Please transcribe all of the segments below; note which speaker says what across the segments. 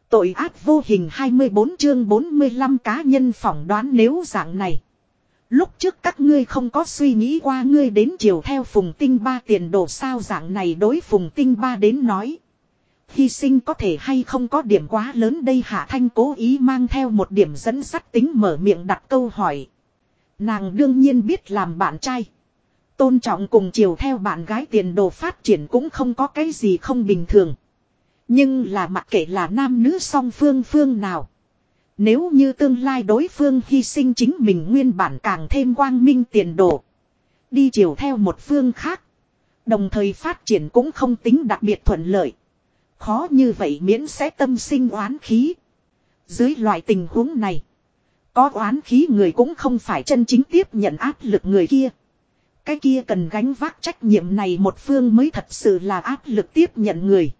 Speaker 1: Tội ác vô hình 24 chương 45 cá nhân phỏng đoán nếu dạng này. Lúc trước các ngươi không có suy nghĩ qua ngươi đến chiều theo Phùng Tinh Ba tiền đồ sao dạng này đối Phùng Tinh Ba đến nói. Hy sinh có thể hay không có điểm quá lớn đây Hạ Thanh cố ý mang theo một điểm dẫn dắt tính mở miệng đặt câu hỏi. Nàng đương nhiên biết làm bạn trai. Tôn trọng cùng chiều theo bạn gái tiền đồ phát triển cũng không có cái gì không bình thường. Nhưng là mặc kệ là nam nữ song phương nào. Nếu như tương lai đối phương hy sinh chính mình nguyên bản càng thêm quang minh tiền đồ. Đi chiều theo một phương khác. Đồng thời phát triển cũng không tính đặc biệt thuận lợi. Khó như vậy miễn sẽ tâm sinh oán khí. Dưới loại tình huống này. Có oán khí người cũng không phải chân chính tiếp nhận áp lực người kia. Cái kia cần gánh vác trách nhiệm này một phương mới thật sự là áp lực tiếp nhận người.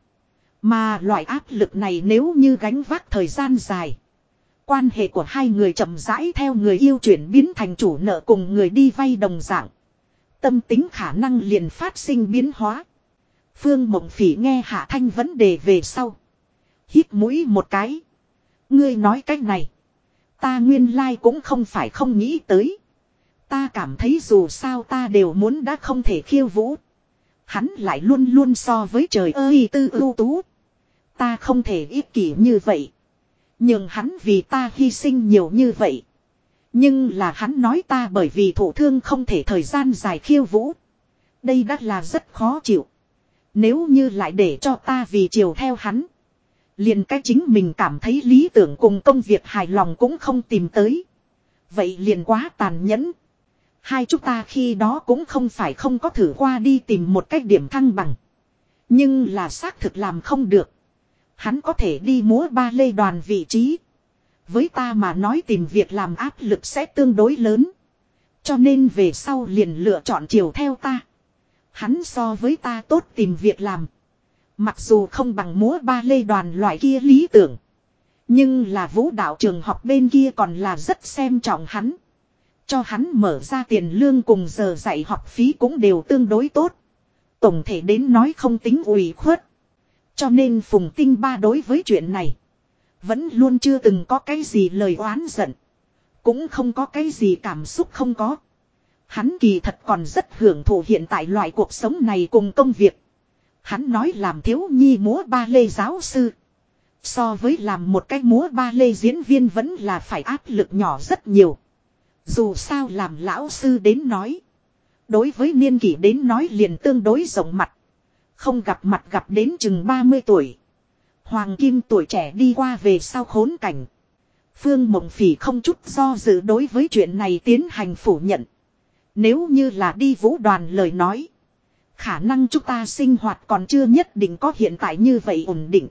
Speaker 1: Mà loại áp lực này nếu như gánh vác thời gian dài. Quan hệ của hai người chậm rãi theo người yêu chuyển biến thành chủ nợ cùng người đi vay đồng dạng. Tâm tính khả năng liền phát sinh biến hóa. Phương Mộng Phỉ nghe Hạ Thanh vấn đề về sau. Hít mũi một cái. Ngươi nói cách này. Ta nguyên lai cũng không phải không nghĩ tới. Ta cảm thấy dù sao ta đều muốn đã không thể khiêu vũ. Hắn lại luôn luôn so với trời ơi tư ưu tú. Ta không thể ích kỷ như vậy. Nhưng hắn vì ta hy sinh nhiều như vậy. Nhưng là hắn nói ta bởi vì thổ thương không thể thời gian dài khiêu vũ. Đây đã là rất khó chịu. Nếu như lại để cho ta vì chiều theo hắn. Liền cái chính mình cảm thấy lý tưởng cùng công việc hài lòng cũng không tìm tới. Vậy liền quá tàn nhẫn. Hai chúng ta khi đó cũng không phải không có thử qua đi tìm một cách điểm thăng bằng. Nhưng là xác thực làm không được. Hắn có thể đi múa ba lê đoàn vị trí. Với ta mà nói tìm việc làm áp lực sẽ tương đối lớn. Cho nên về sau liền lựa chọn chiều theo ta. Hắn so với ta tốt tìm việc làm. Mặc dù không bằng múa ba lê đoàn loại kia lý tưởng. Nhưng là vũ đạo trường học bên kia còn là rất xem trọng hắn. Cho hắn mở ra tiền lương cùng giờ dạy học phí cũng đều tương đối tốt. Tổng thể đến nói không tính ủy khuất. Cho nên Phùng Tinh Ba đối với chuyện này. Vẫn luôn chưa từng có cái gì lời oán giận. Cũng không có cái gì cảm xúc không có. Hắn kỳ thật còn rất hưởng thụ hiện tại loại cuộc sống này cùng công việc. Hắn nói làm thiếu nhi múa ba lê giáo sư. So với làm một cái múa ba lê diễn viên vẫn là phải áp lực nhỏ rất nhiều. Dù sao làm lão sư đến nói. Đối với niên kỷ đến nói liền tương đối rộng mặt. Không gặp mặt gặp đến chừng 30 tuổi. Hoàng kim tuổi trẻ đi qua về sau khốn cảnh. Phương Mộng Phỉ không chút do dự đối với chuyện này tiến hành phủ nhận. Nếu như là đi vũ đoàn lời nói. Khả năng chúng ta sinh hoạt còn chưa nhất định có hiện tại như vậy ổn định.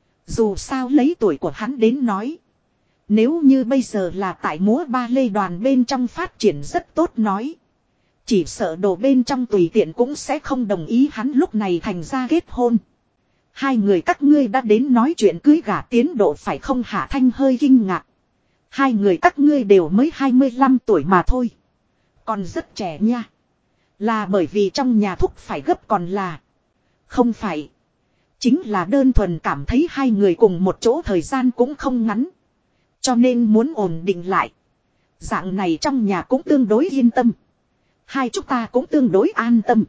Speaker 1: Dù sao lấy tuổi của hắn đến nói. Nếu như bây giờ là tại múa ba lê đoàn bên trong phát triển rất tốt nói. Chỉ sợ đồ bên trong tùy tiện cũng sẽ không đồng ý hắn lúc này thành ra kết hôn. Hai người các ngươi đã đến nói chuyện cưới gả tiến độ phải không? Hạ Thanh hơi kinh ngạc. Hai người các ngươi đều mới 25 tuổi mà thôi. Còn rất trẻ nha. Là bởi vì trong nhà thúc phải gấp còn là. Không phải. Chính là đơn thuần cảm thấy hai người cùng một chỗ thời gian cũng không ngắn. Cho nên muốn ổn định lại. Dạng này trong nhà cũng tương đối yên tâm. Hai chúng ta cũng tương đối an tâm.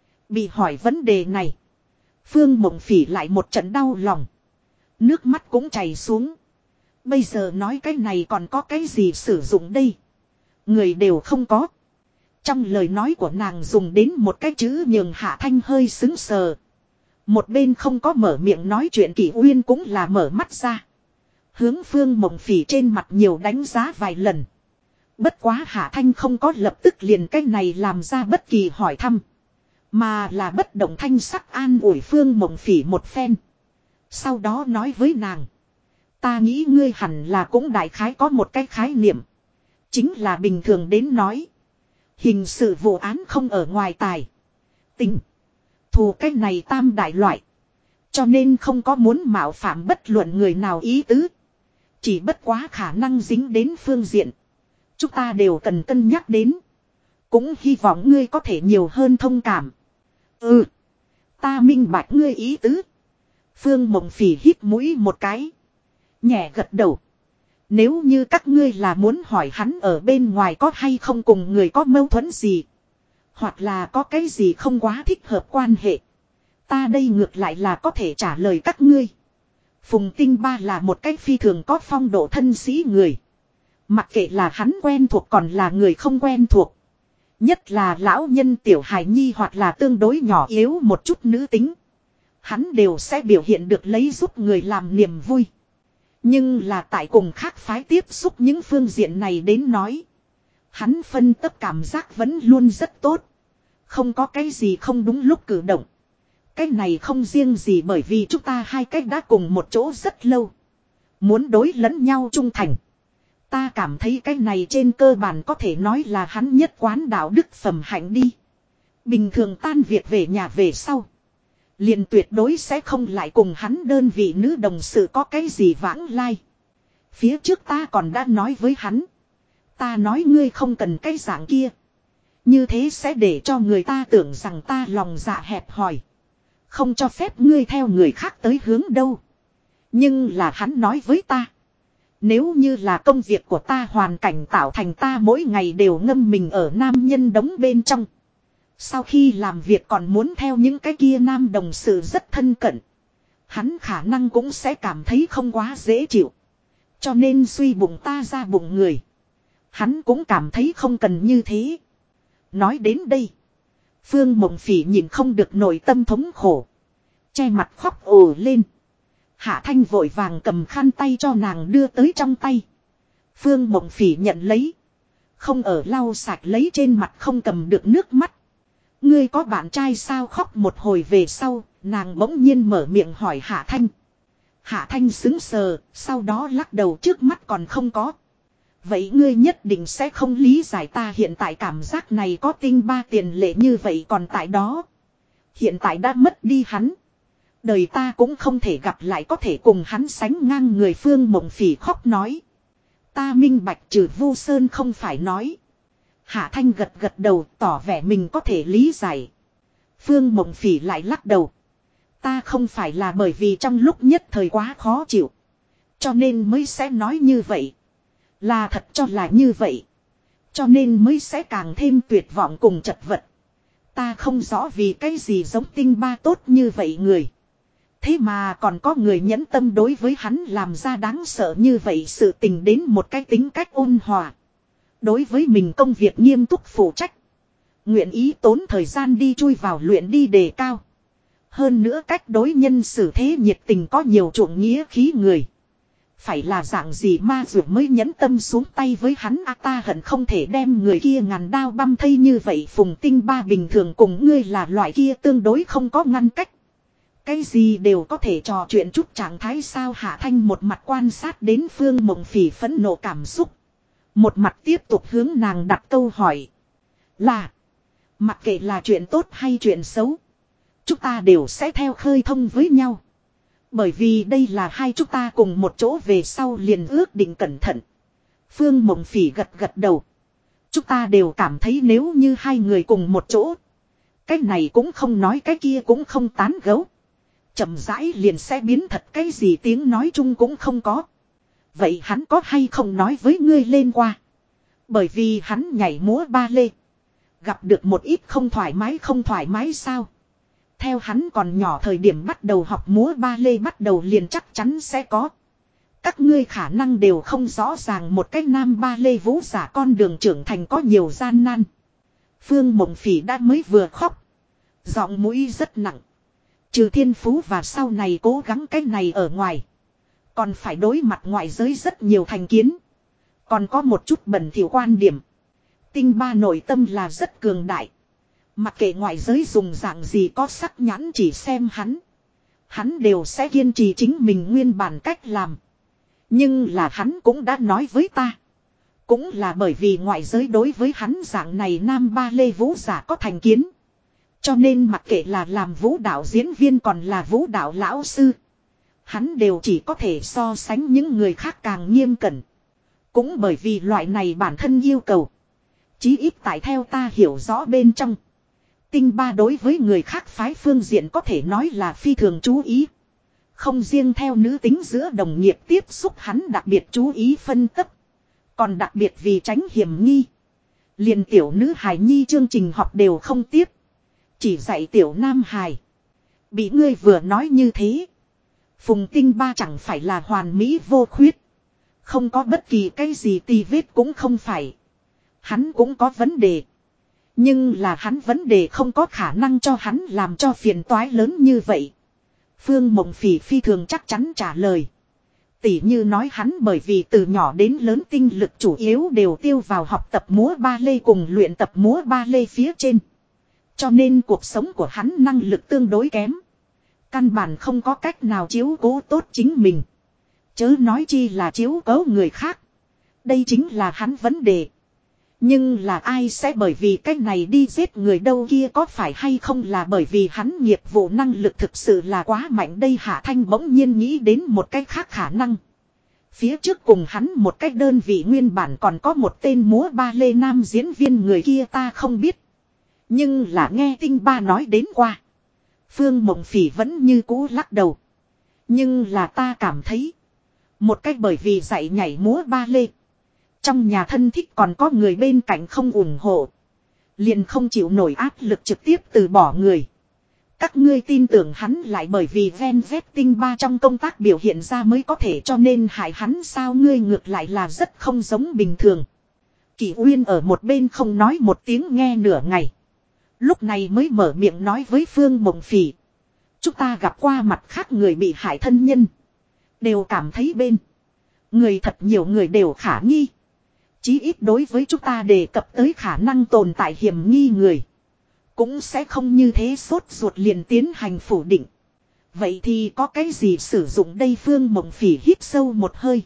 Speaker 1: Bị hỏi vấn đề này. Phương Mộng Phỉ lại một trận đau lòng. Nước mắt cũng chảy xuống. Bây giờ nói cái này còn có cái gì sử dụng đây. Người đều không có. Trong lời nói của nàng dùng đến một cái chữ nhường Hạ Thanh hơi sững sờ. Một bên không có mở miệng nói chuyện Kỷ Uyên cũng là mở mắt ra. Hướng Phương Mộng Phỉ trên mặt nhiều đánh giá vài lần. Bất quá Hạ Thanh không có lập tức liền cái này làm ra bất kỳ hỏi thăm. Mà là bất động thanh sắc an ủi Phương Mộng Phỉ một phen. Sau đó nói với nàng. Ta nghĩ ngươi hẳn là cũng đại khái có một cái khái niệm. Chính là bình thường đến nói. Hình sự vụ án không ở ngoài tài. Tình. Thù cái này tam đại loại. Cho nên không có muốn mạo phạm bất luận người nào ý tứ. Chỉ bất quá khả năng dính đến phương diện. Chúng ta đều cần cân nhắc đến. Cũng hy vọng ngươi có thể nhiều hơn thông cảm. Ừ. Ta minh bạch ngươi ý tứ. Phương Mộng Phỉ hít mũi một cái. Nhẹ gật đầu. Nếu như các ngươi là muốn hỏi hắn ở bên ngoài có hay không cùng người có mâu thuẫn gì. Hoặc là có cái gì không quá thích hợp quan hệ. Ta đây ngược lại là có thể trả lời các ngươi. Phùng Tinh Ba là một cái phi thường có phong độ thân sĩ người. Mặc kệ là hắn quen thuộc còn là người không quen thuộc. Nhất là lão nhân tiểu hài nhi hoặc là tương đối nhỏ yếu một chút nữ tính. Hắn đều sẽ biểu hiện được lấy giúp người làm niềm vui. Nhưng là tại cùng khác phái tiếp xúc những phương diện này đến nói. Hắn phân tích cảm giác vẫn luôn rất tốt. Không có cái gì không đúng lúc cử động. Cái này không riêng gì bởi vì chúng ta hai cách đã cùng một chỗ rất lâu. Muốn đối lẫn nhau trung thành. Ta cảm thấy cái này trên cơ bản có thể nói là hắn nhất quán đạo đức phẩm hạnh đi. Bình thường tan việc về nhà về sau. Liền tuyệt đối sẽ không lại cùng hắn đơn vị nữ đồng sự có cái gì vãng lai. Phía trước ta còn đã nói với hắn. Ta nói ngươi không cần cái dạng kia. Như thế sẽ để cho người ta tưởng rằng ta lòng dạ hẹp hòi. Không cho phép ngươi theo người khác tới hướng đâu. Nhưng là hắn nói với ta. Nếu như là công việc của ta hoàn cảnh tạo thành ta mỗi ngày đều ngâm mình ở nam nhân đống bên trong. Sau khi làm việc còn muốn theo những cái kia nam đồng sự rất thân cận. Hắn khả năng cũng sẽ cảm thấy không quá dễ chịu. Cho nên suy bụng ta ra bụng người. Hắn cũng cảm thấy không cần như thế. Nói đến đây. Phương Mộng Phỉ nhìn không được nội tâm thống khổ. Che mặt khóc ồ lên. Hạ Thanh vội vàng cầm khăn tay cho nàng đưa tới trong tay. Phương Mộng Phỉ nhận lấy. Không ở lau sạch lấy trên mặt không cầm được nước mắt. Ngươi có bạn trai sao khóc một hồi về sau, nàng bỗng nhiên mở miệng hỏi Hạ Thanh. Hạ Thanh sững sờ, sau đó lắc đầu trước mắt còn không có. Vậy ngươi nhất định sẽ không lý giải ta hiện tại cảm giác này có tinh ba tiền lệ như vậy còn tại đó. Hiện tại đã mất đi hắn. Đời ta cũng không thể gặp lại có thể cùng hắn sánh ngang người. Phương Mộng Phỉ khóc nói. Ta minh bạch trừ Vu Sơn không phải nói. Hạ Thanh gật gật đầu tỏ vẻ mình có thể lý giải. Phương Mộng Phỉ lại lắc đầu. Ta không phải là bởi vì trong lúc nhất thời quá khó chịu. Cho nên mới sẽ nói như vậy. Là thật cho là như vậy. Cho nên mới sẽ càng thêm tuyệt vọng cùng chật vật. Ta không rõ vì cái gì giống tinh ba tốt như vậy người. Thế mà còn có người nhẫn tâm đối với hắn làm ra đáng sợ như vậy sự tình đến một cái tính cách ôn hòa. Đối với mình công việc nghiêm túc phụ trách. Nguyện ý tốn thời gian đi chui vào luyện đi đề cao. Hơn nữa cách đối nhân xử thế nhiệt tình có nhiều chuộng nghĩa khí người. Phải là dạng gì ma dù mới nhẫn tâm xuống tay với hắn ta hận không thể đem người kia ngàn đao băm thây như vậy. Phùng Tinh Ba bình thường cùng ngươi là loại kia tương đối không có ngăn cách. Cái gì đều có thể trò chuyện chút trạng thái sao. Hạ Thanh một mặt quan sát đến Phương Mộng Phỉ phẫn nộ cảm xúc. Một mặt tiếp tục hướng nàng đặt câu hỏi. Là. Mặc kệ là chuyện tốt hay chuyện xấu. Chúng ta đều sẽ theo khơi thông với nhau. Bởi vì đây là hai chúng ta cùng một chỗ về sau liền ước định cẩn thận. Phương Mộng Phỉ gật gật đầu. Chúng ta đều cảm thấy nếu như hai người cùng một chỗ. Cái này cũng không nói cái kia cũng không tán gấu. Chậm rãi liền sẽ biến thật cái gì tiếng nói chung cũng không có. Vậy hắn có hay không nói với ngươi lên qua. Bởi vì hắn nhảy múa ba lê. Gặp được một ít không thoải mái sao. Theo hắn còn nhỏ thời điểm bắt đầu học múa ba lê bắt đầu liền chắc chắn sẽ có. Các ngươi khả năng đều không rõ ràng một cái nam ba lê vũ giả con đường trưởng thành có nhiều gian nan. Phương Mộng Phỉ đã mới vừa khóc. Giọng mũi rất nặng. Trừ thiên phú và sau này cố gắng cái này ở ngoài. Còn phải đối mặt ngoại giới rất nhiều thành kiến. Còn có một chút bẩn thỉu quan điểm. Tinh Ba nội tâm là rất cường đại. Mặc kệ ngoại giới dùng dạng gì có sắc nhãn chỉ xem hắn. Hắn đều sẽ kiên trì chính mình nguyên bản cách làm. Nhưng là hắn cũng đã nói với ta. Cũng là bởi vì ngoại giới đối với hắn dạng này nam ba lê vũ giả có thành kiến. Cho nên mặc kệ là làm vũ đạo diễn viên còn là vũ đạo lão sư. Hắn đều chỉ có thể so sánh những người khác càng nghiêm cẩn. Cũng bởi vì loại này bản thân yêu cầu. Chí ít tại theo ta hiểu rõ bên trong. Tinh Ba đối với người khác phái phương diện có thể nói là phi thường chú ý. Không riêng theo nữ tính giữa đồng nghiệp tiếp xúc hắn đặc biệt chú ý phân tích. Còn đặc biệt vì tránh hiểm nghi. Liền tiểu nữ hài nhi chương trình học đều không tiếp. Chỉ dạy tiểu nam hài. Bị ngươi vừa nói như thế. Phùng Tinh Ba chẳng phải là hoàn mỹ vô khuyết. Không có bất kỳ cái gì tì vết cũng không phải. Hắn cũng có vấn đề. Nhưng là hắn vấn đề không có khả năng cho hắn làm cho phiền toái lớn như vậy. Phương Mộng Phỉ phi thường chắc chắn trả lời. Tỉ như nói hắn bởi vì từ nhỏ đến lớn tinh lực chủ yếu đều tiêu vào học tập múa ba lê cùng luyện tập múa ba lê phía trên. Cho nên cuộc sống của hắn năng lực tương đối kém. Căn bản không có cách nào chiếu cố tốt chính mình. Chớ nói chi là chiếu cố người khác. Đây chính là hắn vấn đề. Nhưng là ai sẽ bởi vì cách này đi giết người đâu, kia có phải hay không là bởi vì hắn nghiệp vụ năng lực thực sự là quá mạnh đây. Hạ Thanh bỗng nhiên nghĩ đến một cách khác khả năng. Phía trước cùng hắn một cách đơn vị nguyên bản còn có một tên múa ba lê nam diễn viên, người kia ta không biết. Nhưng là nghe Tinh Ba nói đến qua. Phương Mộng Phỉ vẫn như cũ lắc đầu. Nhưng là ta cảm thấy. Một cách bởi vì dạy nhảy múa ba lê. Trong nhà thân thích còn có người bên cạnh không ủng hộ. Liền không chịu nổi áp lực trực tiếp từ bỏ người. Các ngươi tin tưởng hắn lại bởi vì ven vét Tinh Ba trong công tác biểu hiện ra mới có thể cho nên hại hắn sao? Ngươi ngược lại là rất không giống bình thường. Kỷ Uyên ở một bên không nói một tiếng nghe nửa ngày. Lúc này mới mở miệng nói với Phương Mộng Phỉ. Chúng ta gặp qua mặt khác người bị hại thân nhân. Đều cảm thấy bên. Người thật nhiều người đều khả nghi. Chí ít đối với chúng ta đề cập tới khả năng tồn tại hiểm nghi người. Cũng sẽ không như thế sốt ruột liền tiến hành phủ định. Vậy thì có cái gì sử dụng đây? Phương Mộng Phỉ hít sâu một hơi.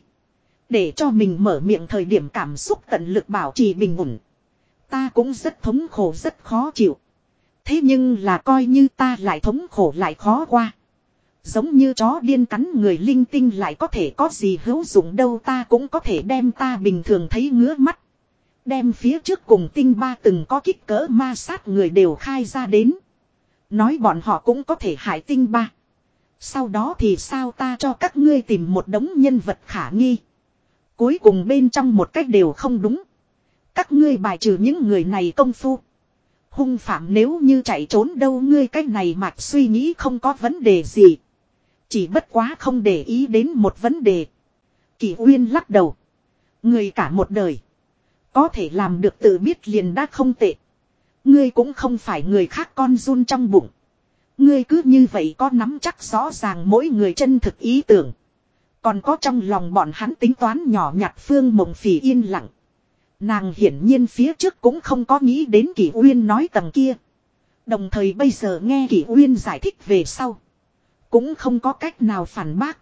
Speaker 1: Để cho mình mở miệng thời điểm cảm xúc tận lực bảo trì bình ổn. Ta cũng rất thống khổ rất khó chịu. Thế nhưng là coi như ta lại thống khổ lại khó qua. Giống như chó điên cắn người linh tinh lại có thể có gì hữu dụng đâu. Ta cũng có thể đem ta bình thường thấy ngứa mắt. Đem phía trước cùng Tinh Ba từng có kích cỡ ma sát người đều khai ra đến. Nói bọn họ cũng có thể hại Tinh Ba. Sau đó thì sao? Ta cho các ngươi tìm một đống nhân vật khả nghi. Cuối cùng bên trong một cách đều không đúng. Các ngươi bài trừ những người này công phu. Hung phạm nếu như chạy trốn đâu? Ngươi cách này mạch suy nghĩ không có vấn đề gì. Chỉ bất quá không để ý đến một vấn đề. Kỷ Uyên lắc đầu. Người cả một đời. Có thể làm được tự biết liền đã không tệ. Ngươi cũng không phải người khác con run trong bụng. Ngươi cứ như vậy có nắm chắc rõ ràng mỗi người chân thực ý tưởng. Còn có trong lòng bọn hắn tính toán nhỏ nhặt. Phương Mộng Phỉ yên lặng. Nàng hiển nhiên phía trước cũng không có nghĩ đến Kỷ Uyên nói tầng kia. Đồng thời bây giờ nghe Kỷ Uyên giải thích về sau. Cũng không có cách nào phản bác.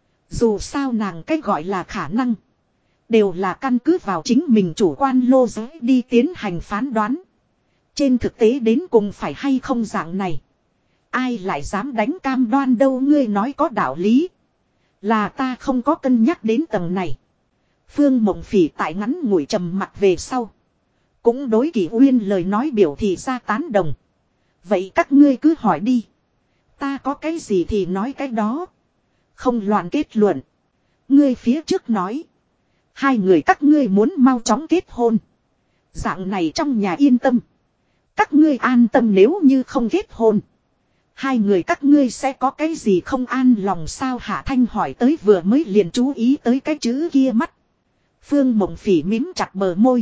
Speaker 1: Dù sao nàng cách gọi là khả năng. Đều là căn cứ vào chính mình chủ quan lô giới đi tiến hành phán đoán. Trên thực tế đến cùng phải hay không dạng này. Ai lại dám đánh cam đoan đâu? Ngươi nói có đạo lý. Là ta không có cân nhắc đến tầng này. Phương Mộng Phỉ tại ngắn ngủi trầm mặt về sau. Cũng đối Kỷ Uyên lời nói biểu thị ra tán đồng. Vậy các ngươi cứ hỏi đi. Ta có cái gì thì nói cái đó. Không loạn kết luận. Ngươi phía trước nói. Hai người các ngươi muốn mau chóng kết hôn. Dạng này trong nhà yên tâm. Các ngươi an tâm nếu như không kết hôn. Hai người các ngươi sẽ có cái gì không an lòng sao? Hạ Thanh hỏi tới vừa mới liền chú ý tới cái chữ kia mắt. Phương Mộng Phỉ mím chặt bờ môi.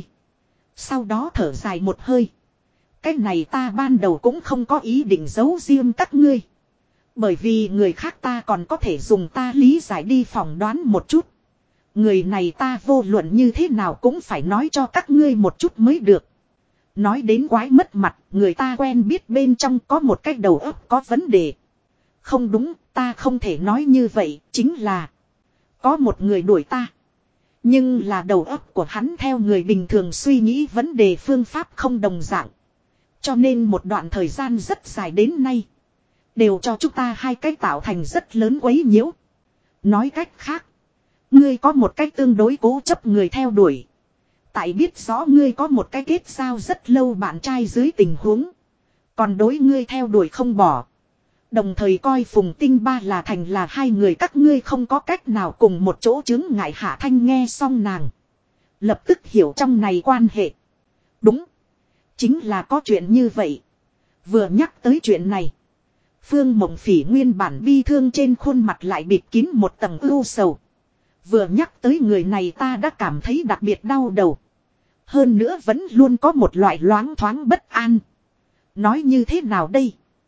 Speaker 1: Sau đó thở dài một hơi. Cái này ta ban đầu cũng không có ý định giấu riêng các ngươi. Bởi vì người khác ta còn có thể dùng ta lý giải đi phỏng đoán một chút. Người này ta vô luận như thế nào cũng phải nói cho các ngươi một chút mới được. Nói đến quái mất mặt, người ta quen biết bên trong có một cái đầu óc có vấn đề. Không đúng, ta không thể nói như vậy, chính là có một người đuổi ta. Nhưng là đầu óc của hắn theo người bình thường suy nghĩ vấn đề phương pháp không đồng dạng. Cho nên một đoạn thời gian rất dài đến nay. Đều cho chúng ta hai cái tạo thành rất lớn quấy nhiễu. Nói cách khác. Ngươi có một cách tương đối cố chấp người theo đuổi. Tại biết rõ ngươi có một cái kết giao rất lâu bạn trai dưới tình huống. Còn đối ngươi theo đuổi không bỏ. Đồng thời coi Phùng Tinh Ba là thành là hai người các ngươi không có cách nào cùng một chỗ chứng ngại. Hạ Thanh nghe xong nàng. Lập tức hiểu trong này quan hệ. Đúng. Chính là có chuyện như vậy. Vừa nhắc tới chuyện này. Phương Mộng Phỉ nguyên bản bi thương trên khuôn mặt lại bịt kín một tầng ưu sầu. Vừa nhắc tới người này ta đã cảm thấy đặc biệt đau đầu. Hơn nữa vẫn luôn có một loại loáng thoáng bất an. Nói như thế nào đây?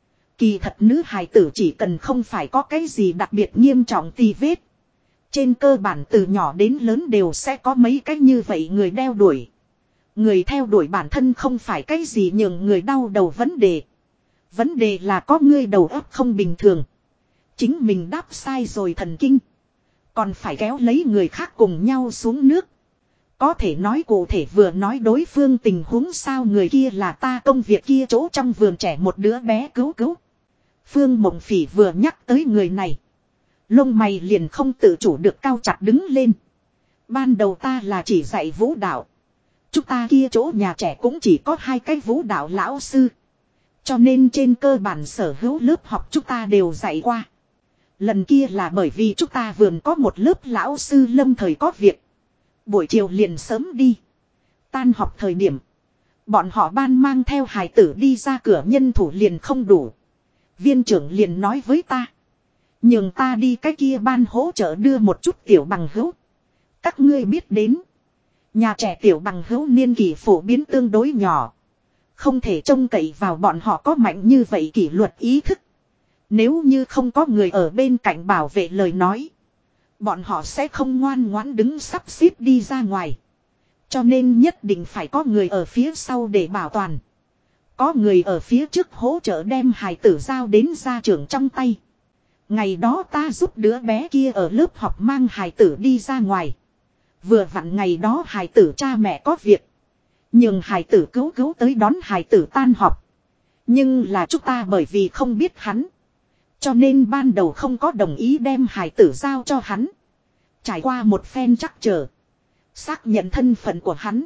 Speaker 1: Kỳ thật nữ hài tử chỉ cần không phải có cái gì đặc biệt nghiêm trọng tì vết. Trên cơ bản từ nhỏ đến lớn đều sẽ có mấy cái như vậy người đeo đuổi. Người theo đuổi bản thân không phải cái gì nhường người đau đầu vấn đề. Vấn đề là có người đầu óc không bình thường. Chính mình đáp sai rồi thần kinh. Còn phải kéo lấy người khác cùng nhau xuống nước. Có thể nói cụ thể vừa nói đối phương tình huống sao người kia là ta công việc kia chỗ trong vườn trẻ một đứa bé cứu. Phương Mộng Phỉ vừa nhắc tới người này. Lông mày liền không tự chủ được cao chặt đứng lên. Ban đầu ta là chỉ dạy vũ đạo. Chúng ta kia chỗ nhà trẻ cũng chỉ có 2 cái vũ đạo lão sư. Cho nên trên cơ bản sở hữu lớp học chúng ta đều dạy qua. Lần kia là bởi vì chúng ta vườn có một lớp lão sư lâm thời có việc. Buổi chiều liền sớm đi. Tan học thời điểm. Bọn họ ban mang theo hài tử đi ra cửa nhân thủ liền không đủ. Viên trưởng liền nói với ta. Nhường ta đi cái kia ban hỗ trợ đưa một chút tiểu bằng hữu. Các ngươi biết đến. Nhà trẻ tiểu bằng hữu niên kỷ phổ biến tương đối nhỏ. Không thể trông cậy vào bọn họ có mạnh như vậy kỷ luật ý thức. Nếu như không có người ở bên cạnh bảo vệ lời nói. Bọn họ sẽ không ngoan ngoãn đứng sắp xếp đi ra ngoài. Cho nên nhất định phải có người ở phía sau để bảo toàn. Có người ở phía trước hỗ trợ đem hài tử giao đến gia trưởng trong tay. Ngày đó ta giúp đứa bé kia ở lớp học mang hài tử đi ra ngoài. Vừa vặn ngày đó hài tử cha mẹ có việc. Nhưng hài tử cứu tới đón hài tử tan học. Nhưng là chúng ta bởi vì không biết hắn. Cho nên ban đầu không có đồng ý đem hài tử giao cho hắn. Trải qua một phen trắc trở. Xác nhận thân phận của hắn.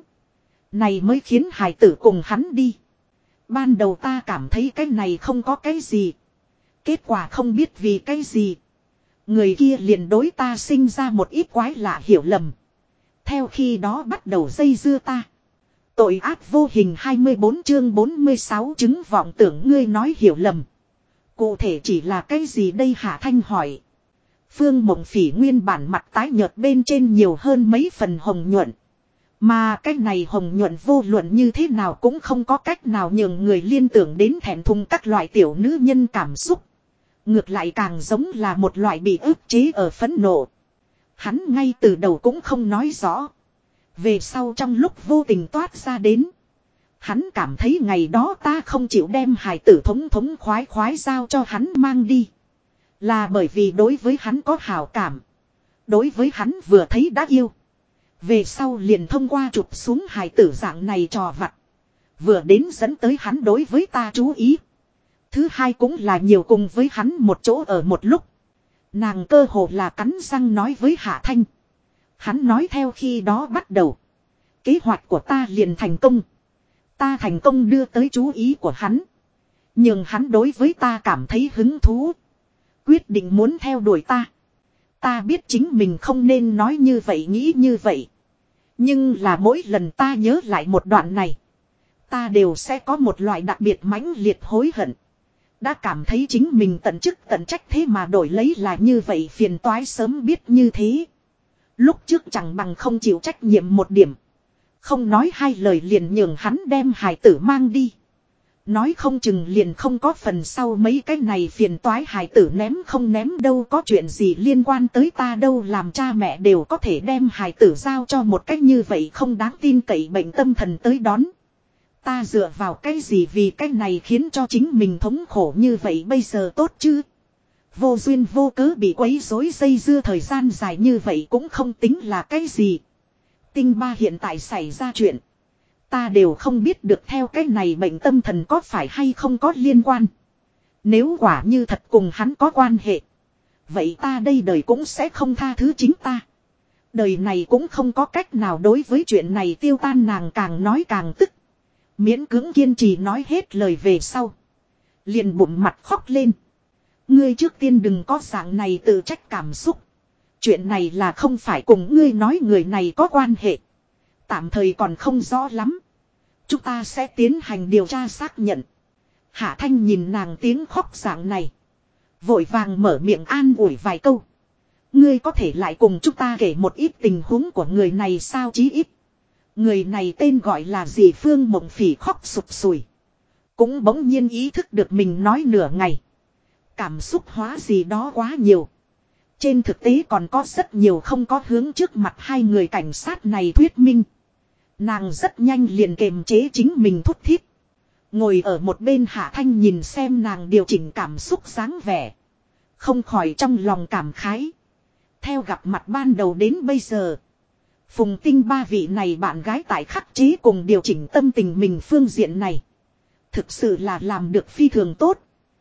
Speaker 1: Này mới khiến hài tử cùng hắn đi. Ban đầu ta cảm thấy cái này không có cái gì. Kết quả không biết vì cái gì. Người kia liền đối ta sinh ra một ít quái lạ hiểu lầm. Theo khi đó bắt đầu dây dưa ta. Tội ác vô hình 24 chương 46 chứng vọng tưởng ngươi nói hiểu lầm. Cụ thể chỉ là cái gì đây Hạ Thanh hỏi. Phương Mộng Phỉ nguyên bản mặt tái nhợt bên trên nhiều hơn mấy phần hồng nhuận. Mà cái này hồng nhuận vô luận như thế nào cũng không có cách nào nhường người liên tưởng đến thẹn thùng các loại tiểu nữ nhân cảm xúc. Ngược lại càng giống là một loại bị ức chế ở phẫn nộ. Hắn ngay từ đầu cũng không nói rõ. Về sau trong lúc vô tình toát ra đến. Hắn cảm thấy ngày đó ta không chịu đem hài tử thống khoái giao cho hắn mang đi. Là bởi vì đối với hắn có hảo cảm. Đối với hắn vừa thấy đã yêu. Về sau liền thông qua chụp xuống hài tử dạng này trò vặt. Vừa đến dẫn tới hắn đối với ta chú ý. Thứ hai cũng là nhiều cùng với hắn một chỗ ở một lúc. Nàng cơ hồ là cắn răng nói với Hạ Thanh. Hắn nói theo khi đó bắt đầu. Kế hoạch của ta liền thành công. Ta thành công đưa tới chú ý của hắn. Nhưng hắn đối với ta cảm thấy hứng thú. Quyết định muốn theo đuổi ta. Ta biết chính mình không nên nói như vậy nghĩ như vậy. Nhưng là mỗi lần ta nhớ lại một đoạn này. Ta đều sẽ có một loại đặc biệt mãnh liệt hối hận. Đã cảm thấy chính mình tận chức tận trách thế mà đổi lấy là như vậy phiền toái sớm biết như thế. Lúc trước chẳng bằng không chịu trách nhiệm một điểm. Không nói hai lời liền nhường hắn đem hài tử mang đi. Nói không chừng liền không có phần sau mấy cái này phiền toái hài tử ném không ném đâu có chuyện gì liên quan tới ta đâu làm cha mẹ đều có thể đem hài tử giao cho một cách như vậy không đáng tin cậy bệnh tâm thần tới đón. Ta dựa vào cái gì vì cái này khiến cho chính mình thống khổ như vậy bây giờ tốt chứ. Vô duyên vô cớ bị quấy rối dây dưa thời gian dài như vậy cũng không tính là cái gì. Tinh Ba hiện tại xảy ra chuyện. Ta đều không biết được theo cái này bệnh tâm thần có phải hay không có liên quan. Nếu quả như thật cùng hắn có quan hệ. Vậy ta đây đời cũng sẽ không tha thứ chính ta. Đời này cũng không có cách nào đối với chuyện này tiêu tan nàng càng nói càng tức. Miễn cưỡng kiên trì nói hết lời về sau. Liền bụng mặt khóc lên. Ngươi trước tiên đừng có dạng này tự trách cảm xúc. Chuyện này là không phải cùng ngươi nói người này có quan hệ. Tạm thời còn không rõ lắm. Chúng ta sẽ tiến hành điều tra xác nhận. Hạ Thanh nhìn nàng tiếng khóc dạng này. Vội vàng mở miệng an ủi vài câu. Ngươi có thể lại cùng chúng ta kể một ít tình huống của người này sao chí ít. Người này tên gọi là gì Phương Mộng Phỉ khóc sụp sùi. Cũng bỗng nhiên ý thức được mình nói nửa ngày. Cảm xúc hóa gì đó quá nhiều. Trên thực tế còn có rất nhiều không có hướng trước mặt hai người cảnh sát này thuyết minh. Nàng rất nhanh liền kềm chế chính mình thút thít. Ngồi ở một bên Hạ Thanh nhìn xem nàng điều chỉnh cảm xúc dáng vẻ. Không khỏi trong lòng cảm khái. Theo gặp mặt ban đầu đến bây giờ. Phùng Tinh ba vị này bạn gái tại khắc chế cùng điều chỉnh tâm tình mình phương diện này. Thực sự là làm được phi thường tốt.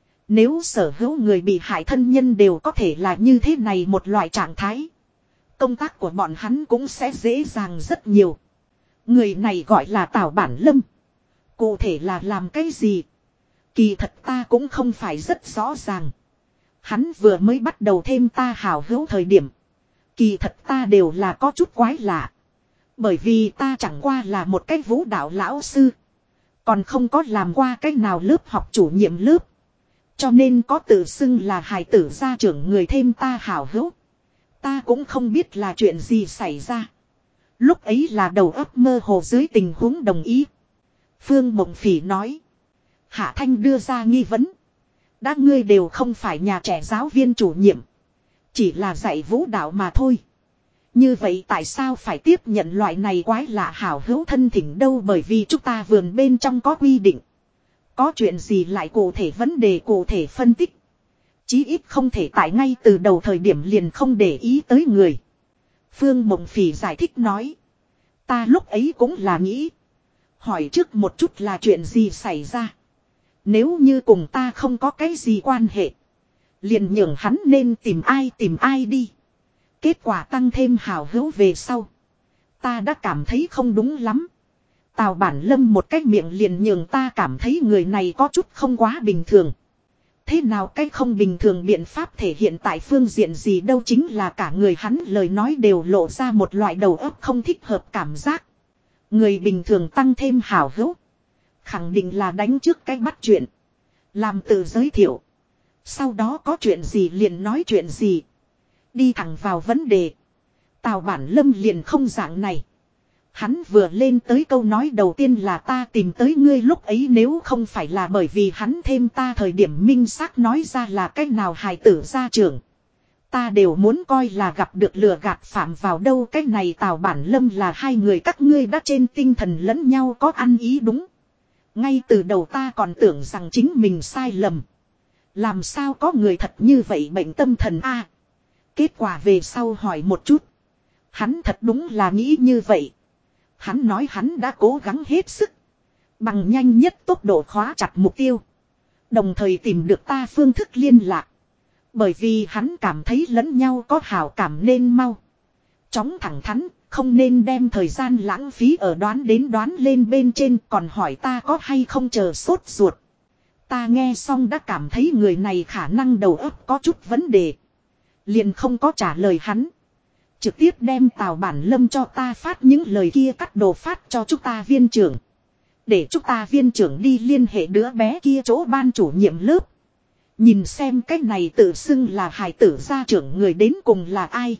Speaker 1: Nếu sở hữu người bị hại thân nhân đều có thể là như thế này một loại trạng thái. Công tác của bọn hắn cũng sẽ dễ dàng rất nhiều. Người này gọi là Tào Bản Lâm. Cụ thể là làm cái gì? Kỳ thật ta cũng không phải rất rõ ràng. Hắn vừa mới bắt đầu thêm ta hào hữu thời điểm. Kỳ thật ta đều là có chút quái lạ. Bởi vì ta chẳng qua là một cái vũ đạo lão sư. Còn không có làm qua cái nào lớp học chủ nhiệm lớp. Cho nên có tự xưng là hài tử gia trưởng người thêm ta hào hữu. Ta cũng không biết là chuyện gì xảy ra. Lúc ấy là đầu óc mơ hồ dưới tình huống đồng ý. Phương Mộng Phỉ nói. Hạ Thanh đưa ra nghi vấn. Đã ngươi đều không phải nhà trẻ giáo viên chủ nhiệm. Chỉ là dạy vũ đạo mà thôi. Như vậy tại sao phải tiếp nhận loại này quái lạ hảo hữu thân thỉnh đâu, bởi vì chúng ta vườn bên trong có quy định. Có chuyện gì lại cụ thể vấn đề cụ thể phân tích. Chí ít không thể tại ngay từ đầu thời điểm liền không để ý tới người. Phương Mộng Phỉ giải thích nói. Ta lúc ấy cũng là nghĩ. Hỏi trước một chút là chuyện gì xảy ra. Nếu như cùng ta không có cái gì quan hệ. Liền nhường hắn nên tìm ai đi. Kết quả tăng thêm hào hữu về sau. Ta đã cảm thấy không đúng lắm. Tào Bản Lâm một cách miệng liền nhường ta cảm thấy người này có chút không quá bình thường. Thế nào cái không bình thường biện pháp thể hiện tại phương diện gì đâu, chính là cả người hắn lời nói đều lộ ra một loại đầu óc không thích hợp cảm giác. Người bình thường tăng thêm hào hữu. Khẳng định là đánh trước cái bắt chuyện. Làm tự giới thiệu. Sau đó có chuyện gì liền nói chuyện gì. Đi thẳng vào vấn đề. Tào Bản Lâm liền không dạng này. Hắn vừa lên tới câu nói đầu tiên là ta tìm tới ngươi, lúc ấy nếu không phải là bởi vì hắn thêm ta thời điểm minh xác nói ra là cách nào hài tử gia trưởng. Ta đều muốn coi là gặp được lừa gạt phạm vào đâu. Cách này Tào Bản Lâm là hai người các ngươi đã trên tinh thần lẫn nhau có ăn ý đúng. Ngay từ đầu ta còn tưởng rằng chính mình sai lầm. Làm sao có người thật như vậy bệnh tâm thần a? Kết quả về sau hỏi một chút. Hắn thật đúng là nghĩ như vậy. Hắn nói hắn đã cố gắng hết sức. Bằng nhanh nhất tốc độ khóa chặt mục tiêu. Đồng thời tìm được ta phương thức liên lạc. Bởi vì hắn cảm thấy lẫn nhau có hảo cảm nên mau. Chóng thẳng thắn, không nên đem thời gian lãng phí ở đoán đến đoán lên bên trên, còn hỏi ta có hay không chờ sốt ruột. Ta nghe xong đã cảm thấy người này khả năng đầu óc có chút vấn đề. Liền không có trả lời hắn. Trực tiếp đem Tào Bản Lâm cho ta phát những lời kia cắt đồ phát cho chúng ta viên trưởng. Để chúng ta viên trưởng đi liên hệ đứa bé kia chỗ ban chủ nhiệm lớp. Nhìn xem cái này tự xưng là hài tử gia trưởng người đến cùng là ai.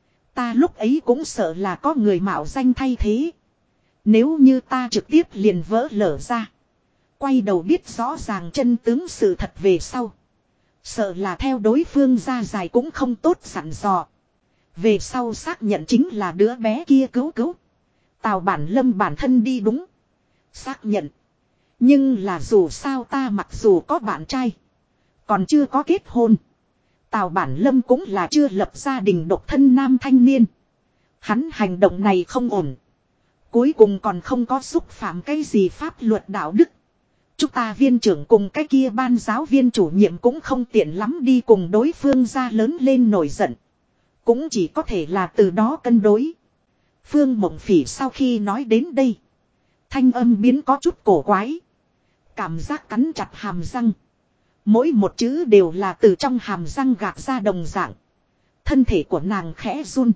Speaker 1: Ta lúc ấy cũng sợ là có người mạo danh thay thế. Nếu như ta trực tiếp liền vỡ lở ra. Quay đầu biết rõ ràng chân tướng sự thật về sau. Sợ là theo đối phương ra dài cũng không tốt sẵn dò. Về sau xác nhận chính là đứa bé kia cứu. Tào Bản Lâm bản thân đi đúng. Xác nhận. Nhưng là dù sao ta mặc dù có bạn trai. Còn chưa có kết hôn. Tào Bản Lâm cũng là chưa lập gia đình độc thân nam thanh niên. Hắn hành động này không ổn. Cuối cùng còn không có xúc phạm cái gì pháp luật đạo đức. Chúng ta viên trưởng cùng cái kia ban giáo viên chủ nhiệm cũng không tiện lắm đi cùng đối phương ra lớn lên nổi giận. Cũng chỉ có thể là từ đó cân đối. Phương Mộng Phỉ sau khi nói đến đây. Thanh âm biến có chút cổ quái. Cảm giác cắn chặt hàm răng. Mỗi một chữ đều là từ trong hàm răng gạt ra đồng dạng. Thân thể của nàng khẽ run.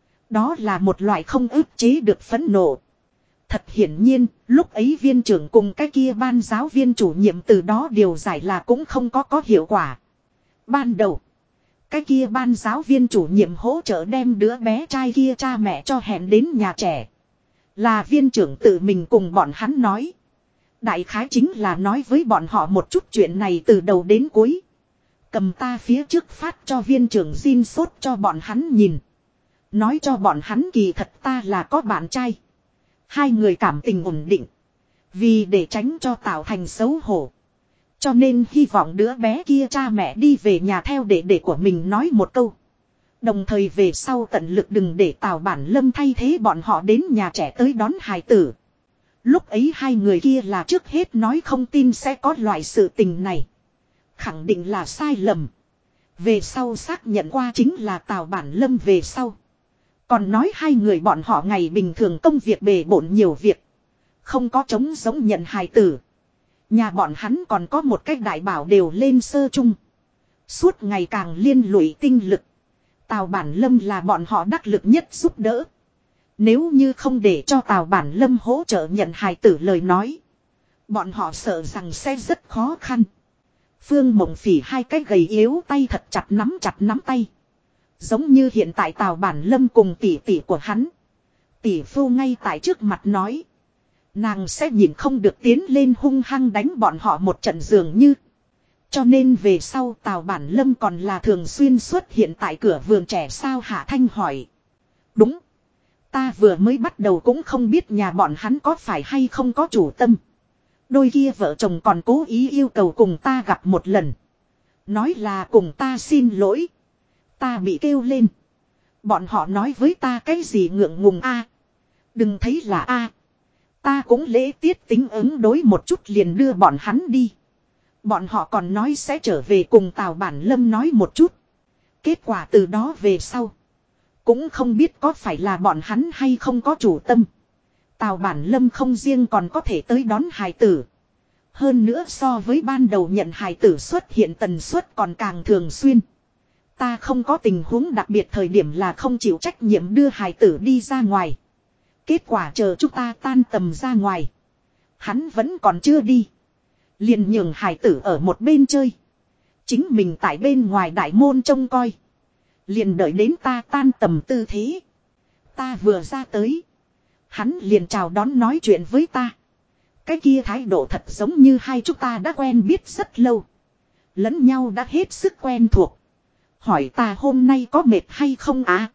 Speaker 1: Đó là một loại không ức chế được phẫn nộ. Thật hiển nhiên, lúc ấy viên trưởng cùng cái kia ban giáo viên chủ nhiệm từ đó điều giải là cũng không có hiệu quả. Ban đầu, cái kia ban giáo viên chủ nhiệm hỗ trợ đem đứa bé trai kia cha mẹ cho hẹn đến nhà trẻ. Là viên trưởng tự mình cùng bọn hắn nói. Đại khái chính là nói với bọn họ một chút chuyện này từ đầu đến cuối. Cầm ta phía trước phát cho viên trưởng xin sốt cho bọn hắn nhìn. Nói cho bọn hắn kỳ thật ta là có bạn trai. Hai người cảm tình ổn định. Vì để tránh cho tạo thành xấu hổ. Cho nên hy vọng đứa bé kia cha mẹ đi về nhà theo để của mình nói một câu. Đồng thời về sau tận lực đừng để Tào Bản Lâm thay thế bọn họ đến nhà trẻ tới đón hài tử. Lúc ấy hai người kia là trước hết nói không tin sẽ có loại sự tình này. Khẳng định là sai lầm. Về sau xác nhận qua chính là Tào Bản Lâm về sau. Còn nói hai người bọn họ ngày bình thường công việc bề bộn nhiều việc. Không có trống giống nhận hài tử. Nhà bọn hắn còn có một cách đại bảo đều lên sơ chung. Suốt ngày càng liên lụy tinh lực. Tào Bản Lâm là bọn họ đắc lực nhất giúp đỡ. Nếu như không để cho Tào Bản Lâm hỗ trợ nhận hài tử lời nói. Bọn họ sợ rằng sẽ rất khó khăn. Phương Mộng Phỉ hai cái gầy yếu tay thật chặt nắm tay. Giống như hiện tại Tào Bản Lâm cùng tỷ tỷ của hắn. Tỷ phu ngay tại trước mặt nói. Nàng sẽ nhìn không được tiến lên hung hăng đánh bọn họ một trận dường như. Cho nên về sau Tào Bản Lâm còn là thường xuyên xuất hiện tại cửa vườn trẻ sao Hạ Thanh hỏi. Đúng. Ta vừa mới bắt đầu cũng không biết nhà bọn hắn có phải hay không có chủ tâm. Đôi kia vợ chồng còn cố ý yêu cầu cùng ta gặp một lần. Nói là cùng ta xin lỗi. Ta bị kêu lên. Bọn họ nói với ta cái gì ngượng ngùng a. Đừng thấy là a. Ta cũng lễ tiết tính ứng đối một chút liền đưa bọn hắn đi. Bọn họ còn nói sẽ trở về cùng Tào Bản Lâm nói một chút. Kết quả từ đó về sau. Cũng không biết có phải là bọn hắn hay không có chủ tâm. Tào Bản Lâm không riêng còn có thể tới đón hài tử. Hơn nữa so với ban đầu nhận hài tử xuất hiện tần suất còn càng thường xuyên. Ta không có tình huống đặc biệt thời điểm là không chịu trách nhiệm đưa hài tử đi ra ngoài. Kết quả chờ chúng ta tan tầm ra ngoài. Hắn vẫn còn chưa đi. Liền nhường hài tử ở một bên chơi. Chính mình tại bên ngoài đại môn trông coi. Liền đợi đến ta tan tầm tư thế. Ta vừa ra tới. Hắn liền chào đón nói chuyện với ta. Cái kia thái độ thật giống như hai chúng ta đã quen biết rất lâu. Lẫn nhau đã hết sức quen thuộc. Hỏi ta hôm nay có mệt hay không á?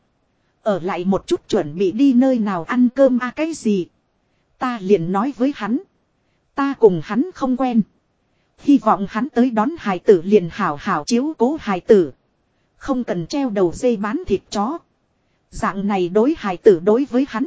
Speaker 1: Ở lại một chút chuẩn bị đi nơi nào ăn cơm cái gì? Ta liền nói với hắn. Ta cùng hắn không quen. Hy vọng hắn tới đón hài tử liền hảo hảo chiếu cố hài tử. Không cần treo đầu dây bán thịt chó. Dạng này đối hài tử đối với hắn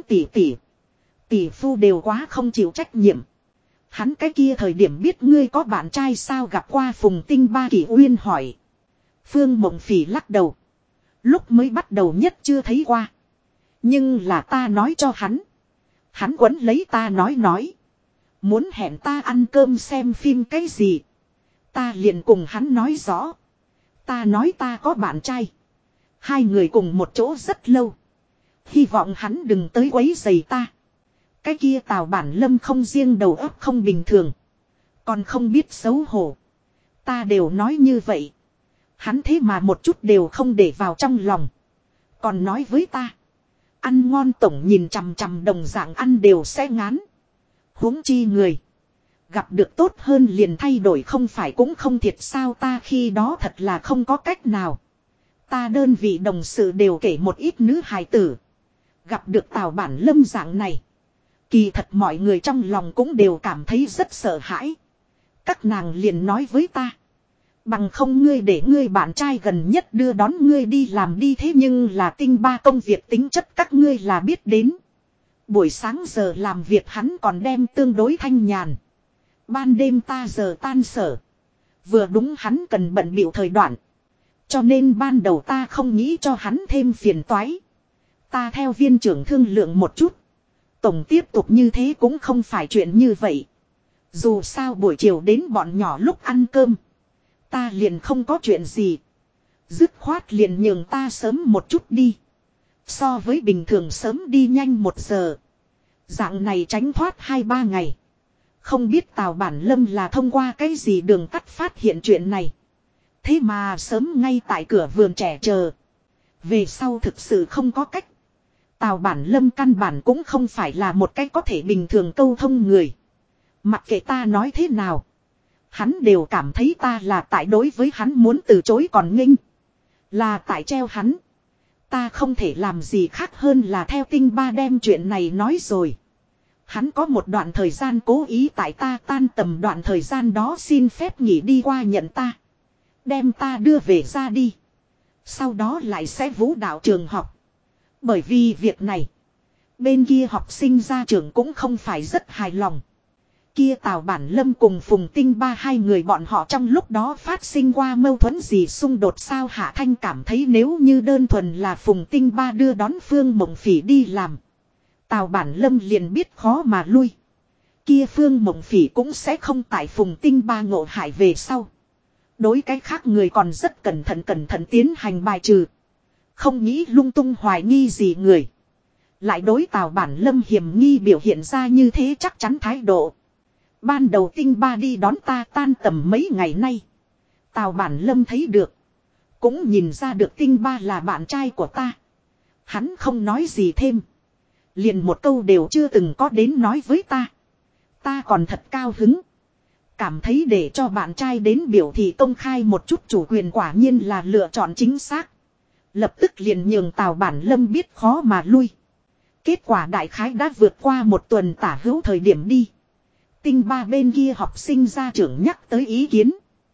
Speaker 1: tỷ phu đều quá không chịu trách nhiệm. Hắn cái kia thời điểm biết ngươi có bạn trai sao gặp qua Phùng Tinh Ba Kỷ Uyên hỏi. Phương Mộng Phỉ lắc đầu. Lúc mới bắt đầu nhất chưa thấy qua. Nhưng là ta nói cho hắn. Hắn quấn lấy ta nói. Muốn hẹn ta ăn cơm xem phim cái gì. Ta liền cùng hắn nói rõ. Ta nói ta có bạn trai. Hai người cùng một chỗ rất lâu. Hy vọng hắn đừng tới quấy rầy ta. Cái kia Tào Bản Lâm không riêng đầu óc không bình thường. Còn không biết xấu hổ. Ta đều nói như vậy. Hắn thế mà một chút đều không để vào trong lòng. Còn nói với ta. Ăn ngon tổng nhìn chằm chằm đồng dạng ăn đều sẽ ngán. Huống chi người. Gặp được tốt hơn liền thay đổi không phải cũng không thiệt sao ta khi đó thật là không có cách nào. Ta đơn vị đồng sự đều kể một ít nữ hài tử. Gặp được Tào Bản Lâm dạng này. Kỳ thật mọi người trong lòng cũng đều cảm thấy rất sợ hãi. Các nàng liền nói với ta. Bằng không ngươi để ngươi bạn trai gần nhất đưa đón ngươi đi làm đi thế nhưng là Tinh Ba công việc tính chất các ngươi là biết đến. Buổi sáng giờ làm việc hắn còn đem tương đối thanh nhàn. Ban đêm ta giờ tan sở. Vừa đúng hắn cần bận bịu thời đoạn. Cho nên ban đầu ta không nghĩ cho hắn thêm phiền toái. Ta theo viên trưởng thương lượng một chút. Tổng tiếp tục như thế cũng không phải chuyện như vậy. Dù sao buổi chiều đến bọn nhỏ lúc ăn cơm. Ta liền không có chuyện gì. Dứt khoát liền nhường ta sớm một chút đi. So với bình thường sớm đi nhanh 1 giờ. Dạng này tránh thoát 2-3 ngày. Không biết Tào Bản Lâm là thông qua cái gì đường tắt phát hiện chuyện này. Thế mà sớm ngay tại cửa vườn trẻ chờ. Về sau thực sự không có cách. Tào Bản Lâm căn bản cũng không phải là một cách có thể bình thường câu thông người. Mặc kệ ta nói thế nào. Hắn đều cảm thấy ta là tại đối với hắn muốn từ chối còn nghênh. Là tại treo hắn. Ta không thể làm gì khác hơn là theo Tinh Ba đem chuyện này nói rồi. Hắn có một đoạn thời gian cố ý tại ta tan tầm đoạn thời gian đó xin phép nghỉ đi qua nhận ta. Đem ta đưa về ra đi. Sau đó lại sẽ vũ đạo trường học. Bởi vì việc này. Bên kia học sinh ra trường cũng không phải rất hài lòng. Kia Tào Bản Lâm cùng Phùng Tinh Ba hai người bọn họ trong lúc đó phát sinh qua mâu thuẫn gì xung đột sao Hạ Thanh cảm thấy nếu như đơn thuần là Phùng Tinh Ba đưa đón Phương Mộng Phỉ đi làm. Tào Bản Lâm liền biết khó mà lui. Kia Phương Mộng Phỉ cũng sẽ không tại Phùng Tinh Ba ngộ hại về sau. Đối cái khác người còn rất cẩn thận tiến hành bài trừ. Không nghĩ lung tung hoài nghi gì người. Lại đối Tào Bản Lâm hiểm nghi biểu hiện ra như thế chắc chắn thái độ. Ban đầu Tinh Ba đi đón ta tan tầm mấy ngày nay. Tào Bản Lâm thấy được. Cũng nhìn ra được Tinh Ba là bạn trai của ta. Hắn không nói gì thêm. Liền một câu đều chưa từng có đến nói với ta. Ta còn thật cao hứng. Cảm thấy để cho bạn trai đến biểu thị công khai một chút chủ quyền quả nhiên là lựa chọn chính xác. Lập tức liền nhường Tào Bản Lâm biết khó mà lui. Kết quả đại khái đã vượt qua 1 tuần tả hữu thời điểm đi. Tinh Ba bên kia học sinh gia trưởng nhắc tới ý kiến.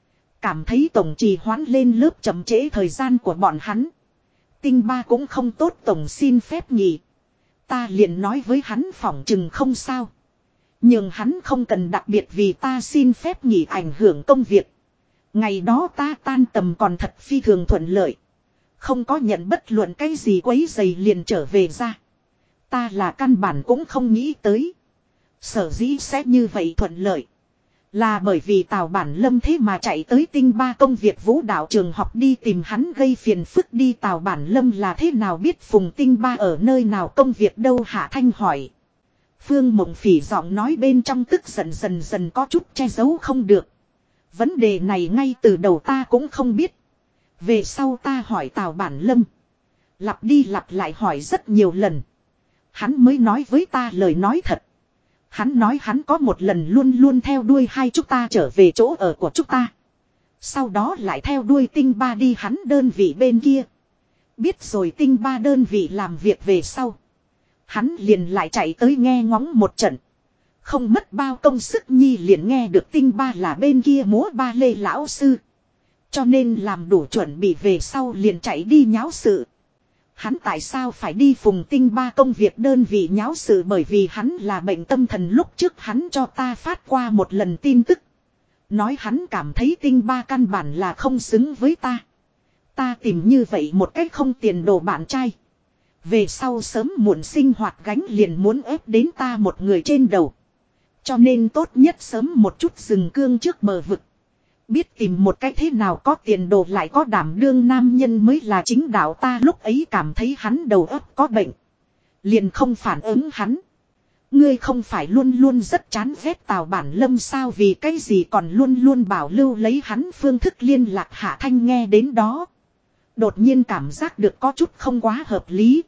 Speaker 1: Cảm thấy tổng trì hoãn lên lớp chậm trễ thời gian của bọn hắn. Tinh Ba cũng không tốt tổng xin phép nghỉ. Ta liền nói với hắn phỏng chừng không sao. Nhưng hắn không cần đặc biệt vì ta xin phép nghỉ ảnh hưởng công việc. Ngày đó ta tan tầm còn thật phi thường thuận lợi. Không có nhận bất luận cái gì quấy rầy liền trở về ra. Ta là căn bản cũng không nghĩ tới. Sở dĩ sẽ như vậy thuận lợi. Là bởi vì Tào Bản Lâm thế mà chạy tới Tinh Ba công việc vũ đạo trường học đi tìm hắn gây phiền phức đi. Tào Bản Lâm là thế nào biết Phùng Tinh Ba ở nơi nào công việc đâu Hạ Thanh hỏi. Phương Mộng Phỉ giọng nói bên trong tức giận dần có chút che giấu không được. Vấn đề này ngay từ đầu ta cũng không biết. Về sau ta hỏi Tào Bản Lâm. Lặp đi lặp lại hỏi rất nhiều lần. Hắn mới nói với ta lời nói thật. Hắn nói hắn có một lần luôn luôn theo đuôi hai chúng ta trở về chỗ ở của chúng ta. Sau đó lại theo đuôi Tinh Ba đi hắn đơn vị bên kia. Biết rồi Tinh Ba đơn vị làm việc về sau. Hắn liền lại chạy tới nghe ngóng một trận. Không mất bao công sức nhi liền nghe được Tinh Ba là bên kia múa ba lê lão sư. Cho nên làm đủ chuẩn bị về sau liền chạy đi nháo sự. Hắn tại sao phải đi Phùng Tinh Ba công việc đơn vị nháo sự bởi vì hắn là bệnh tâm thần lúc trước hắn cho ta phát qua một lần tin tức. Nói hắn cảm thấy Tinh Ba căn bản là không xứng với ta. Ta tìm như vậy một cách không tiền đồ bạn trai. Về sau sớm muộn sinh hoạt gánh liền muốn ép đến ta một người trên đầu. Cho nên tốt nhất sớm một chút dừng cương trước bờ vực. Biết tìm một cách thế nào có tiền đồ lại có đảm đương nam nhân mới là chính đạo ta lúc ấy cảm thấy hắn đầu óc có bệnh. Liền không phản ứng hắn. Ngươi không phải luôn luôn rất chán ghét Tào Bản Lâm sao vì cái gì còn luôn luôn bảo lưu lấy hắn phương thức liên lạc Hạ Thanh nghe đến đó. Đột nhiên cảm giác được có chút không quá hợp lý.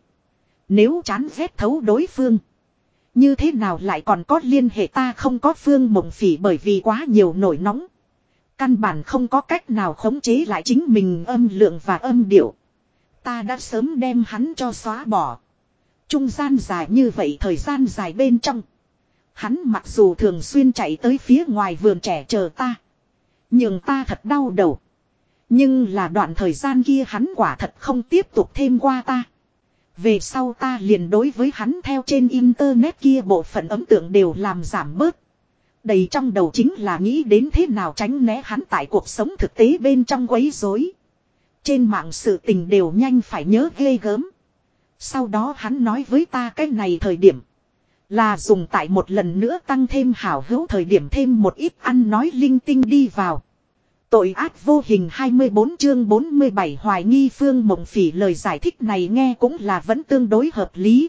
Speaker 1: Nếu chán ghét thấu đối phương. Như thế nào lại còn có liên hệ ta không có Phương Mộng Phỉ bởi vì quá nhiều nổi nóng. Căn bản không có cách nào khống chế lại chính mình âm lượng và âm điệu. Ta đã sớm đem hắn cho xóa bỏ. Trung gian dài như vậy thời gian dài bên trong. Hắn mặc dù thường xuyên chạy tới phía ngoài vườn trẻ chờ ta. Nhưng ta thật đau đầu. Nhưng là đoạn thời gian kia hắn quả thật không tiếp tục thêm qua ta. Về sau ta liền đối với hắn theo trên internet kia bộ phận ấn tượng đều làm giảm bớt. Đầy trong đầu chính là nghĩ đến thế nào tránh né hắn tại cuộc sống thực tế bên trong quấy rối. Trên mạng sự tình đều nhanh phải nhớ ghê gớm. Sau đó hắn nói với ta cái này thời điểm. Là dùng tại một lần nữa tăng thêm hảo hữu thời điểm thêm một ít ăn nói linh tinh đi vào. Tội ác vô hình 24 chương 47 hoài nghi Phương Mộng Phỉ lời giải thích này nghe cũng là vẫn tương đối hợp lý.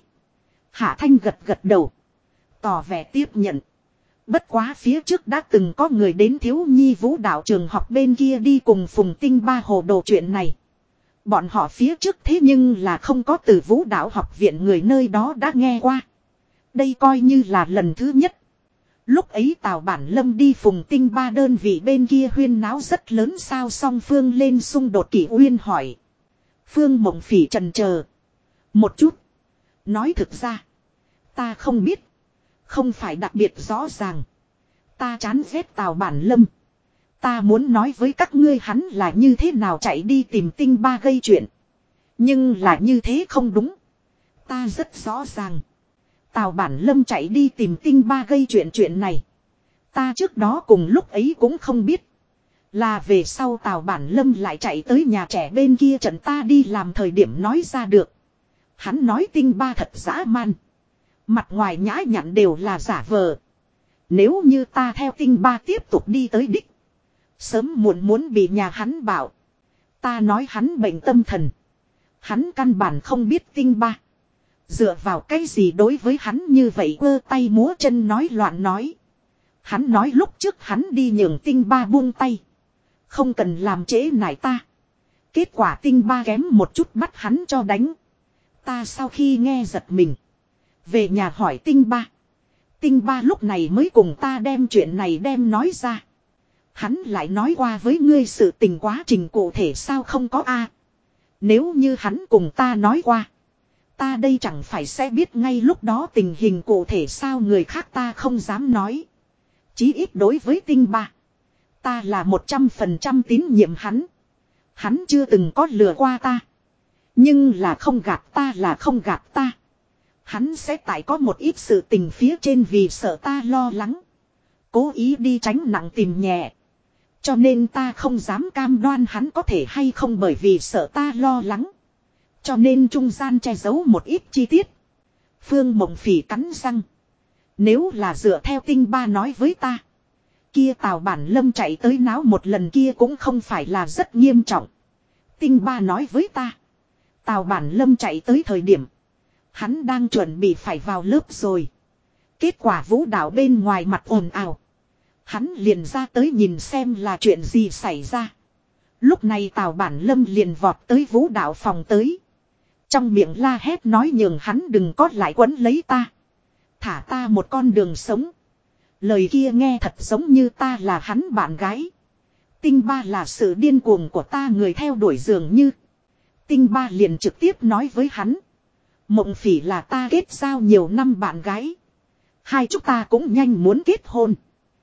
Speaker 1: Hạ Thanh gật gật đầu. Tỏ vẻ tiếp nhận. Bất quá phía trước đã từng có người đến thiếu nhi vũ đạo trường học bên kia đi cùng Phùng Tinh Ba hồ đồ chuyện này. Bọn họ phía trước thế nhưng là không có từ vũ đạo học viện người nơi đó đã nghe qua. Đây coi như là lần thứ nhất. Lúc ấy Tào Bản Lâm đi Phùng Tinh Ba đơn vị bên kia huyên náo rất lớn sao song phương lên xung đột Kỷ Uyên hỏi. Phương Mộng Phỉ trần chờ một chút. Nói thực ra. Ta không biết. Không phải đặc biệt rõ ràng. Ta chán ghét Tào Bản Lâm. Ta muốn nói với các ngươi hắn là như thế nào chạy đi tìm Tinh Ba gây chuyện. Nhưng là như thế không đúng. Ta rất rõ ràng. Tào Bản Lâm chạy đi tìm Tinh Ba gây chuyện này. Ta trước đó cùng lúc ấy cũng không biết. Là về sau Tào Bản Lâm lại chạy tới nhà trẻ bên kia trận ta đi làm thời điểm nói ra được. Hắn nói Tinh Ba thật dã man. Mặt ngoài nhã nhặn đều là giả vờ. Nếu như ta theo Tinh Ba tiếp tục đi tới đích. Sớm muộn muốn bị nhà hắn bảo. Ta nói hắn bệnh tâm thần. Hắn căn bản không biết Tinh Ba. Dựa vào cái gì đối với hắn như vậy quơ tay múa chân nói loạn nói. Hắn nói lúc trước hắn đi nhường Tinh Ba buông tay. Không cần làm trễ nải ta. Kết quả Tinh Ba kém một chút bắt hắn cho đánh. Ta sau khi nghe giật mình. Về nhà hỏi Tinh Ba. Tinh Ba lúc này mới cùng ta đem chuyện này đem nói ra. Hắn lại nói qua với ngươi sự tình quá trình cụ thể sao không có a? Nếu như hắn cùng ta nói qua. Ta đây chẳng phải sẽ biết ngay lúc đó tình hình cụ thể sao người khác ta không dám nói. Chí ít đối với Tinh Ba. Ta là 100% tín nhiệm hắn. Hắn chưa từng có lừa qua ta. Nhưng là không gạt ta là không gạt ta. Hắn sẽ tại có một ít sự tình phía trên vì sợ ta lo lắng. Cố ý đi tránh nặng tìm nhẹ. Cho nên ta không dám cam đoan hắn có thể hay không bởi vì sợ ta lo lắng. Cho nên trung gian che giấu một ít chi tiết. Phương Mộng Phỉ cắn răng. Nếu là dựa theo Tinh Ba nói với ta. Kia Tào Bản Lâm chạy tới náo một lần kia cũng không phải là rất nghiêm trọng. Tinh Ba nói với ta. Tào Bản Lâm chạy tới thời điểm. Hắn đang chuẩn bị phải vào lớp rồi. Kết quả vũ đạo bên ngoài mặt ồn ào. Hắn liền ra tới nhìn xem là chuyện gì xảy ra. Lúc này Tào Bản Lâm liền vọt tới vũ đạo phòng tới. Trong miệng la hét nói nhường hắn đừng có lại quấn lấy ta. Thả ta một con đường sống. Lời kia nghe thật giống như ta là hắn bạn gái. Tinh Ba là sự điên cuồng của ta người theo đuổi dường như. Tinh Ba liền trực tiếp nói với hắn. Mộng Phỉ là ta kết giao nhiều năm bạn gái. Hai chúng ta cũng nhanh muốn kết hôn.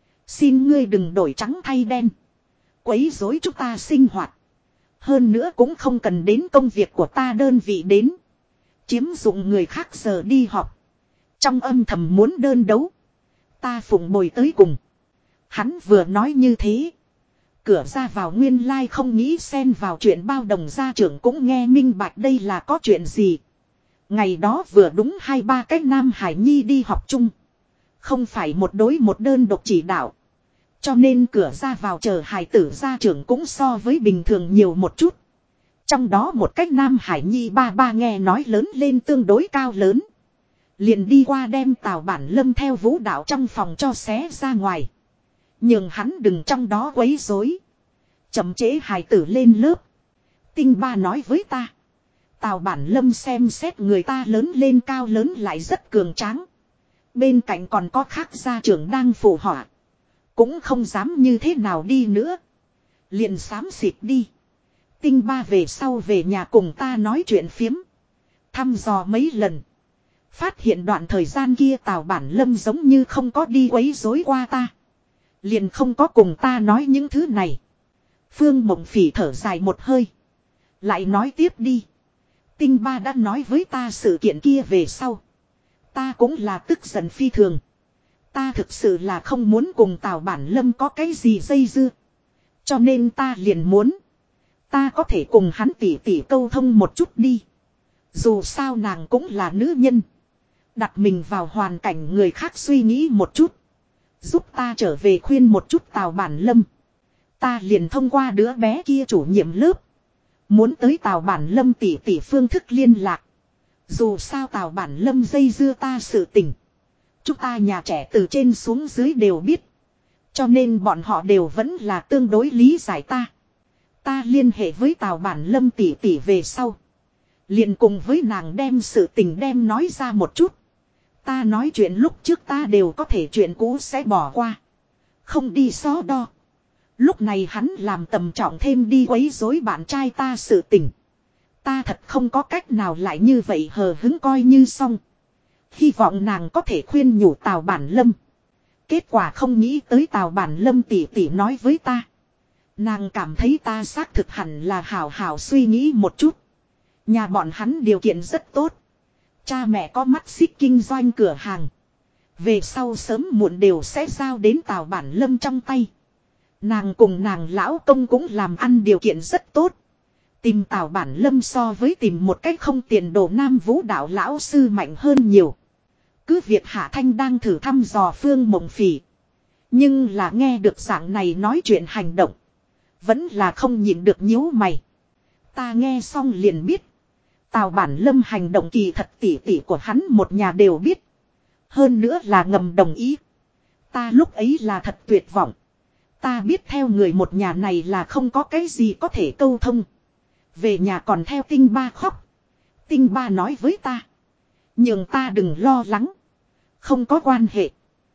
Speaker 1: Xin ngươi đừng đổi trắng thay đen. Quấy rối chúng ta sinh hoạt. Hơn nữa cũng không cần đến công việc của ta đơn vị đến. Chiếm dụng người khác giờ đi học. Trong âm thầm muốn đơn đấu. Ta phụng bồi tới cùng. Hắn vừa nói như thế. Cửa ra vào nguyên lai không nghĩ xen vào chuyện bao đồng gia trưởng cũng nghe minh bạch đây là có chuyện gì. Ngày đó vừa đúng 2-3 cái nam hải nhi đi học chung. Không phải một đối một đơn độc chỉ đạo. Cho nên cửa ra vào chờ hải tử gia trưởng cũng so với bình thường nhiều một chút. Trong đó một cách nam hải nhi ba nghe nói lớn lên tương đối cao lớn. Liền đi qua đem Tào Bản Lâm theo vũ đạo trong phòng cho xé ra ngoài. Nhưng hắn đừng trong đó quấy rối. Chậm chế hải tử lên lớp. Tinh Ba nói với ta. Tào Bản Lâm xem xét người ta lớn lên cao lớn lại rất cường tráng. Bên cạnh còn có khác gia trưởng đang phụ họa. Cũng không dám như thế nào đi nữa. Liền xám xịt đi. Tinh Ba về sau về nhà cùng ta nói chuyện phiếm. Thăm dò mấy lần. Phát hiện đoạn thời gian kia Tào Bản Lâm giống như không có đi quấy rối qua ta. Liền không có cùng ta nói những thứ này. Phương Mộng Phỉ thở dài một hơi. Lại nói tiếp đi. Tinh Ba đã nói với ta sự kiện kia về sau. Ta cũng là tức giận phi thường. Ta thực sự là không muốn cùng Tào Bản Lâm có cái gì dây dưa. Cho nên ta liền muốn. Ta có thể cùng hắn tỉ câu thông một chút đi. Dù sao nàng cũng là nữ nhân. Đặt mình vào hoàn cảnh người khác suy nghĩ một chút. Giúp ta trở về khuyên một chút Tào Bản Lâm. Ta liền thông qua đứa bé kia chủ nhiệm lớp. Muốn tới Tào Bản Lâm tỷ tỷ phương thức liên lạc. Dù sao Tào Bản Lâm dây dưa ta sự tình. Chúng ta nhà trẻ từ trên xuống dưới đều biết. Cho nên bọn họ đều vẫn là tương đối lý giải ta. Ta liên hệ với Tào Bản Lâm tỷ tỷ về sau. Liền cùng với nàng đem sự tình đem nói ra một chút. Ta nói chuyện lúc trước ta đều có thể chuyện cũ sẽ bỏ qua. Không đi so đo. Lúc này hắn làm tầm trọng thêm đi quấy rối bạn trai ta sự tình. Ta thật không có cách nào lại như vậy hờ hứng coi như xong. Hy vọng nàng có thể khuyên nhủ Tào Bản Lâm. Kết quả không nghĩ tới Tào Bản Lâm tỷ tỷ nói với ta. Nàng cảm thấy ta xác thực hẳn là hảo hảo suy nghĩ một chút. Nhà bọn hắn điều kiện rất tốt. Cha mẹ có mắt xích kinh doanh cửa hàng. Về sau sớm muộn đều sẽ giao đến Tào Bản Lâm trong tay. Nàng cùng nàng lão công cũng làm ăn điều kiện rất tốt. Tìm Tào Bản Lâm so với tìm một cách không tiền đồ nam vũ đạo lão sư mạnh hơn nhiều. Cứ việc Hạ Thanh đang thử thăm dò Phương Mộng Phỉ. Nhưng là nghe được dạng này nói chuyện hành động. Vẫn là không nhịn được nhíu mày. Ta nghe xong liền biết. Tào Bản Lâm hành động kỳ thật tỉ tỉ của hắn một nhà đều biết. Hơn nữa là ngầm đồng ý. Ta lúc ấy là thật tuyệt vọng. Ta biết theo người một nhà này là không có cái gì có thể câu thông. Về nhà còn theo Tinh Ba khóc. Tinh Ba nói với ta. Nhưng ta đừng lo lắng. Không có quan hệ.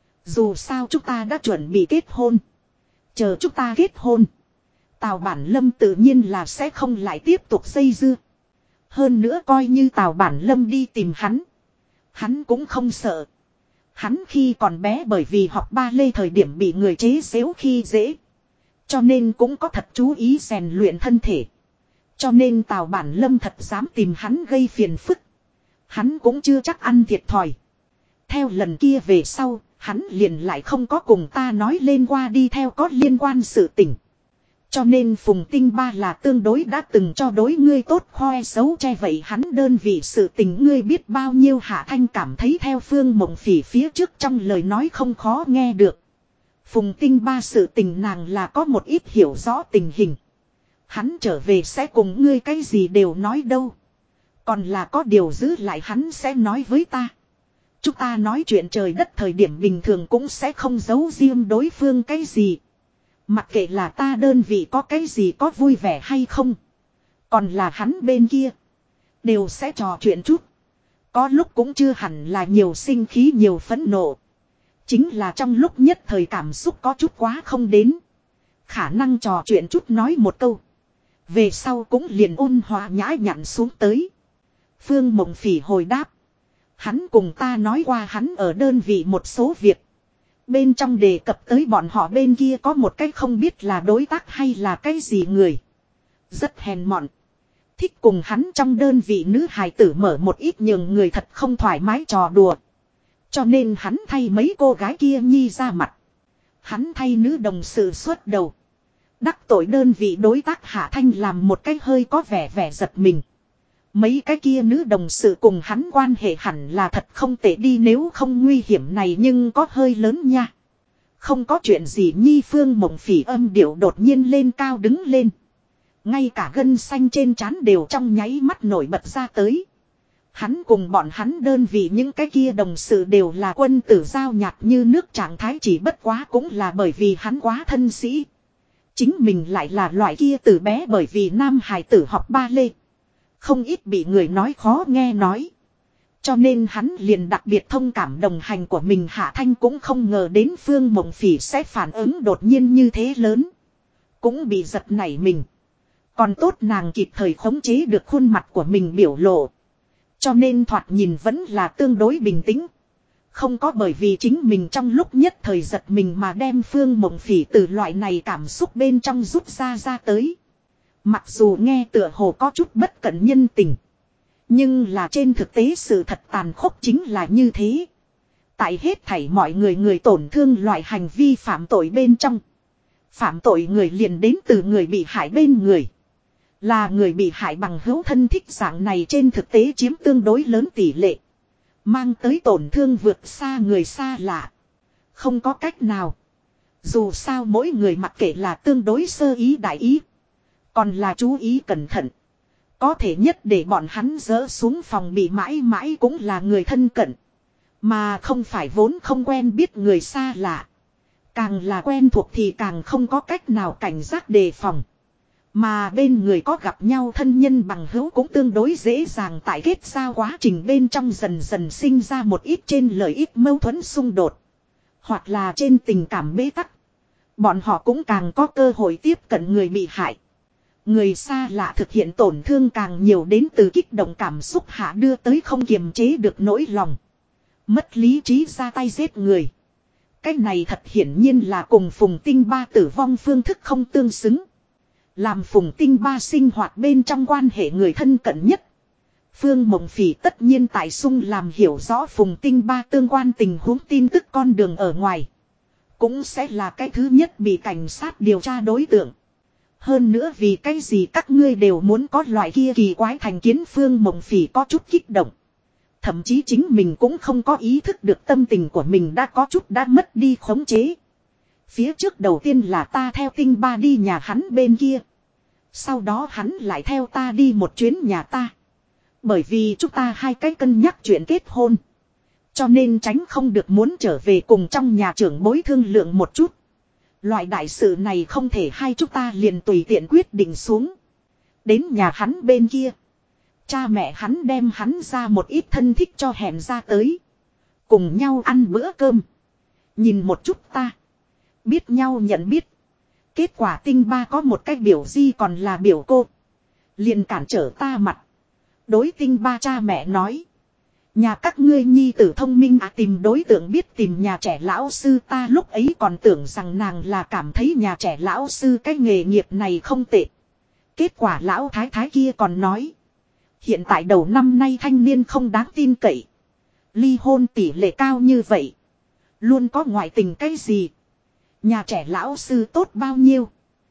Speaker 1: Dù sao chúng ta đã chuẩn bị kết hôn. Chờ chúng ta kết hôn. Tào Bản Lâm tự nhiên là sẽ không lại tiếp tục dây dưa. Hơn nữa coi như Tào Bản Lâm đi tìm hắn. Hắn cũng không sợ. Hắn khi còn bé bởi vì học ba lê thời điểm bị người chế giễu khi dễ. Cho nên cũng có thật chú ý rèn luyện thân thể. Cho nên Tào Bản Lâm thật dám tìm hắn gây phiền phức. Hắn cũng chưa chắc ăn thiệt thòi. Theo lần kia về sau, hắn liền lại không có cùng ta nói lên qua đi theo có liên quan sự tình. Cho nên Phùng Tinh Ba là tương đối đã từng cho đối ngươi tốt khoe xấu che vậy hắn đơn vị sự tình ngươi biết bao nhiêu. Hạ Thanh cảm thấy theo Phương Mộng Phỉ phía trước trong lời nói không khó nghe được. Phùng Tinh Ba sự tình nàng là có một ít hiểu rõ tình hình. Hắn trở về sẽ cùng ngươi cái gì đều nói đâu. Còn là có điều giữ lại hắn sẽ nói với ta. Chúng ta nói chuyện trời đất thời điểm bình thường cũng sẽ không giấu riêng đối phương cái gì. Mặc kệ là ta đơn vị có cái gì có vui vẻ hay không. Còn là hắn bên kia. Đều sẽ trò chuyện chút. Có lúc cũng chưa hẳn là nhiều sinh khí nhiều phẫn nộ. Chính là trong lúc nhất thời cảm xúc có chút quá không đến. Khả năng trò chuyện chút nói một câu. Về sau cũng liền ôn hòa nhã nhặn xuống tới. Phương Mộng Phỉ hồi đáp. Hắn cùng ta nói qua hắn ở đơn vị một số việc. Bên trong đề cập tới bọn họ bên kia có một cái không biết là đối tác hay là cái gì người. Rất hèn mọn. Thích cùng hắn trong đơn vị nữ hài tử mở một ít nhường người thật không thoải mái trò đùa. Cho nên hắn thay mấy cô gái kia nhi ra mặt. Hắn thay nữ đồng sự xuất đầu. Đắc tội đơn vị đối tác Hạ Thanh làm một cái hơi có vẻ vẻ giật mình. Mấy cái kia nữ đồng sự cùng hắn quan hệ hẳn là thật không tệ đi nếu không nguy hiểm này nhưng có hơi lớn nha. Không có chuyện gì nhi. Phương Mộng Phỉ âm điệu đột nhiên lên cao đứng lên. Ngay cả gân xanh trên trán đều trong nháy mắt nổi bật ra tới. Hắn cùng bọn hắn đơn vị những cái kia đồng sự đều là quân tử giao nhạt như nước trạng thái chỉ bất quá cũng là bởi vì hắn quá thân sĩ. Chính mình lại là loại kia từ bé bởi vì nam hài tử học ba lê. Không ít bị người nói khó nghe nói. Cho nên hắn liền đặc biệt thông cảm đồng hành của mình. Hạ Thanh cũng không ngờ đến Phương Mộng Phỉ sẽ phản ứng đột nhiên như thế lớn. Cũng bị giật nảy mình. Còn tốt nàng kịp thời khống chế được khuôn mặt của mình biểu lộ. Cho nên thoạt nhìn vẫn là tương đối bình tĩnh. Không có bởi vì chính mình trong lúc nhất thời giật mình mà đem Phương Mộng Phỉ từ loại này cảm xúc bên trong rút ra tới. Mặc dù nghe tựa hồ có chút bất cẩn nhân tình. Nhưng là trên thực tế sự thật tàn khốc chính là như thế. Tại hết thảy mọi người tổn thương loại hành vi phạm tội bên trong. Phạm tội người liền đến từ người bị hại bên người. Là người bị hại bằng hữu thân thích dạng này trên thực tế chiếm tương đối lớn tỷ lệ. Mang tới tổn thương vượt xa người xa lạ. Không có cách nào. Dù sao mỗi người mặc kệ là tương đối sơ ý đại ý. Còn là chú ý cẩn thận. Có thể nhất để bọn hắn dỡ xuống phòng bị mãi mãi cũng là người thân cận. Mà không phải vốn không quen biết người xa lạ. Càng là quen thuộc thì càng không có cách nào cảnh giác đề phòng. Mà bên người có gặp nhau thân nhân bằng hữu cũng tương đối dễ dàng tại kết giao quá trình bên trong dần dần sinh ra một ít trên lợi ích mâu thuẫn xung đột. Hoặc là trên tình cảm bế tắc. Bọn họ cũng càng có cơ hội tiếp cận người bị hại. Người xa lạ thực hiện tổn thương càng nhiều đến từ kích động cảm xúc hạ đưa tới không kiềm chế được nỗi lòng. Mất lý trí ra tay giết người. Cái này thật hiển nhiên là cùng Phùng Tinh Ba tử vong phương thức không tương xứng. Làm Phùng Tinh Ba sinh hoạt bên trong quan hệ người thân cận nhất. Phương Mộng Phỉ tất nhiên tại sung làm hiểu rõ Phùng Tinh Ba tương quan tình huống tin tức con đường ở ngoài. Cũng sẽ là cái thứ nhất bị cảnh sát điều tra đối tượng. Hơn nữa vì cái gì các ngươi đều muốn có loại kia kỳ quái thành kiến. Phương Mộng Phỉ có chút kích động. Thậm chí chính mình cũng không có ý thức được tâm tình của mình đã có chút đã mất đi khống chế. Phía trước đầu tiên là ta theo Tinh Ba đi nhà hắn bên kia. Sau đó hắn lại theo ta đi một chuyến nhà ta. Bởi vì chúng ta hai cái cân nhắc chuyện kết hôn. Cho nên tránh không được muốn trở về cùng trong nhà trưởng bối thương lượng một chút. Loại đại sự này không thể hai chúng ta liền tùy tiện quyết định xuống. Đến nhà hắn bên kia. Cha mẹ hắn đem hắn ra một ít thân thích cho hẹn ra tới. Cùng nhau ăn bữa cơm. Nhìn một chút ta. Biết nhau nhận biết. Kết quả Tinh Ba có một cái biểu di còn là biểu cô. Liền cản trở ta mặt. Đối Tinh Ba cha mẹ nói. Nhà các ngươi nhi tử thông minh tìm đối tượng biết tìm nhà trẻ lão sư. Ta lúc ấy còn tưởng rằng nàng là cảm thấy nhà trẻ lão sư cái nghề nghiệp này không tệ. Kết quả lão thái thái kia còn nói. Hiện tại đầu năm nay thanh niên không đáng tin cậy. Ly hôn tỷ lệ cao như vậy. Luôn có ngoại tình cái gì. Nhà trẻ lão sư tốt bao nhiêu.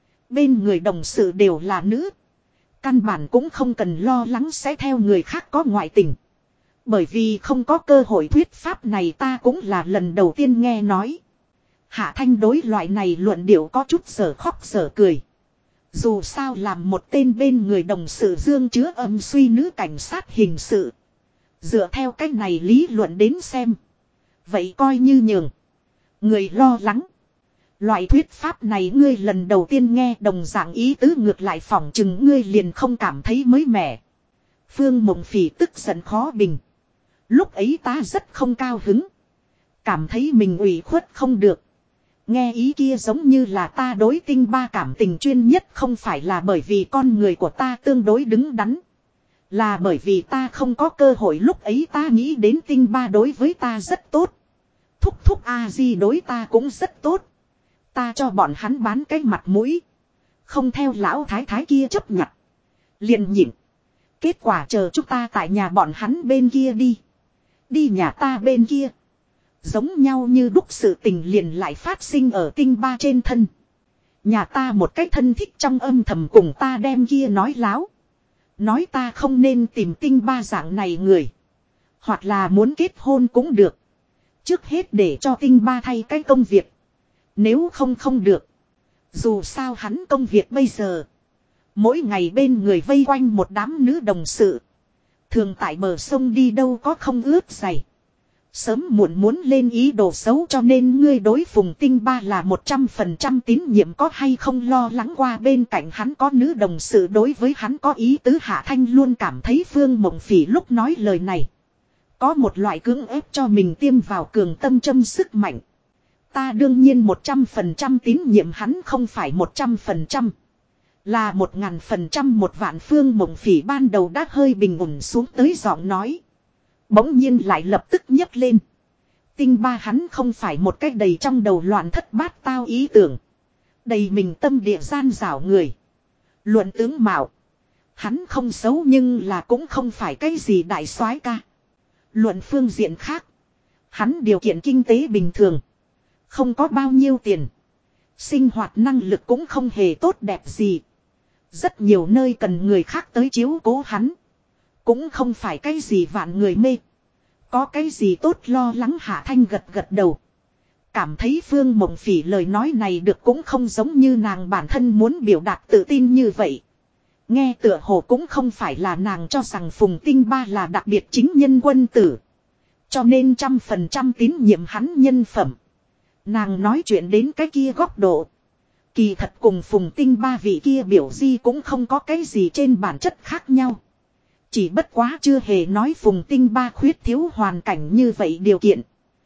Speaker 1: Bên người đồng sự đều là nữ. Căn bản cũng không cần lo lắng sẽ theo người khác có ngoại tình. Bởi vì không có cơ hội thuyết pháp này ta cũng là lần đầu tiên nghe nói. Hạ Thanh đối loại này luận điệu có chút sở khóc sở cười. Dù sao làm một tên bên người đồng sự dương chứa âm suy nữ cảnh sát hình sự. Dựa theo cách này lý luận đến xem. Vậy coi như nhường. Người lo lắng. Loại thuyết pháp này ngươi lần đầu tiên nghe đồng dạng ý tứ ngược lại phỏng chừng ngươi liền không cảm thấy mới mẻ. Phương Mộng Phỉ tức giận khó bình. Lúc ấy ta rất không cao hứng. Cảm thấy mình ủy khuất không được. Nghe ý kia giống như là ta đối Tinh Ba cảm tình chuyên nhất không phải là bởi vì con người của ta tương đối đứng đắn. Là bởi vì ta không có cơ hội lúc ấy ta nghĩ đến Tinh Ba đối với ta rất tốt. Thúc thúc A-di đối ta cũng rất tốt. Ta cho bọn hắn bán cái mặt mũi. Không theo lão thái thái kia chấp nhận. Liền nhịn. Kết quả chờ chúng ta tại nhà bọn hắn bên kia đi. Đi nhà ta bên kia. Giống nhau như đúc sự tình liền lại phát sinh ở Tinh Ba trên thân. Nhà ta một cách thân thích trong âm thầm cùng ta đem kia nói láo. Nói ta không nên tìm Tinh Ba dạng này người. Hoặc là muốn kết hôn cũng được. Trước hết để cho Tinh Ba thay cái công việc. Nếu không được. Dù sao hắn công việc bây giờ. Mỗi ngày bên người vây quanh một đám nữ đồng sự. Thường tại bờ sông đi đâu có không ướt giày. Sớm muộn muốn lên ý đồ xấu cho nên ngươi đối Phùng Tinh Ba là 100% tín nhiệm có hay không lo lắng qua bên cạnh hắn có nữ đồng sự đối với hắn có ý tứ. Hạ Thanh luôn cảm thấy Phương Mộng Phỉ lúc nói lời này. Có một loại cưỡng ép cho mình tiêm vào cường tâm châm sức mạnh. Ta đương nhiên 100% tín nhiệm hắn không phải 100%. Là 1000%, 10000%. Phương Mộng Phỉ ban đầu đã hơi bình ổn xuống tới giọng nói. Bỗng nhiên lại lập tức nhấc lên. Tinh Ba hắn không phải một cách đầy trong đầu loạn thất bát tao ý tưởng. Đầy mình tâm địa gian dảo người. Luận tướng mạo. Hắn không xấu nhưng là cũng không phải cái gì đại soái ca. Luận phương diện khác. Hắn điều kiện kinh tế bình thường. Không có bao nhiêu tiền. Sinh hoạt năng lực cũng không hề tốt đẹp gì. Rất nhiều nơi cần người khác tới chiếu cố hắn. Cũng không phải cái gì vạn người mê. Có cái gì tốt lo lắng. Hạ Thanh gật gật đầu. Cảm thấy Phương Mộng Phỉ lời nói này được cũng không giống như nàng bản thân muốn biểu đạt tự tin như vậy. Nghe tựa hồ cũng không phải là nàng cho rằng Phùng Tinh Ba là đặc biệt chính nhân quân tử. Cho nên 100% tín nhiệm hắn nhân phẩm. Nàng nói chuyện đến cái kia góc độ. Kỳ thật cùng Phùng Tinh Ba vị kia biểu di cũng không có cái gì trên bản chất khác nhau. Chỉ bất quá chưa hề nói Phùng Tinh Ba khuyết thiếu hoàn cảnh như vậy điều kiện.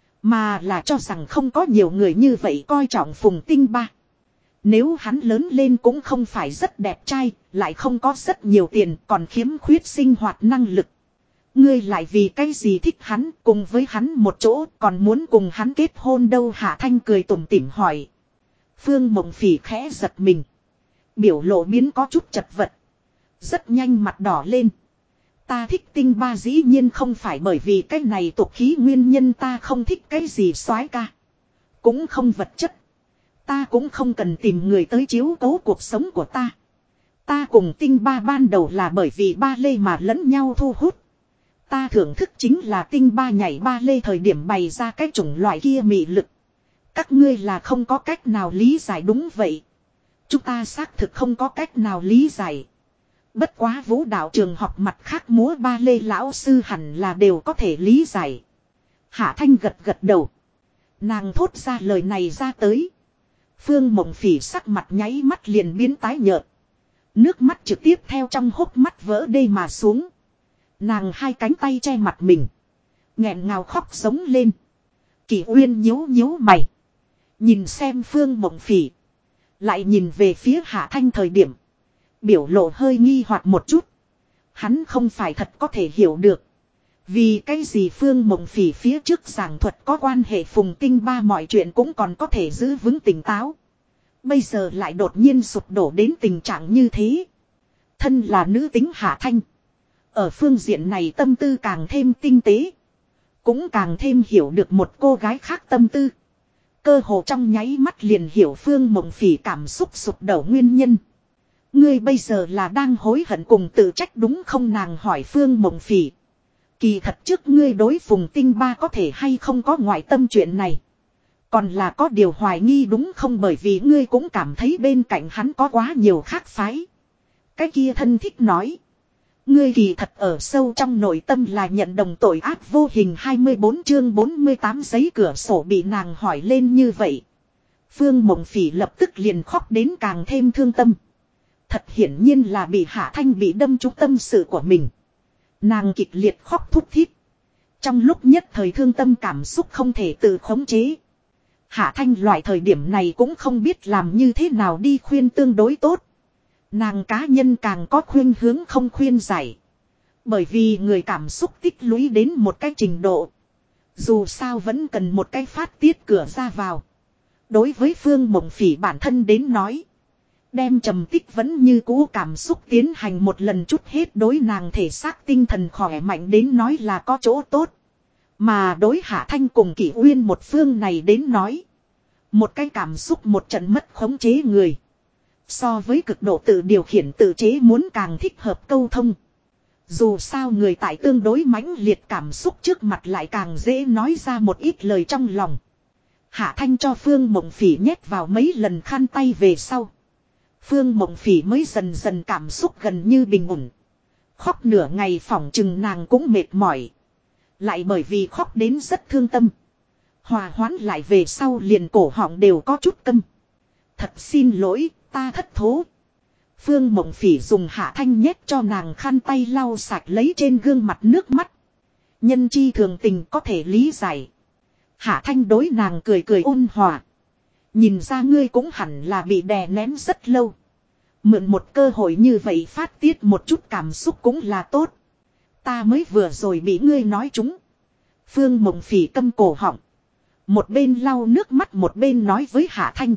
Speaker 1: Mà là cho rằng không có nhiều người như vậy coi trọng Phùng Tinh Ba. Nếu hắn lớn lên cũng không phải rất đẹp trai, lại không có rất nhiều tiền, còn khiếm khuyết sinh hoạt năng lực. Ngươi lại vì cái gì thích hắn, cùng với hắn một chỗ, còn muốn cùng hắn kết hôn đâu? Hạ Thanh cười tủm tỉm hỏi. Phương Mộng Phỉ khẽ giật mình. Biểu lộ biến có chút chật vật. Rất nhanh mặt đỏ lên. Ta thích Tinh Ba dĩ nhiên không phải bởi vì cái này tục khí nguyên nhân, ta không thích cái gì soái ca. Cũng không vật chất. Ta cũng không cần tìm người tới chiếu cố cuộc sống của ta. Ta cùng Tinh Ba ban đầu là bởi vì ba lê mà lẫn nhau thu hút. Ta thưởng thức chính là Tinh Ba nhảy ba lê thời điểm bày ra cái chủng loại kia mị lực. Các ngươi là không có cách nào lý giải. Đúng vậy. Chúng ta xác thực không có cách nào lý giải. Bất quá vũ đạo trường học mặt khác múa ba lê lão sư hẳn là đều có thể lý giải. Hạ Thanh gật gật đầu. Nàng thốt ra lời này ra tới. Phương Mộng Phỉ sắc mặt nháy mắt liền biến tái nhợt. Nước mắt trực tiếp theo trong hốc mắt vỡ đê mà xuống. Nàng hai cánh tay che mặt mình. Nghẹn ngào khóc sống lên. Kỷ Uyên nhíu nhíu mày. Nhìn xem Phương Mộng Phỉ. Lại nhìn về phía Hạ Thanh thời điểm. Biểu lộ hơi nghi hoặc một chút. Hắn không phải thật có thể hiểu được. Vì cái gì Phương Mộng Phỉ phía trước giảng thuật có quan hệ Phùng Tinh Ba mọi chuyện cũng còn có thể giữ vững tỉnh táo. Bây giờ lại đột nhiên sụp đổ đến tình trạng như thế. Thân là nữ tính Hạ Thanh. Ở phương diện này tâm tư càng thêm tinh tế. Cũng càng thêm hiểu được một cô gái khác tâm tư. Cơ hồ trong nháy mắt liền hiểu Phương Mộng Phỉ cảm xúc sụp đổ nguyên nhân. Ngươi bây giờ là đang hối hận cùng tự trách đúng không? Nàng hỏi Phương Mộng Phỉ. Kỳ thật trước ngươi đối Phùng Tinh Ba có thể hay không có ngoại tâm chuyện này. Còn là có điều hoài nghi đúng không? Bởi vì ngươi cũng cảm thấy bên cạnh hắn có quá nhiều khác phái. Cái kia thân thích nói. Ngươi kỳ thật ở sâu trong nội tâm là nhận đồng tội ác vô hình. 24 chương 48 giấy cửa sổ bị nàng hỏi lên như vậy. Phương Mộng Phỉ lập tức liền khóc đến càng thêm thương tâm. Thật hiển nhiên là bị Hạ Thanh bị đâm trúng tâm sự của mình. Nàng kịch liệt khóc thút thít. Trong lúc nhất thời thương tâm cảm xúc không thể tự khống chế. Hạ Thanh loại thời điểm này cũng không biết làm như thế nào đi khuyên tương đối tốt. Nàng cá nhân càng có khuyên hướng không khuyên giải. Bởi vì người cảm xúc tích lũy đến một cái trình độ. Dù sao vẫn cần một cái phát tiết cửa ra vào. Đối với Phương Mộng Phỉ bản thân đến nói. Đem trầm tích vẫn như cũ cảm xúc tiến hành một lần chút hết đối nàng thể xác tinh thần khỏe mạnh đến nói là có chỗ tốt. Mà đối Hạ Thanh cùng Kỷ Uyên một phương này đến nói. Một cái cảm xúc một trận mất khống chế người. So với cực độ tự điều khiển tự chế muốn càng thích hợp câu thông. Dù sao người tại tương đối mãnh liệt cảm xúc trước mặt lại càng dễ nói ra một ít lời trong lòng. Hạ Thanh cho Phương Mộng Phỉ nhét vào mấy lần khăn tay về sau. Phương Mộng Phỉ mới dần dần cảm xúc gần như bình ổn. Khóc nửa ngày phỏng chừng nàng cũng mệt mỏi. Lại bởi vì khóc đến rất thương tâm. Hòa hoãn lại về sau liền cổ họng đều có chút câm. Thật xin lỗi, ta thất thố. Phương Mộng Phỉ dùng Hạ Thanh nhét cho nàng khăn tay lau sạch lấy trên gương mặt nước mắt. Nhân chi thường tình có thể lý giải. Hạ Thanh đối nàng cười cười ôn hòa. Nhìn ra ngươi cũng hẳn là bị đè nén rất lâu. Mượn một cơ hội như vậy phát tiết một chút cảm xúc cũng là tốt. Ta mới vừa rồi bị ngươi nói trúng. Phương Mộng Phỉ câm cổ họng. Một bên lau nước mắt một bên nói với Hạ Thanh.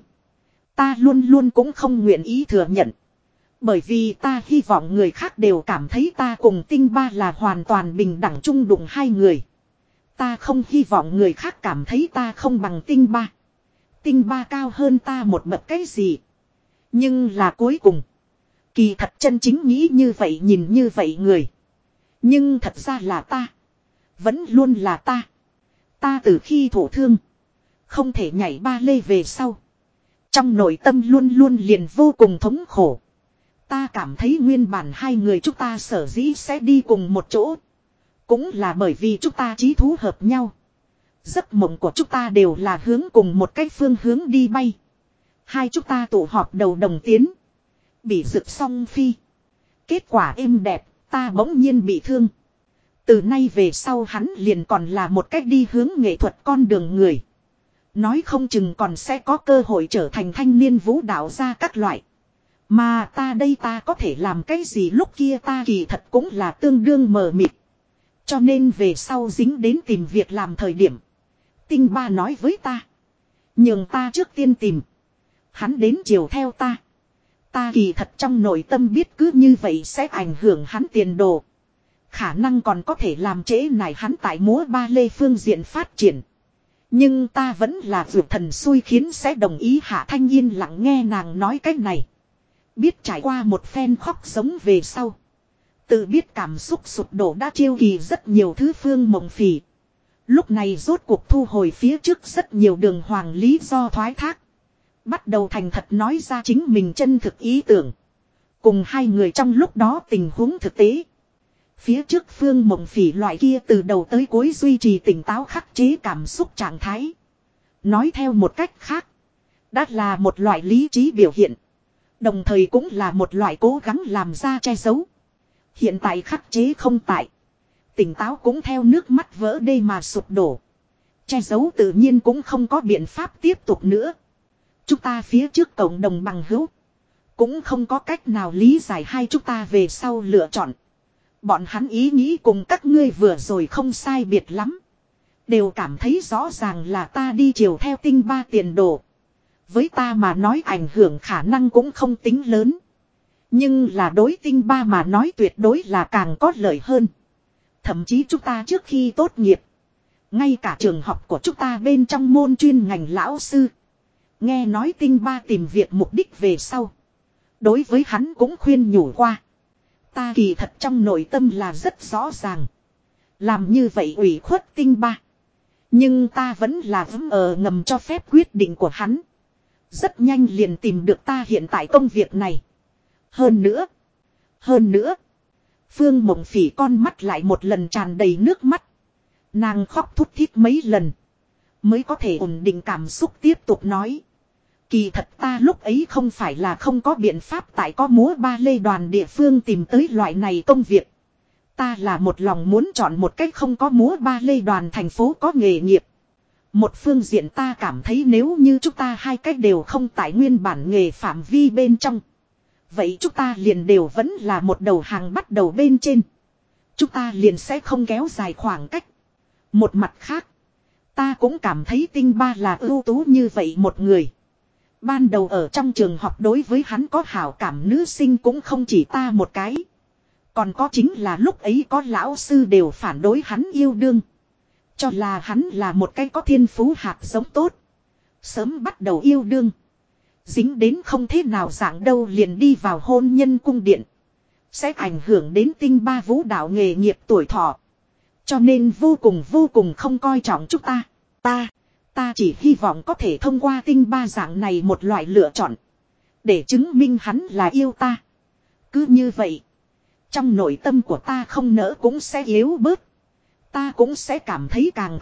Speaker 1: Ta luôn luôn cũng không nguyện ý thừa nhận. Bởi vì ta hy vọng người khác đều cảm thấy ta cùng Tinh Ba là hoàn toàn bình đẳng chung đụng hai người. Ta không hy vọng người khác cảm thấy ta không bằng Tinh Ba. Tinh Ba cao hơn ta một bậc cái gì. Nhưng là cuối cùng. Kỳ thật chân chính nghĩ như vậy nhìn như vậy người. Nhưng thật ra là ta. Vẫn luôn là ta. Ta từ khi thổ thương. không thể nhảy ba lê về sau. Trong nội tâm luôn luôn liền vô cùng thống khổ. Ta cảm thấy nguyên bản hai người chúng ta sở dĩ sẽ đi cùng một chỗ. Cũng là bởi vì chúng ta chí thú hợp nhau. Giấc mộng của chúng ta đều là hướng cùng một cái phương hướng đi bay. Hai chúng ta tụ họp đầu đồng tiến. Bị rực song phi. Kết quả êm đẹp, ta bỗng nhiên bị thương. Từ nay về sau hắn liền còn là một cách đi hướng nghệ thuật con đường người. Nói không chừng còn sẽ có cơ hội trở thành thanh niên vũ đạo gia các loại. Mà ta đây ta có thể làm cái gì lúc kia ta kỳ thật cũng là tương đương mờ mịt. Cho nên về sau dính đến tìm việc làm thời điểm. Tinh ba nói với ta. Nhường ta trước tiên tìm. Hắn đến chiều theo ta. Ta kỳ thật trong nội tâm biết cứ như vậy sẽ ảnh hưởng hắn tiền đồ. Khả năng còn có thể làm trễ nải hắn tại múa ba lê phương diện phát triển. Nhưng ta vẫn là vượt thần xui khiến sẽ đồng ý. Hạ Thanh yên lặng nghe nàng nói cách này. Biết trải qua một phen khóc giống về sau. Tự biết cảm xúc sụp đổ đã chiêu kỳ rất nhiều thứ Phương Mộng Phỉ. Lúc này rốt cuộc thu hồi phía trước rất nhiều đường hoàng lý do thoái thác. Bắt đầu thành thật nói ra chính mình chân thực ý tưởng. Cùng hai người trong lúc đó tình huống thực tế. Phía trước Phương Mộng Phỉ loại kia từ đầu tới cuối duy trì tỉnh táo khắc chế cảm xúc trạng thái. Nói theo một cách khác. Đã là một loại lý trí biểu hiện. Đồng thời cũng là một loại cố gắng làm ra che giấu. Hiện tại khắc chế không tại. Tỉnh táo cũng theo nước mắt vỡ đê mà sụp đổ. Che giấu tự nhiên cũng không có biện pháp tiếp tục nữa. Chúng ta phía trước cộng đồng bằng hữu. Cũng không có cách nào lý giải hai chúng ta về sau lựa chọn. Bọn hắn ý nghĩ cùng các ngươi vừa rồi không sai biệt lắm. Đều cảm thấy rõ ràng là ta đi chiều theo tinh ba tiền đồ. Với ta mà nói ảnh hưởng khả năng cũng không tính lớn. Nhưng là đối tinh ba mà nói tuyệt đối là càng có lợi hơn. Thậm chí chúng ta trước khi tốt nghiệp. Ngay cả trường học của chúng ta bên trong môn chuyên ngành lão sư. Nghe nói tinh ba tìm việc mục đích về sau. Đối với hắn cũng khuyên nhủ qua. Ta kỳ thật trong nội tâm là rất rõ ràng. Làm như vậy ủy khuất tinh ba. Nhưng ta vẫn là ngầm cho phép quyết định của hắn. Rất nhanh liền tìm được ta hiện tại công việc này. Hơn nữa. Phương Mộng Phỉ con mắt lại một lần tràn đầy nước mắt. Nàng khóc thút thít mấy lần. Mới có thể ổn định cảm xúc tiếp tục nói. Kỳ thật ta lúc ấy không phải là không có biện pháp tại có múa ba lê đoàn địa phương tìm tới loại này công việc. Ta là một lòng muốn chọn một cách không có múa ba lê đoàn thành phố có nghề nghiệp. Một phương diện ta cảm thấy nếu như chúng ta hai cách đều không tại nguyên bản nghề phạm vi bên trong. Vậy chúng ta liền đều vẫn là một đầu hàng bắt đầu bên trên. Chúng ta liền sẽ không kéo dài khoảng cách. Một mặt khác, ta cũng cảm thấy tinh ba là ưu tú như vậy một người. Ban đầu ở trong trường học đối với hắn có hảo cảm nữ sinh cũng không chỉ ta một cái. Còn có chính là lúc ấy có lão sư đều phản đối hắn yêu đương. Cho là hắn là một cái có thiên phú hạt giống tốt. Sớm bắt đầu yêu đương. Dính đến không thế nào dạng đâu liền đi vào hôn nhân cung điện. Sẽ ảnh hưởng đến tinh ba vũ đạo nghề nghiệp tuổi thọ. Cho nên vô cùng không coi trọng chúng ta. Ta chỉ hy vọng có thể thông qua tinh ba dạng này một loại lựa chọn. Để chứng minh hắn là yêu ta. Cứ như vậy. Trong nội tâm của ta không nỡ cũng sẽ yếu bớt. Ta cũng sẽ cảm thấy càng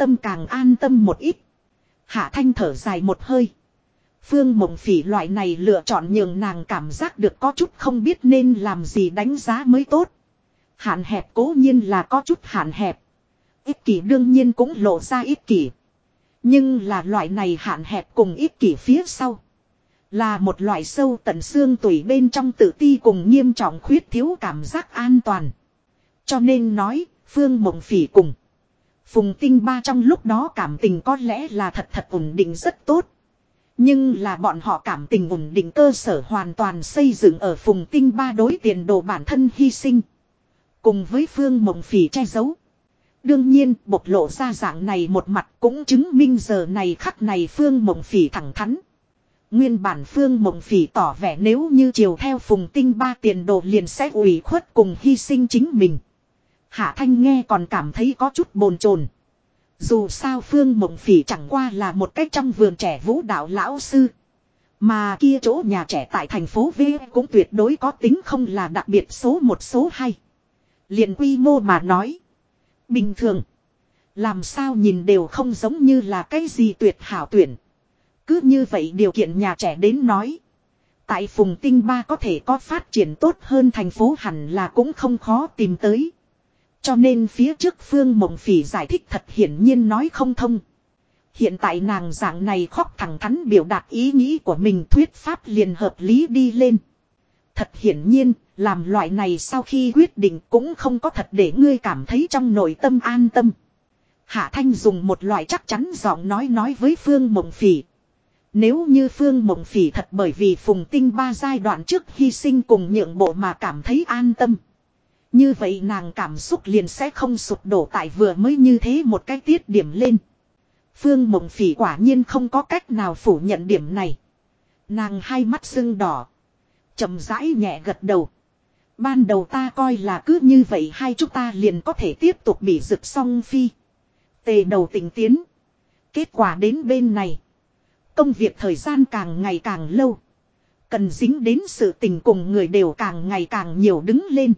Speaker 1: an tâm một ít. Hạ Thanh thở dài một hơi. Phương Mộng Phỉ loại này lựa chọn nhường nàng cảm giác được có chút không biết nên làm gì đánh giá mới tốt. Hạn hẹp cố nhiên là có chút hạn hẹp. Ích kỷ đương nhiên cũng lộ ra ích kỷ. Nhưng là loại này hạn hẹp cùng ích kỷ phía sau. Là một loại sâu tận xương tủy bên trong tự ti cùng nghiêm trọng khuyết thiếu cảm giác an toàn. Cho nên nói, Phương Mộng Phỉ cùng Phùng Tinh Ba trong lúc đó cảm tình có lẽ là thật ổn định rất tốt. Nhưng là bọn họ cảm tình ổn định cơ sở hoàn toàn xây dựng ở Phùng Tinh Ba đối tiền đồ bản thân hy sinh. Cùng với Phương Mộng Phỉ che giấu. Đương nhiên bộc lộ ra dạng này một mặt cũng chứng minh giờ này khắc này Phương Mộng Phỉ thẳng thắn. Nguyên bản Phương Mộng Phỉ tỏ vẻ nếu như chiều theo Phùng Tinh Ba tiền đồ liền sẽ ủy khuất cùng hy sinh chính mình. Hạ Thanh nghe còn cảm thấy có chút bồn chồn. Dù sao Phương Mộng Phỉ chẳng qua là một cách trong vườn trẻ vũ đạo lão sư. Mà kia chỗ nhà trẻ tại thành phố V cũng tuyệt đối có tính không là đặc biệt số một số hai. Liền quy mô mà nói. Bình thường. Làm sao nhìn đều không giống như là cái gì tuyệt hảo tuyển. Cứ như vậy điều kiện nhà trẻ đến nói. Tại Phùng Tinh Ba có thể có phát triển tốt hơn thành phố hẳn là cũng không khó tìm tới. Cho nên phía trước Phương Mộng Phỉ giải thích thật hiển nhiên nói không thông. Hiện tại nàng dạng này khóc thẳng thắn biểu đạt ý nghĩ của mình thuyết pháp liền hợp lý đi lên. Thật hiển nhiên, làm loại này sau khi quyết định cũng không có thật để ngươi cảm thấy trong nội tâm an tâm. Hạ Thanh dùng một loại chắc chắn giọng nói với Phương Mộng Phỉ. Nếu như Phương Mộng Phỉ thật bởi vì Phùng Tinh Ba giai đoạn trước hy sinh cùng nhượng bộ mà cảm thấy an tâm. Như vậy nàng cảm xúc liền sẽ không sụp đổ tại vừa mới như thế một cái tiết điểm lên. Phương Mộng Phỉ quả nhiên không có cách nào phủ nhận điểm này. Nàng hai mắt sưng đỏ. Chậm rãi nhẹ gật đầu. Ban đầu ta coi là cứ như vậy hai chúng ta liền có thể tiếp tục bị rực song phi. Tề đầu tỉnh tiến. Kết quả đến bên này. Công việc thời gian càng ngày càng lâu. Cần dính đến sự tình cùng người đều càng ngày càng nhiều đứng lên.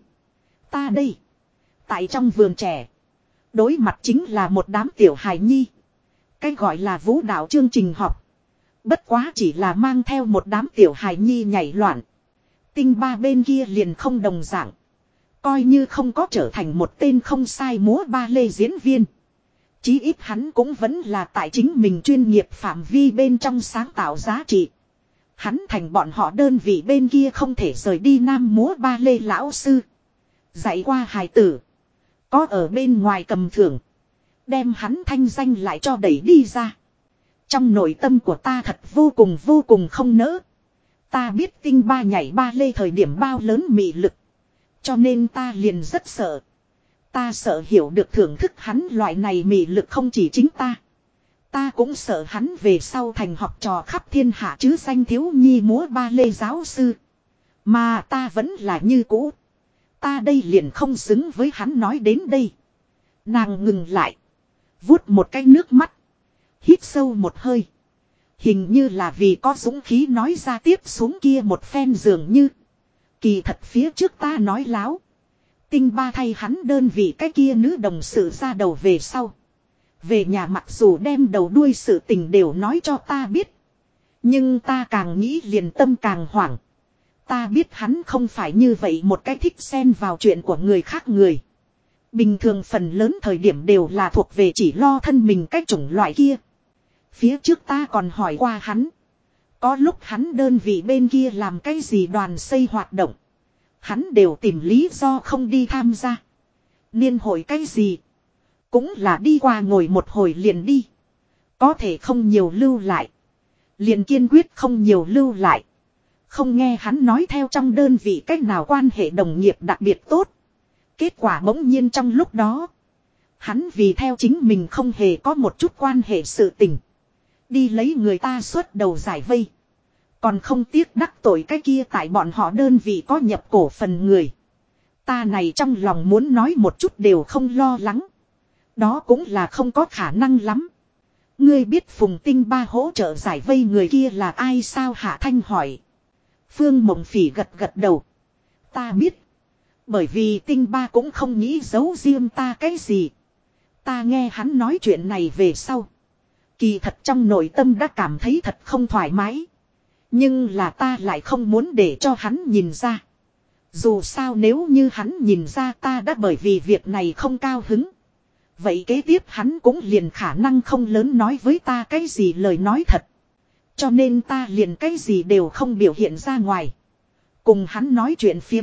Speaker 1: Ta đây. Tại trong vườn trẻ. Đối mặt chính là một đám tiểu hài nhi. Cái gọi là vũ đạo chương trình học. Bất quá chỉ là mang theo một đám tiểu hài nhi nhảy loạn. Tinh Ba bên kia liền không đồng dạng. Coi như không có trở thành một tên không sai múa ba lê diễn viên. Chí ít hắn cũng vẫn là tại chính mình chuyên nghiệp phạm vi bên trong sáng tạo giá trị. Hắn thành bọn họ đơn vị bên kia không thể rời đi nam múa ba lê lão sư. Dạy qua hài tử. Có ở bên ngoài cầm thưởng. Đem hắn thanh danh lại cho đẩy đi ra. Trong nội tâm của ta thật vô cùng không nỡ. Ta biết Tinh Ba nhảy ba lê thời điểm bao lớn mị lực. Cho nên ta liền rất sợ. Ta sợ hiểu được thưởng thức hắn loại này mị lực không chỉ chính ta. Ta cũng sợ hắn về sau thành học trò khắp thiên hạ chứ danh thiếu nhi múa ba lê giáo sư. Mà ta vẫn là như cũ. Ta đây liền không xứng với hắn nói đến đây. Nàng ngừng lại. Vuốt một cái nước mắt. Hít sâu một hơi. Hình như là vì có dũng khí nói ra tiếp xuống kia một phen dường như. Kỳ thật phía trước ta nói láo. Tinh Ba thay hắn đơn vị cái kia nữ đồng sự ra đầu về sau. Về nhà mặc dù đem đầu đuôi sự tình đều nói cho ta biết. Nhưng ta càng nghĩ liền tâm càng hoảng. Ta biết hắn không phải như vậy một cái thích xen vào chuyện của người khác người. Bình thường phần lớn thời điểm đều là thuộc về chỉ lo thân mình cái chủng loại kia. Phía trước ta còn hỏi qua hắn. Có lúc hắn đơn vị bên kia làm cái gì đoàn xây hoạt động. Hắn đều tìm lý do không đi tham gia. Niên hội cái gì. Cũng là đi qua ngồi một hồi liền đi. Có thể không nhiều lưu lại. Liền kiên quyết không nhiều lưu lại. Không nghe hắn nói theo trong đơn vị cách nào quan hệ đồng nghiệp đặc biệt tốt. Kết quả bỗng nhiên trong lúc đó. Hắn vì theo chính mình không hề có một chút quan hệ sự tình. Đi lấy người ta xuất đầu giải vây. Còn không tiếc đắc tội cái kia tại bọn họ đơn vị có nhập cổ phần người. Ta này trong lòng muốn nói một chút đều không lo lắng. Đó cũng là không có khả năng lắm. Ngươi biết Phùng Tinh Ba hỗ trợ giải vây người kia là ai sao Hạ Thanh hỏi. Phương Mộng Phỉ gật đầu. Ta biết. Bởi vì Tinh Ba cũng không nghĩ giấu riêng ta cái gì. Ta nghe hắn nói chuyện này về sau. Kỳ thật trong nội tâm đã cảm thấy thật không thoải mái. Nhưng là ta lại không muốn để cho hắn nhìn ra. Dù sao nếu như hắn nhìn ra ta đã bởi vì việc này không cao hứng. Vậy kế tiếp hắn cũng liền khả năng không lớn nói với ta cái gì lời nói thật. Cho nên ta liền cái gì đều không biểu hiện ra ngoài. Cùng hắn nói chuyện phiếm.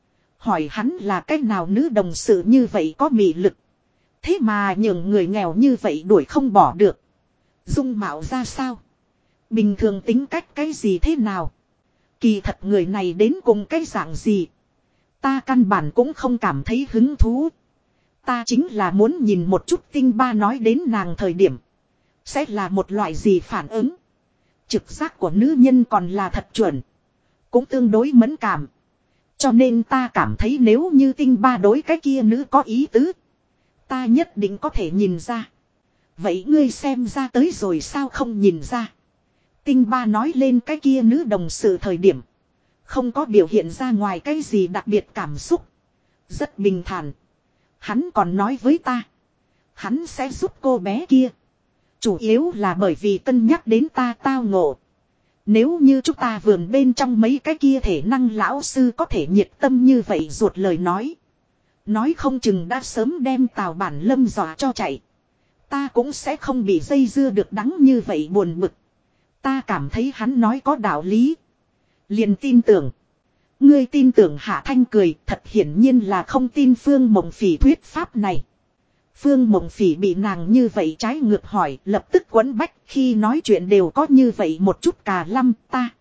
Speaker 1: Hỏi hắn là cái nào nữ đồng sự như vậy có mị lực. Thế mà nhường người nghèo như vậy đuổi không bỏ được. Dung mạo ra sao? Bình thường tính cách cái gì thế nào? Kỳ thật người này đến cùng cái dạng gì? Ta căn bản cũng không cảm thấy hứng thú. Ta chính là muốn nhìn một chút Tinh Ba nói đến nàng thời điểm. Sẽ là một loại gì phản ứng? Trực giác của nữ nhân còn là thật chuẩn. Cũng tương đối mẫn cảm. Cho nên ta cảm thấy nếu như Tinh Ba đối cái kia nữ có ý tứ. Ta nhất định có thể nhìn ra. Vậy ngươi xem ra tới rồi sao không nhìn ra. Tinh ba nói lên cái kia nữ đồng sự thời điểm. Không có biểu hiện ra ngoài cái gì đặc biệt cảm xúc. Rất bình thản. Hắn còn nói với ta. Hắn sẽ giúp cô bé kia. Chủ yếu là bởi vì cân nhắc đến ta tao ngộ. Nếu như chúng ta vườn bên trong mấy cái kia thể năng lão sư có thể nhiệt tâm như vậy ruột lời nói. Nói không chừng đã sớm đem Tào Bản Lâm dọa cho chạy. Ta cũng sẽ không bị dây dưa được đắng như vậy buồn bực. Ta cảm thấy hắn nói có đạo lý. Liền tin tưởng. Ngươi tin tưởng Hạ Thanh cười, thật hiển nhiên là không tin Phương Mộng Phỉ thuyết pháp này. Phương Mộng Phỉ bị nàng như vậy trái ngược hỏi, lập tức quấn bách, khi nói chuyện đều có như vậy một chút cà lăm.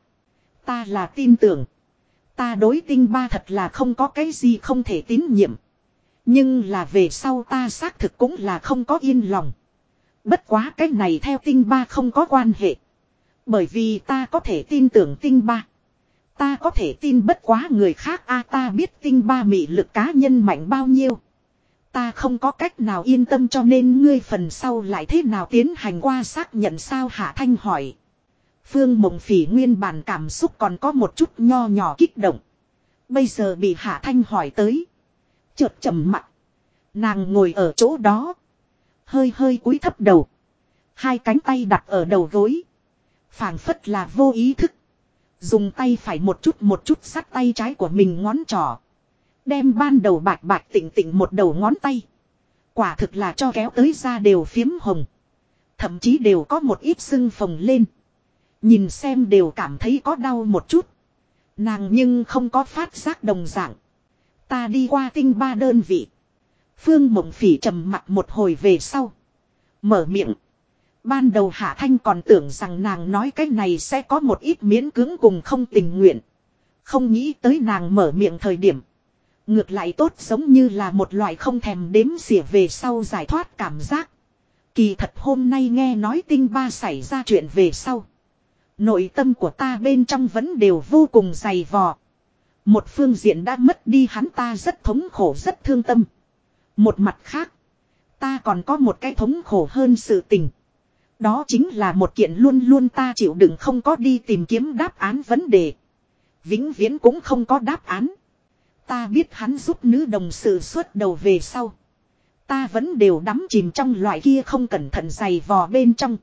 Speaker 1: Ta là tin tưởng. Ta đối Tinh ba thật là không có cái gì không thể tín nhiệm. Nhưng là về sau ta xác thực cũng là không có yên lòng. Bất quá cái này theo Tinh ba không có quan hệ. Bởi vì ta có thể tin tưởng Tinh ba. Ta có thể tin bất quá người khác ta biết Tinh ba mị lực cá nhân mạnh bao nhiêu. Ta không có cách nào yên tâm cho nên ngươi phần sau lại thế nào tiến hành qua xác nhận sao Hạ Thanh hỏi. Phương Mộng Phỉ nguyên bản cảm xúc còn có một chút nho nhỏ kích động. Bây giờ bị Hạ Thanh hỏi tới. Chợt trầm mặt. Nàng ngồi ở chỗ đó. Hơi hơi cúi thấp đầu. Hai cánh tay đặt ở đầu gối. Phảng phất là vô ý thức. Dùng tay phải một chút sát tay trái của mình ngón trỏ. Đem ban đầu bạch bạch tịnh tịnh một đầu ngón tay. Quả thực là cho kéo tới ra đều phiếm hồng. Thậm chí đều có một ít sưng phồng lên. Nhìn xem đều cảm thấy có đau một chút. Nàng nhưng không có phát giác đồng dạng. Ta đi qua Tinh ba đơn vị. Phương Mộng Phỉ trầm mặt một hồi về sau. Mở miệng. Ban đầu Hạ Thanh còn tưởng rằng nàng nói cái này sẽ có một ít miễn cưỡng cùng không tình nguyện. Không nghĩ tới nàng mở miệng thời điểm. Ngược lại tốt giống như là một loại không thèm đếm xỉa về sau giải thoát cảm giác. Kỳ thật hôm nay nghe nói Tinh ba xảy ra chuyện về sau. Nội tâm của ta bên trong vẫn đều vô cùng dày vò. Một phương diện đã mất đi hắn ta rất thống khổ rất thương tâm. Một mặt khác. Ta còn có một cái thống khổ hơn sự tình. Đó chính là một kiện luôn luôn ta chịu đựng không có đi tìm kiếm đáp án vấn đề. Vĩnh viễn cũng không có đáp án. Ta biết hắn giúp nữ đồng sự xuất đầu về sau. Ta vẫn đều đắm chìm trong loại kia không cẩn thận dày vò bên trong.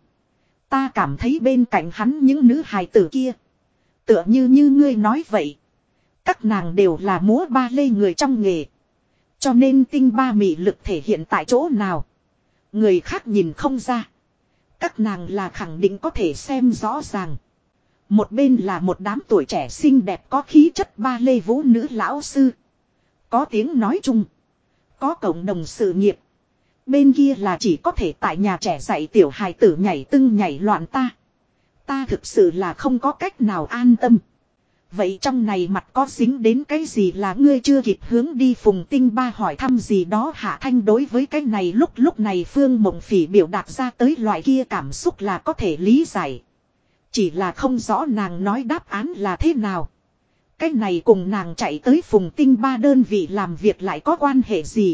Speaker 1: Ta cảm thấy bên cạnh hắn những nữ hài tử kia. Tựa như ngươi nói vậy. Các nàng đều là múa ba lê người trong nghề. Cho nên Tinh ba mị lực thể hiện tại chỗ nào. Người khác nhìn không ra. Các nàng là khẳng định có thể xem rõ ràng. Một bên là một đám tuổi trẻ xinh đẹp có khí chất ba lê vũ nữ lão sư. Có tiếng nói chung. Có cộng đồng sự nghiệp. Bên kia là chỉ có thể tại nhà trẻ dạy tiểu hài tử nhảy tưng nhảy loạn ta. Ta thực sự là không có cách nào an tâm. Vậy trong này mặt có dính đến cái gì là ngươi chưa kịp hướng đi Phùng Tinh ba hỏi thăm gì đó Hạ Thanh đối với cái này lúc này Phương Mộng Phỉ biểu đạt ra tới loại kia cảm xúc là có thể lý giải. Chỉ là không rõ nàng nói đáp án là thế nào. Cái này cùng nàng chạy tới Phùng Tinh ba đơn vị làm việc lại có quan hệ gì.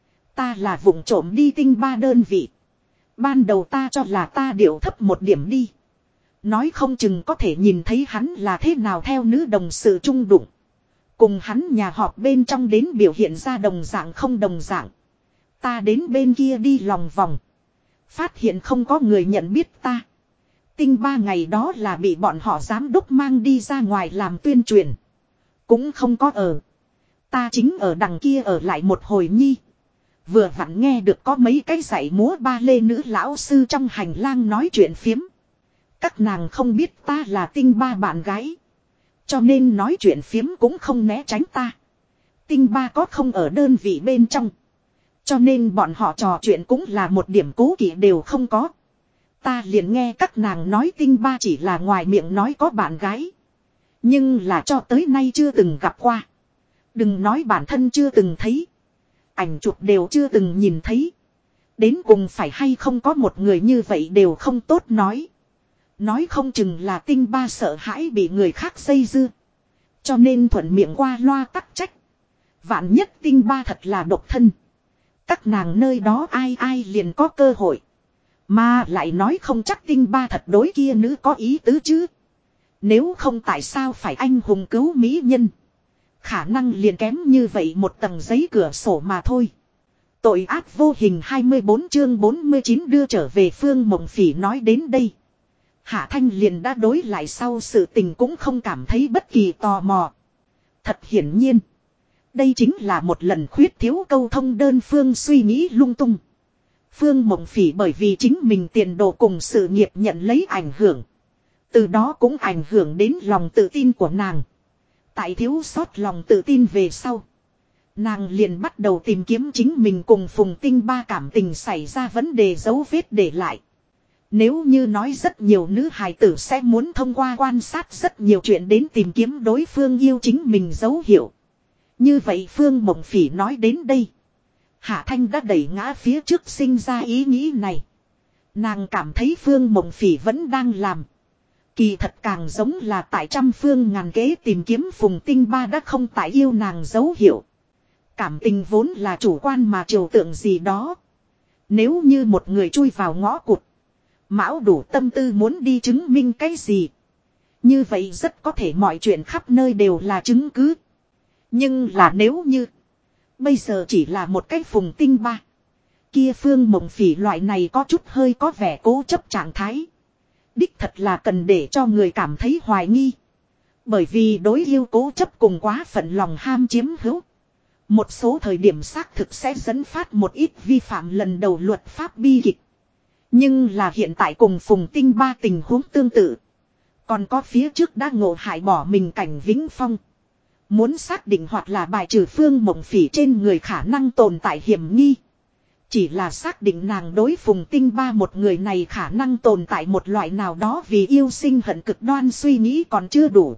Speaker 1: Ta là vụng trộm đi Tinh ba đơn vị. Ban đầu ta cho là ta điệu thấp một điểm đi. Nói không chừng có thể nhìn thấy hắn là thế nào theo nữ đồng sự trung đụng. Cùng hắn nhà họp bên trong đến biểu hiện ra đồng dạng không đồng dạng. Ta đến bên kia đi lòng vòng. Phát hiện không có người nhận biết ta. Tinh ba ngày đó là bị bọn họ giám đốc mang đi ra ngoài làm tuyên truyền. Cũng không có ở. Ta chính ở đằng kia ở lại một hồi nhi. Vừa vặn nghe được có mấy cái dạy múa ba lê nữ lão sư trong hành lang nói chuyện phiếm. Các nàng không biết ta là Tinh ba bạn gái. Cho nên nói chuyện phiếm cũng không né tránh ta. Tinh ba có không ở đơn vị bên trong. Cho nên bọn họ trò chuyện cũng là một điểm cố kỵ đều không có. Ta liền nghe các nàng nói Tinh ba chỉ là ngoài miệng nói có bạn gái. Nhưng là cho tới nay chưa từng gặp qua. Đừng nói bản thân chưa từng thấy. Ảnh chụp đều chưa từng nhìn thấy. Đến cùng phải hay không có một người như vậy đều không tốt nói. Nói không chừng là Tinh ba sợ hãi bị người khác dây dưa. Cho nên thuận miệng qua loa tắc trách. Vạn nhất Tinh ba thật là độc thân. Các nàng nơi đó ai ai liền có cơ hội. Mà lại nói không chắc tinh ba thật đối kia nữ có ý tứ chứ. Nếu không tại sao phải anh hùng cứu mỹ nhân. Khả năng liền kém như vậy một tầng giấy cửa sổ mà thôi. Tội ác vô hình 24 chương 49 đưa trở về Phương Mộng Phỉ nói đến đây. Hạ Thanh liền đã đối lại sau sự tình cũng không cảm thấy bất kỳ tò mò. Thật hiển nhiên. Đây chính là một lần khuyết thiếu câu thông đơn phương suy nghĩ lung tung. Phương Mộng Phỉ bởi vì chính mình tiền đồ cùng sự nghiệp nhận lấy ảnh hưởng. Từ đó cũng ảnh hưởng đến lòng tự tin của nàng. Tại thiếu sót lòng tự tin về sau. Nàng liền bắt đầu tìm kiếm chính mình cùng Phùng Tinh Ba cảm tình xảy ra vấn đề dấu vết để lại. Nếu như nói rất nhiều nữ hài tử sẽ muốn thông qua quan sát rất nhiều chuyện đến tìm kiếm đối phương yêu chính mình dấu hiệu. Như vậy Phương Mộng Phỉ nói đến đây. Hạ Thanh đã đẩy ngã phía trước sinh ra ý nghĩ này. Nàng cảm thấy Phương Mộng Phỉ vẫn đang làm. Kỳ thật càng giống là tại trăm phương ngàn kế tìm kiếm Phùng Tinh Ba đã không tại yêu nàng dấu hiệu. Cảm tình vốn là chủ quan mà trừu tượng gì đó. Nếu như một người chui vào ngõ cụt. Mão đủ tâm tư muốn đi chứng minh cái gì. Như vậy rất có thể mọi chuyện khắp nơi đều là chứng cứ. Nhưng là nếu như. Bây giờ chỉ là một cái Phùng Tinh Ba. Kia Phương Mộng Phỉ loại này có chút hơi có vẻ cố chấp trạng thái. Đích thật là cần để cho người cảm thấy hoài nghi. Bởi vì đối yêu cố chấp cùng quá phận lòng ham chiếm hữu. Một số thời điểm xác thực sẽ dẫn phát một ít vi phạm lần đầu luật pháp bi kịch. Nhưng là hiện tại cùng Phùng Tinh Ba tình huống tương tự. Còn có phía trước đã ngộ hại bỏ mình Cảnh Vĩnh Phong. Muốn xác định hoặc là bài trừ Phương Mộng Phỉ trên người khả năng tồn tại hiểm nghi. Chỉ là xác định nàng đối Phùng Tinh Ba một người này khả năng tồn tại một loại nào đó vì yêu sinh hận cực đoan suy nghĩ còn chưa đủ.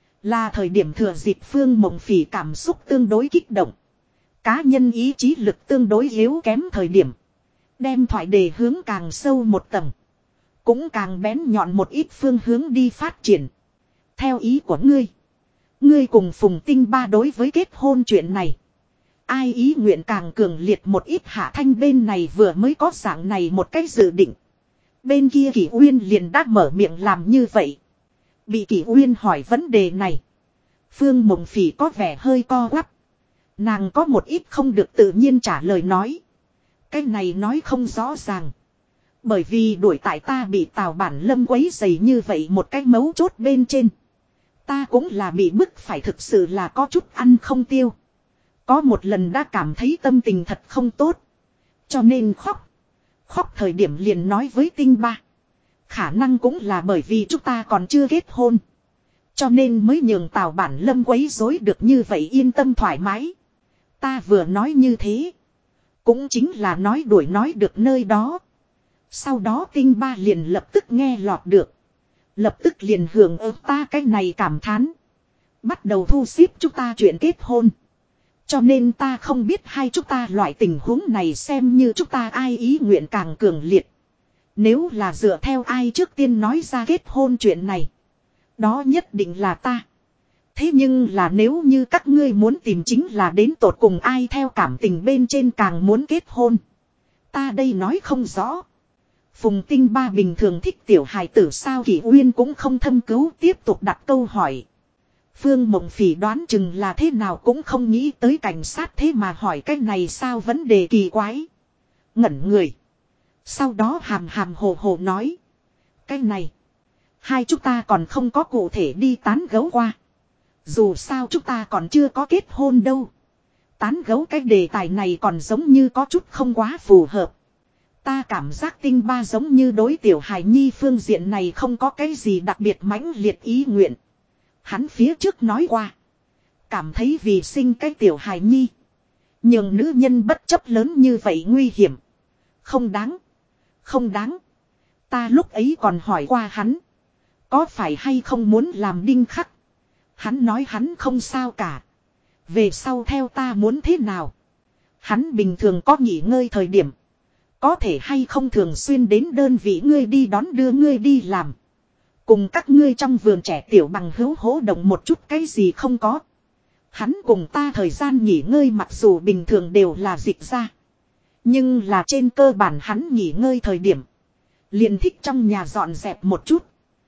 Speaker 1: Là thời điểm thừa dịp Phương Mộng Phỉ cảm xúc tương đối kích động. Cá nhân ý chí lực tương đối yếu kém thời điểm. Đem thoại đề hướng càng sâu một tầng. Cũng càng bén nhọn một ít phương hướng đi phát triển. Theo ý của ngươi. Ngươi cùng Phùng Tinh Ba đối với kết hôn chuyện này. Ai ý nguyện càng cường liệt một ít. Hạ Thanh bên này vừa mới có dạng này một cái dự định. Bên kia Kỷ Uyên liền đã mở miệng làm như vậy. Bị Kỷ Uyên hỏi vấn đề này. Phương Mộng Phỉ có vẻ hơi co quắp. Nàng có một ít không được tự nhiên trả lời nói. Cái này nói không rõ ràng. Bởi vì đuổi tại ta bị Tào Bản Lâm quấy rầy như vậy một cái mấu chốt bên trên. Ta cũng là bị bức phải thực sự là có chút ăn không tiêu. Có một lần đã cảm thấy tâm tình thật không tốt. Cho nên khóc. Khóc thời điểm liền nói với Tinh Ba. Khả năng cũng là bởi vì chúng ta còn chưa kết hôn. Cho nên mới nhường Tào Bản Lâm quấy rối được như vậy yên tâm thoải mái. Ta vừa nói như thế. Cũng chính là nói đuổi nói được nơi đó. Sau đó Tinh Ba liền lập tức nghe lọt được. Lập tức liền hưởng ứng ta cái này cảm thán. Bắt đầu thu xếp chúng ta chuyện kết hôn. Cho nên ta không biết hai chúng ta loại tình huống này xem như chúng ta ai ý nguyện càng cường liệt. Nếu là dựa theo ai trước tiên nói ra kết hôn chuyện này. Đó nhất định là ta. Thế nhưng là nếu như các ngươi muốn tìm chính là đến tột cùng ai theo cảm tình bên trên càng muốn kết hôn. Ta đây nói không rõ. Phùng Tinh Ba bình thường thích tiểu hài tử sao Kỷ Uyên cũng không thâm cứu tiếp tục đặt câu hỏi. Phương Mộng Phỉ đoán chừng là thế nào cũng không nghĩ tới cảnh sát thế mà hỏi cái này sao vấn đề kỳ quái. Ngẩn người. Sau đó hàm hàm hồ hồ nói. Cái này. Hai chúng ta còn không có cụ thể đi tán gẫu qua. Dù sao chúng ta còn chưa có kết hôn đâu. Tán gẫu cái đề tài này còn giống như có chút không quá phù hợp. Ta cảm giác Tinh Ba giống như đối tiểu hài nhi phương diện này không có cái gì đặc biệt mãnh liệt ý nguyện. Hắn phía trước nói qua. Cảm thấy vì sinh cái tiểu hài nhi. Nhưng nữ nhân bất chấp lớn như vậy nguy hiểm. Không đáng. Không đáng. Ta lúc ấy còn hỏi qua hắn. Có phải hay không muốn làm đinh khắc. Hắn nói hắn không sao cả. Về sau theo ta muốn thế nào. Hắn bình thường có nghỉ ngơi thời điểm. Có thể hay không thường xuyên đến đơn vị ngươi đi đón đưa ngươi đi làm. Cùng các ngươi trong vườn trẻ tiểu bằng hữu hỗ động một chút cái gì không có. Hắn cùng ta thời gian nghỉ ngơi mặc dù bình thường đều là dịch ra. Nhưng là trên cơ bản hắn nghỉ ngơi thời điểm. Liền thích trong nhà dọn dẹp một chút.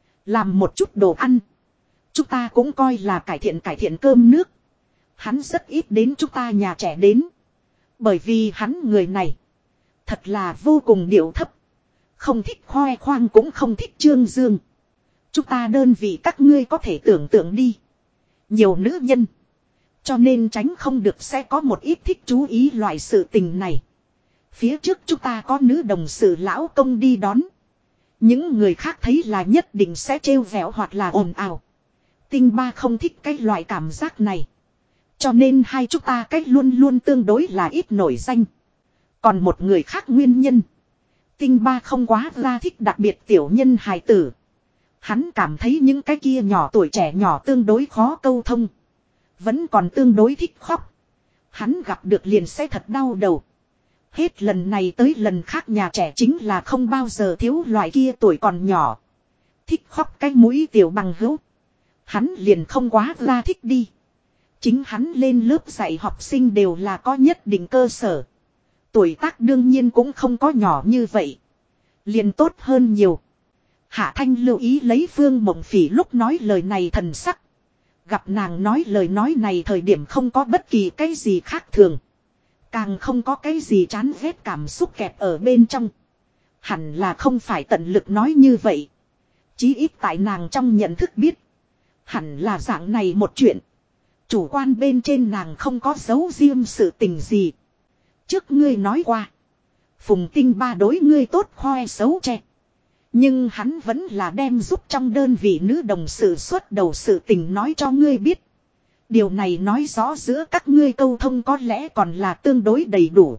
Speaker 1: Làm một chút đồ ăn. Chúng ta cũng coi là cải thiện cơm nước. Hắn rất ít đến chúng ta nhà trẻ đến. Bởi vì hắn người này. Thật là vô cùng điệu thấp. Không thích khoe khoang cũng không thích trương dương. Chúng ta đơn vị các ngươi có thể tưởng tượng đi. Nhiều nữ nhân. Cho nên tránh không được sẽ có một ít thích chú ý loại sự tình này. Phía trước chúng ta có nữ đồng sự lão công đi đón. Những người khác thấy là nhất định sẽ trêu vẹo hoặc là ồn ào. Tinh ba không thích cái loại cảm giác này. Cho nên hai chúng ta cách luôn luôn tương đối là ít nổi danh. Còn một người khác nguyên nhân. Tinh ba không quá ra thích đặc biệt tiểu nhân hài tử. Hắn cảm thấy những cái kia nhỏ tuổi trẻ nhỏ tương đối khó câu thông. Vẫn còn tương đối thích khóc. Hắn gặp được liền sẽ thật đau đầu. Hết lần này tới lần khác nhà trẻ chính là không bao giờ thiếu loại kia tuổi còn nhỏ. Thích khóc cái mũi tiểu bằng hữu. Hắn liền không quá ra thích đi. Chính hắn lên lớp dạy học sinh đều là có nhất định cơ sở. Tuổi tác đương nhiên cũng không có nhỏ như vậy. Liền tốt hơn nhiều. Hạ Thanh lưu ý lấy Phương Mộng Phỉ lúc nói lời này thần sắc. Gặp nàng nói lời nói này thời điểm không có bất kỳ cái gì khác thường. Càng không có cái gì chán ghét cảm xúc kẹp ở bên trong. Hẳn là không phải tận lực nói như vậy. Chí ít tại nàng trong nhận thức biết. Hẳn là dạng này một chuyện. Chủ quan bên trên nàng không có giấu riêng sự tình gì. Trước ngươi nói qua. Phùng Tinh ba đối ngươi tốt khoe xấu che. Nhưng hắn vẫn là đem giúp trong đơn vị nữ đồng sự xuất đầu sự tình nói cho ngươi biết. Điều này nói rõ giữa các ngươi câu thông có lẽ còn là tương đối đầy đủ.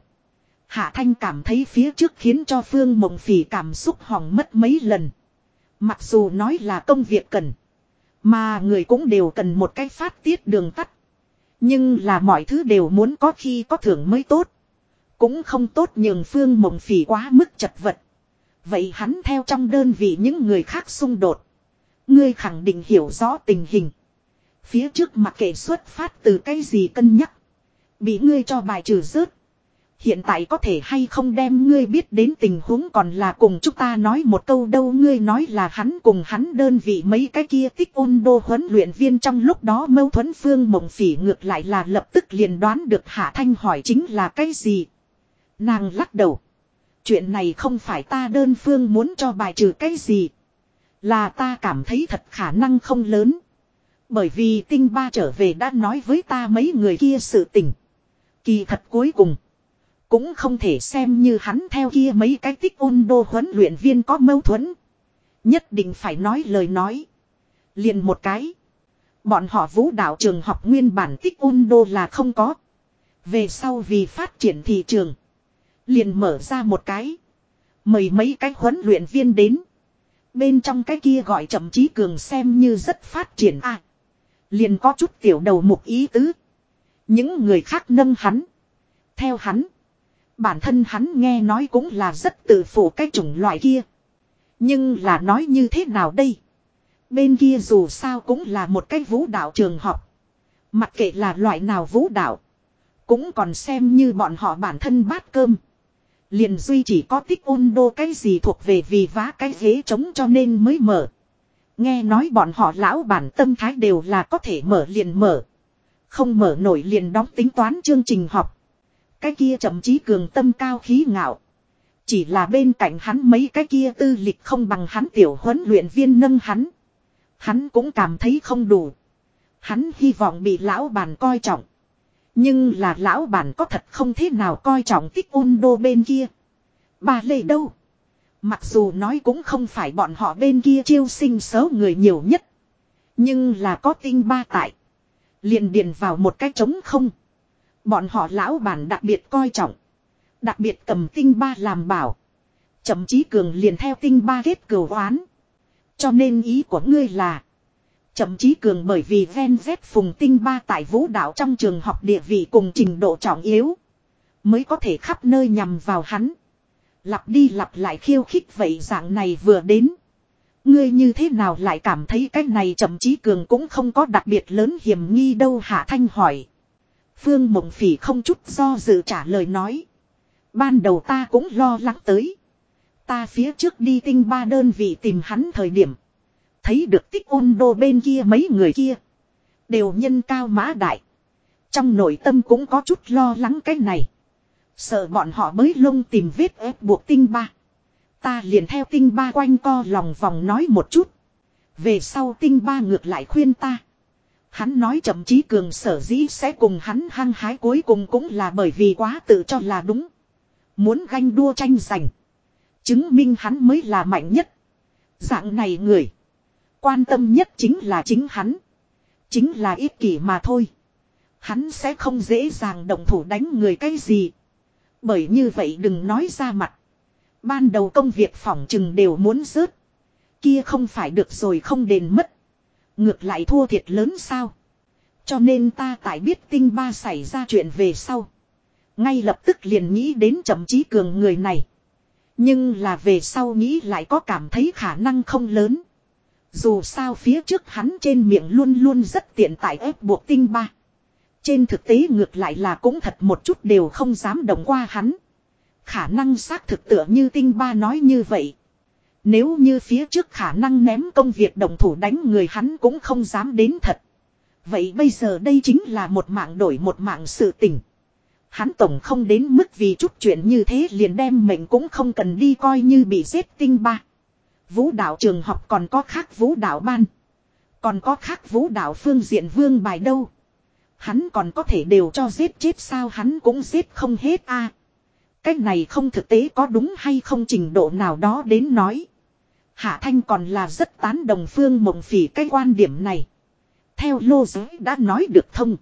Speaker 1: Hạ Thanh cảm thấy phía trước khiến cho Phương Mộng Phỉ cảm xúc hỏng mất mấy lần. Mặc dù nói là công việc cần. Mà người cũng đều cần một cái phát tiết đường tắt. Nhưng là mọi thứ đều muốn có khi có thưởng mới tốt. Cũng không tốt nhường Phương Mộng Phỉ quá mức chật vật. Vậy hắn theo trong đơn vị những người khác xung đột. Ngươi khẳng định hiểu rõ tình hình. Phía trước mặc kệ xuất phát từ cái gì cân nhắc. Bị ngươi cho bài trừ rớt. Hiện tại có thể hay không đem ngươi biết đến tình huống còn là cùng chúng ta nói một câu đâu. Ngươi nói là hắn cùng hắn đơn vị mấy cái kia tích ôn đô huấn luyện viên trong lúc đó mâu thuẫn. Phương Mộng Phỉ ngược lại là lập tức liền đoán được Hạ Thanh hỏi chính là cái gì. Nàng lắc đầu. Chuyện này không phải ta đơn phương muốn cho bài trừ cái gì. Là ta cảm thấy thật khả năng không lớn. Bởi vì Tinh ba trở về đã nói với ta mấy người kia sự tình. Kỳ thật cuối cùng. Cũng không thể xem như hắn theo kia mấy cái tích ôn đô huấn luyện viên có mâu thuẫn. Nhất định phải nói lời nói. Liền một cái. Bọn họ vũ đạo trường học nguyên bản tích ôn đô là không có. Về sau vì phát triển thị trường. Liền mở ra một cái. Mời mấy cái huấn luyện viên đến. Bên trong cái kia gọi Chậm Chí Cường xem như rất phát triển liền có chút tiểu đầu mục ý tứ. Những người khác nâng hắn. Theo hắn. Bản thân hắn nghe nói cũng là rất tự phụ cái chủng loại kia. Nhưng là nói như thế nào đây? Bên kia dù sao cũng là một cái vũ đạo trường học. Mặc kệ là loại nào vũ đạo. Cũng còn xem như bọn họ bản thân bát cơm. Liền duy chỉ có tích ôn đô cái gì thuộc về vì vá cái ghế trống cho nên mới mở. Nghe nói bọn họ lão bản tâm thái đều là có thể mở liền mở. Không mở nổi liền đóng tính toán chương trình học. Cái kia Chậm Chí Cường tâm cao khí ngạo. Chỉ là bên cạnh hắn mấy cái kia tư lịch không bằng hắn tiểu huấn luyện viên nâng hắn. Hắn cũng cảm thấy không đủ. Hắn hy vọng bị lão bản coi trọng. Nhưng là lão bản có thật không thế nào coi trọng tích ôn đô bên kia. Bà Lê đâu? Mặc dù nói cũng không phải bọn họ bên kia chiêu sinh số người nhiều nhất. Nhưng là có Tinh ba tại. Liền điền vào một cái trống không. Bọn họ lão bản đặc biệt coi trọng. Đặc biệt cầm Tinh ba làm bảo. Chậm Chí Cường liền theo Tinh ba kết cừu oán. Cho nên ý của ngươi là. Chậm Chí Cường bởi vì ven vét Phùng Tinh ba tại vũ đạo trong trường học địa vị cùng trình độ trọng yếu. Mới có thể khắp nơi nhằm vào hắn. Lặp đi lặp lại khiêu khích vậy dạng này vừa đến. Ngươi như thế nào lại cảm thấy cái này Chậm Chí Cường cũng không có đặc biệt lớn hiểm nghi đâu. Hạ Thanh hỏi. Phương Mộng Phỉ không chút do dự trả lời nói. Ban đầu ta cũng lo lắng tới. Ta phía trước đi tinh ba đơn vị tìm hắn thời điểm. Thấy được tích ôn đô bên kia mấy người kia. Đều nhân cao mã đại. Trong nội tâm cũng có chút lo lắng cái này. Sợ bọn họ mới lông tìm vết ép buộc tinh ba. Ta liền theo tinh ba quanh co lòng vòng nói một chút. Về sau tinh ba ngược lại khuyên ta. Hắn nói Chậm Chí Cường sở dĩ sẽ cùng hắn hăng hái cuối cùng cũng là bởi vì quá tự cho là đúng. Muốn ganh đua tranh giành. Chứng minh hắn mới là mạnh nhất. Dạng này người. Quan tâm nhất chính là chính hắn. Chính là ích kỷ mà thôi. Hắn sẽ không dễ dàng động thủ đánh người cái gì. Bởi như vậy đừng nói ra mặt. Ban đầu công việc phỏng chừng đều muốn rớt. Kia không phải được rồi không đền mất. Ngược lại thua thiệt lớn sao. Cho nên ta tại biết tinh ba xảy ra chuyện về sau. Ngay lập tức liền nghĩ đến Chậm Chí Cường người này. Nhưng là về sau nghĩ lại có cảm thấy khả năng không lớn. Dù sao phía trước hắn trên miệng luôn luôn rất tiện tại ép buộc tinh ba. Trên thực tế ngược lại là cũng thật một chút đều không dám động qua hắn. Khả năng xác thực tựa như tinh ba nói như vậy. Nếu như phía trước khả năng ném công việc động thủ đánh người hắn cũng không dám đến thật. Vậy bây giờ đây chính là một mạng đổi một mạng sự tình. Hắn tổng không đến mức vì chút chuyện như thế liền đem mệnh cũng không cần đi coi như bị giết tinh ba. Vũ đạo trường học còn có khác vũ đạo ban. Còn có khác vũ đạo phương diện vương bài đâu. Hắn còn có thể đều cho giết chết sao hắn cũng giết không hết a. Cái này không thực tế có đúng hay không trình độ nào đó đến nói. Hạ Thanh còn là rất tán đồng Phương Mộng Phỉ cái quan điểm này. Theo lô giới đã nói được thông.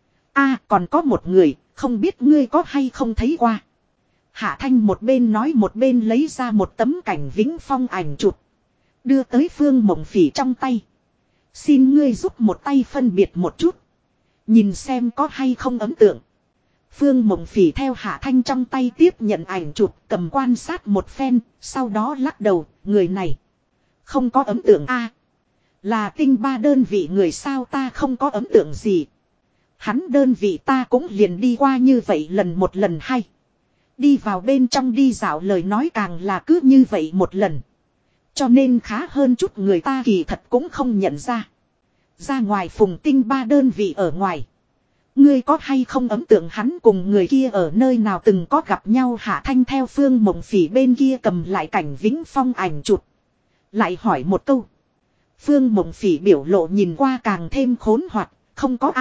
Speaker 1: Còn có một người, không biết ngươi có hay không thấy qua. Hạ Thanh một bên nói một bên lấy ra một tấm cảnh Vĩnh Phong ảnh chụp. Đưa tới Phương Mộng Phỉ trong tay. Xin ngươi giúp một tay phân biệt một chút. Nhìn xem có hay không ấn tượng. Phương Mộng Phỉ theo Hạ Thanh trong tay tiếp nhận ảnh chụp cầm quan sát một phen. Sau đó lắc đầu, người này. Không có ấn tượng là tinh ba đơn vị người sao ta không có ấn tượng gì. Hắn đơn vị ta cũng liền đi qua như vậy lần một lần hay. Đi vào bên trong đi dạo lời nói càng là cứ như vậy một lần. Cho nên khá hơn chút người ta kỳ thật cũng không nhận ra. Ra ngoài Phùng Tinh ba đơn vị ở ngoài. Ngươi có hay không ấn tượng hắn cùng người kia ở nơi nào từng có gặp nhau. Hạ Thanh theo Phương Mộng Phỉ bên kia cầm lại cảnh Vĩnh Phong ảnh chụp. Lại hỏi một câu. Phương Mộng Phỉ biểu lộ nhìn qua càng thêm khốn hoặc, không có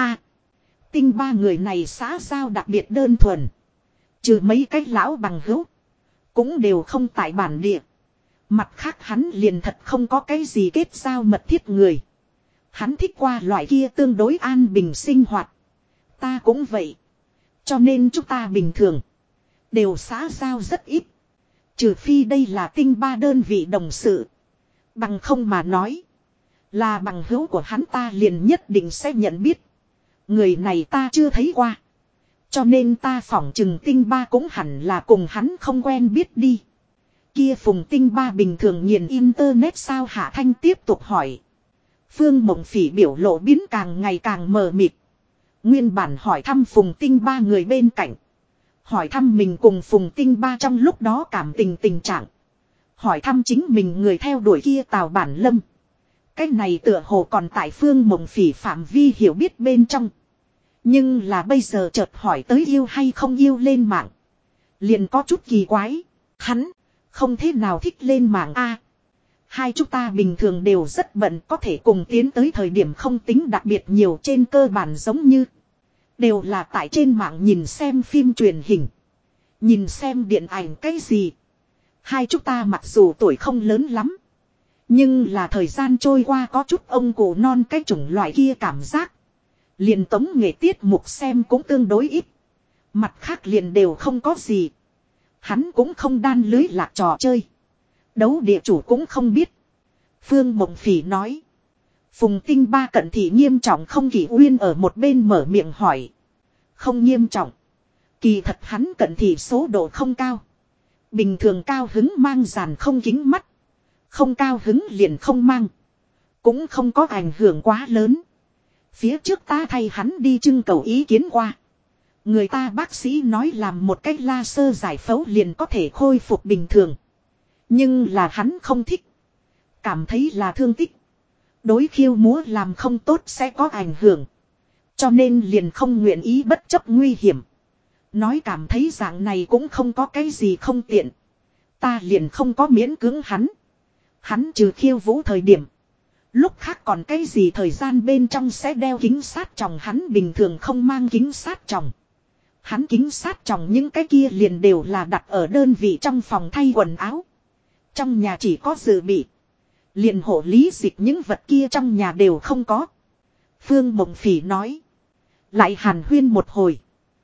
Speaker 1: Tinh ba người này xã giao đặc biệt đơn thuần. Trừ mấy cái lão bằng hữu. Cũng đều không tại bản địa. Mặt khác hắn liền thật không có cái gì kết giao mật thiết người. Hắn thích qua loại kia tương đối an bình sinh hoạt. Ta cũng vậy. Cho nên chúng ta bình thường. Đều xã giao rất ít. Trừ phi đây là tinh ba đơn vị đồng sự. Bằng không mà nói. Là bằng hữu của hắn ta liền nhất định sẽ nhận biết. Người này ta chưa thấy qua. Cho nên ta phỏng chừng tinh ba cũng hẳn là cùng hắn không quen biết đi. Kia Phùng Tinh ba bình thường nghiền internet sao Hạ Thanh tiếp tục hỏi. Phương Mộng Phỉ biểu lộ biến càng ngày càng mờ mịt. Nguyên bản hỏi thăm Phùng Tinh ba người bên cạnh. Hỏi thăm mình cùng Phùng Tinh ba trong lúc đó cảm tình trạng. Hỏi thăm chính mình người theo đuổi kia Tào Bản Lâm. Cái này tựa hồ còn tại Phương Mộng Phỉ phạm vi hiểu biết bên trong. Nhưng là bây giờ chợt hỏi tới yêu hay không yêu lên mạng. Liền có chút kỳ quái. Hắn không thế nào thích lên mạng hai chúng ta bình thường đều rất bận có thể cùng tiến tới thời điểm không tính đặc biệt nhiều trên cơ bản giống như. Đều là tại trên mạng nhìn xem phim truyền hình. Nhìn xem điện ảnh cái gì. Hai chúng ta mặc dù tuổi không lớn lắm. Nhưng là thời gian trôi qua có chút ông cụ non cái chủng loại kia cảm giác. Liền tống nghệ tiết mục xem cũng tương đối ít. Mặt khác liền đều không có gì. Hắn cũng không đan lưới lạc trò chơi. Đấu địa chủ cũng không biết. Phương Mộng Phỉ nói. Phùng Tinh ba cận thị nghiêm trọng không? Kỳ Uyên ở một bên mở miệng hỏi. Không nghiêm trọng. Kỳ thật hắn cận thị số độ không cao. Bình thường cao hứng mang dàn không kính mắt. Không cao hứng liền không mang. Cũng không có ảnh hưởng quá lớn. Phía trước ta thay hắn đi trưng cầu ý kiến qua. Người ta bác sĩ nói làm một cách laser giải phẫu liền có thể khôi phục bình thường. Nhưng là hắn không thích. Cảm thấy là thương tích. Đối khiêu múa làm không tốt sẽ có ảnh hưởng. Cho nên liền không nguyện ý bất chấp nguy hiểm. Nói cảm thấy dạng này cũng không có cái gì không tiện. Ta liền không có miễn cưỡng hắn. Hắn trừ khiêu vũ thời điểm. Lúc khác còn cái gì thời gian bên trong sẽ đeo kính sát tròng, hắn bình thường không mang kính sát tròng. Hắn kính sát tròng những cái kia liền đều là đặt ở đơn vị trong phòng thay quần áo. Trong nhà chỉ có dự bị. Liền hộ lý dịch những vật kia trong nhà đều không có. Phương Mộng Phỉ nói. Lại hàn huyên một hồi.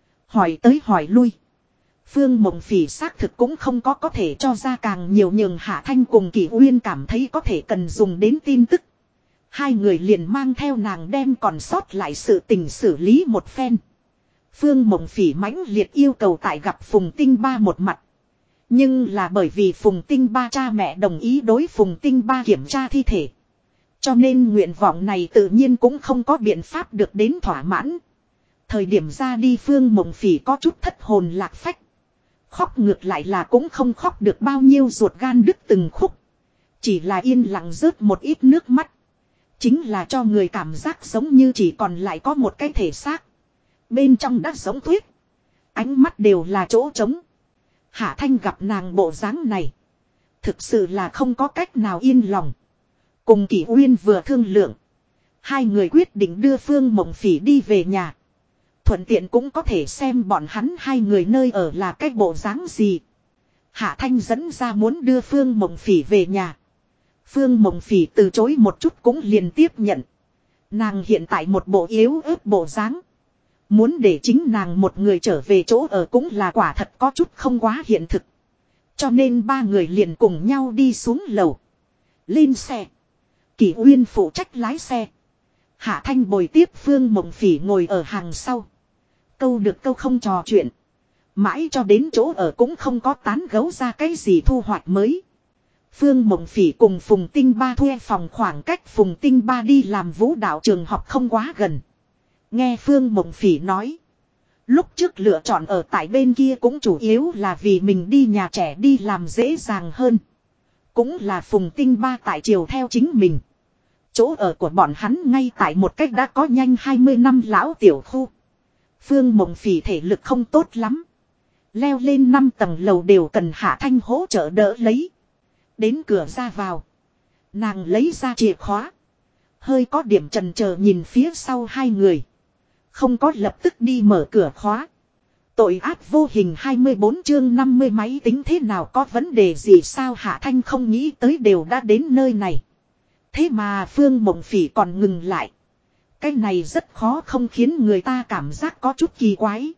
Speaker 1: Hỏi tới hỏi lui. Phương Mộng Phỉ xác thực cũng không có thể cho ra càng nhiều, nhường Hạ Thanh cùng Kỷ Uyên cảm thấy có thể cần dùng đến tin tức. Hai người liền mang theo nàng đem còn sót lại sự tình xử lý một phen. Phương Mộng Phỉ mãnh liệt yêu cầu tại gặp Phùng Tinh Ba một mặt. Nhưng là bởi vì Phùng Tinh Ba cha mẹ đồng ý đối Phùng Tinh Ba kiểm tra thi thể. Cho nên nguyện vọng này tự nhiên cũng không có biện pháp được đến thỏa mãn. Thời điểm ra đi Phương Mộng Phỉ có chút thất hồn lạc phách. Khóc ngược lại là cũng không khóc được bao nhiêu, ruột gan đứt từng khúc. Chỉ là yên lặng rớt một ít nước mắt. Chính là cho người cảm giác giống như chỉ còn lại có một cái thể xác. Bên trong đã giống tuyết. Ánh mắt đều là chỗ trống. Hạ Thanh gặp nàng bộ dáng này. Thực sự là không có cách nào yên lòng. Cùng Kỷ Uyên vừa thương lượng. Hai người quyết định đưa Phương Mộng Phỉ đi về nhà. Thuận tiện cũng có thể xem bọn hắn hai người nơi ở là cái bộ dáng gì. Hạ Thanh dẫn ra muốn đưa Phương Mộng Phỉ về nhà. Phương Mộng Phỉ từ chối một chút cũng liền tiếp nhận. Nàng hiện tại một bộ yếu ớt bộ dáng. Muốn để chính nàng một người trở về chỗ ở cũng là quả thật có chút không quá hiện thực. Cho nên ba người liền cùng nhau đi xuống lầu. Lên xe. Kỷ Uyên phụ trách lái xe. Hạ Thanh bồi tiếp Phương Mộng Phỉ ngồi ở hàng sau. Câu được câu không trò chuyện. Mãi cho đến chỗ ở cũng không có tán gấu ra cái gì thu hoạch mới. Phương Mộng Phỉ cùng Phùng Tinh Ba thuê phòng khoảng cách Phùng Tinh Ba đi làm vũ đạo trường học không quá gần. Nghe Phương Mộng Phỉ nói. Lúc trước lựa chọn ở tại bên kia cũng chủ yếu là vì mình đi nhà trẻ đi làm dễ dàng hơn. Cũng là Phùng Tinh Ba tại chiều theo chính mình. Chỗ ở của bọn hắn ngay tại một cách đã có nhanh 20 năm lão tiểu khu. Phương Mộng Phỉ thể lực không tốt lắm. Leo lên 5 tầng lầu đều cần Hạ Thanh hỗ trợ đỡ lấy. Đến cửa ra vào. Nàng lấy ra chìa khóa. Hơi có điểm chần chờ nhìn phía sau hai người. Không có lập tức đi mở cửa khóa. Tội ác vô hình 24 chương 50 máy tính thế nào có vấn đề gì sao Hạ Thanh không nghĩ tới đều đã đến nơi này. Thế mà Phương Mộng Phỉ còn ngừng lại. Cái này rất khó không khiến người ta cảm giác có chút kỳ quái.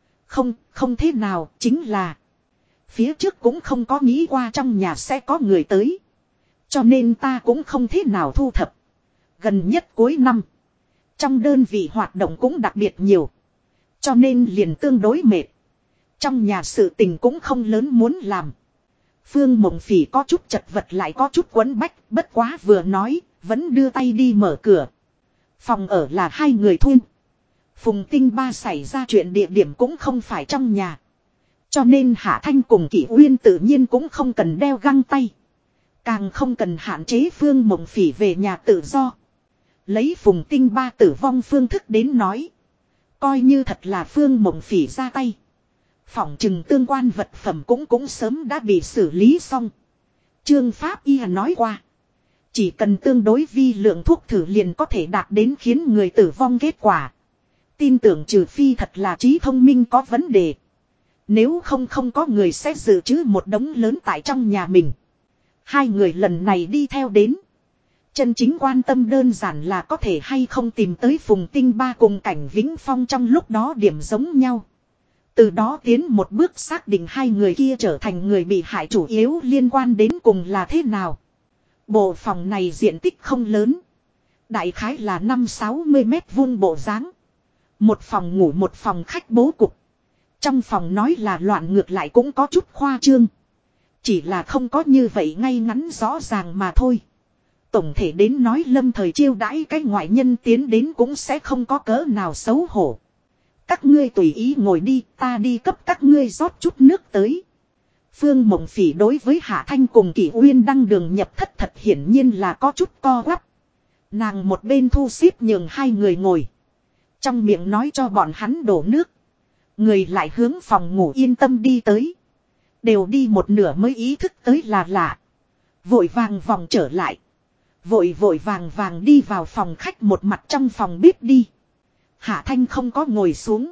Speaker 1: Không thế nào, chính là. Phía trước cũng không có nghĩ qua trong nhà sẽ có người tới. Cho nên ta cũng không thế nào thu thập. Gần nhất cuối năm. Trong đơn vị hoạt động cũng đặc biệt nhiều. Cho nên liền tương đối mệt. Trong nhà sự tình cũng không lớn muốn làm. Phương Mộng Phỉ có chút chật vật lại có chút quấn bách. Bất quá vừa nói, vẫn đưa tay đi mở cửa. Phòng ở là hai người thuê. Phùng Tinh Ba xảy ra chuyện địa điểm cũng không phải trong nhà. Cho nên Hạ Thanh cùng Kỷ Uyên tự nhiên cũng không cần đeo găng tay. Càng không cần hạn chế Phương Mộng Phỉ về nhà tự do. Lấy Phùng Tinh Ba tử vong phương thức đến nói. Coi như thật là Phương Mộng Phỉ ra tay. Phỏng chừng tương quan vật phẩm cũng sớm đã bị xử lý xong. Trương Pháp Y nói qua. Chỉ cần tương đối vi lượng thuốc thử liền có thể đạt đến khiến người tử vong kết quả. Tin tưởng trừ phi thật là trí thông minh có vấn đề. Nếu không có người sẽ dự trữ một đống lớn tại trong nhà mình. Hai người lần này đi theo đến. Chân chính quan tâm đơn giản là có thể hay không tìm tới Phùng Tinh Ba cùng Cảnh Vĩnh Phong trong lúc đó điểm giống nhau. Từ đó tiến một bước xác định hai người kia trở thành người bị hại chủ yếu liên quan đến cùng là thế nào. Bộ phòng này diện tích không lớn. Đại khái là 5-60 mét vuông bộ dáng. Một phòng ngủ một phòng khách bố cục. Trong phòng nói là loạn ngược lại cũng có chút khoa trương. Chỉ là không có như vậy ngay ngắn rõ ràng mà thôi. Tổng thể đến nói Lâm Thời chiêu đãi cái ngoại nhân tiến đến cũng sẽ không có cỡ nào xấu hổ. Các ngươi tùy ý ngồi đi, ta đi cấp các ngươi rót chút nước tới. Phương Mộng Phỉ đối với Hạ Thanh cùng Kỷ Uyên đăng đường nhập thất thật hiển nhiên là có chút co quắp. Nàng một bên thu xếp nhường hai người ngồi. Trong miệng nói cho bọn hắn đổ nước. Người lại hướng phòng ngủ yên tâm đi tới. Đều đi một nửa mới ý thức tới là lạ. Vội vàng vòng trở lại. Vội vội vàng vàng đi vào phòng khách một mặt trong phòng bếp đi. Hạ Thanh không có ngồi xuống.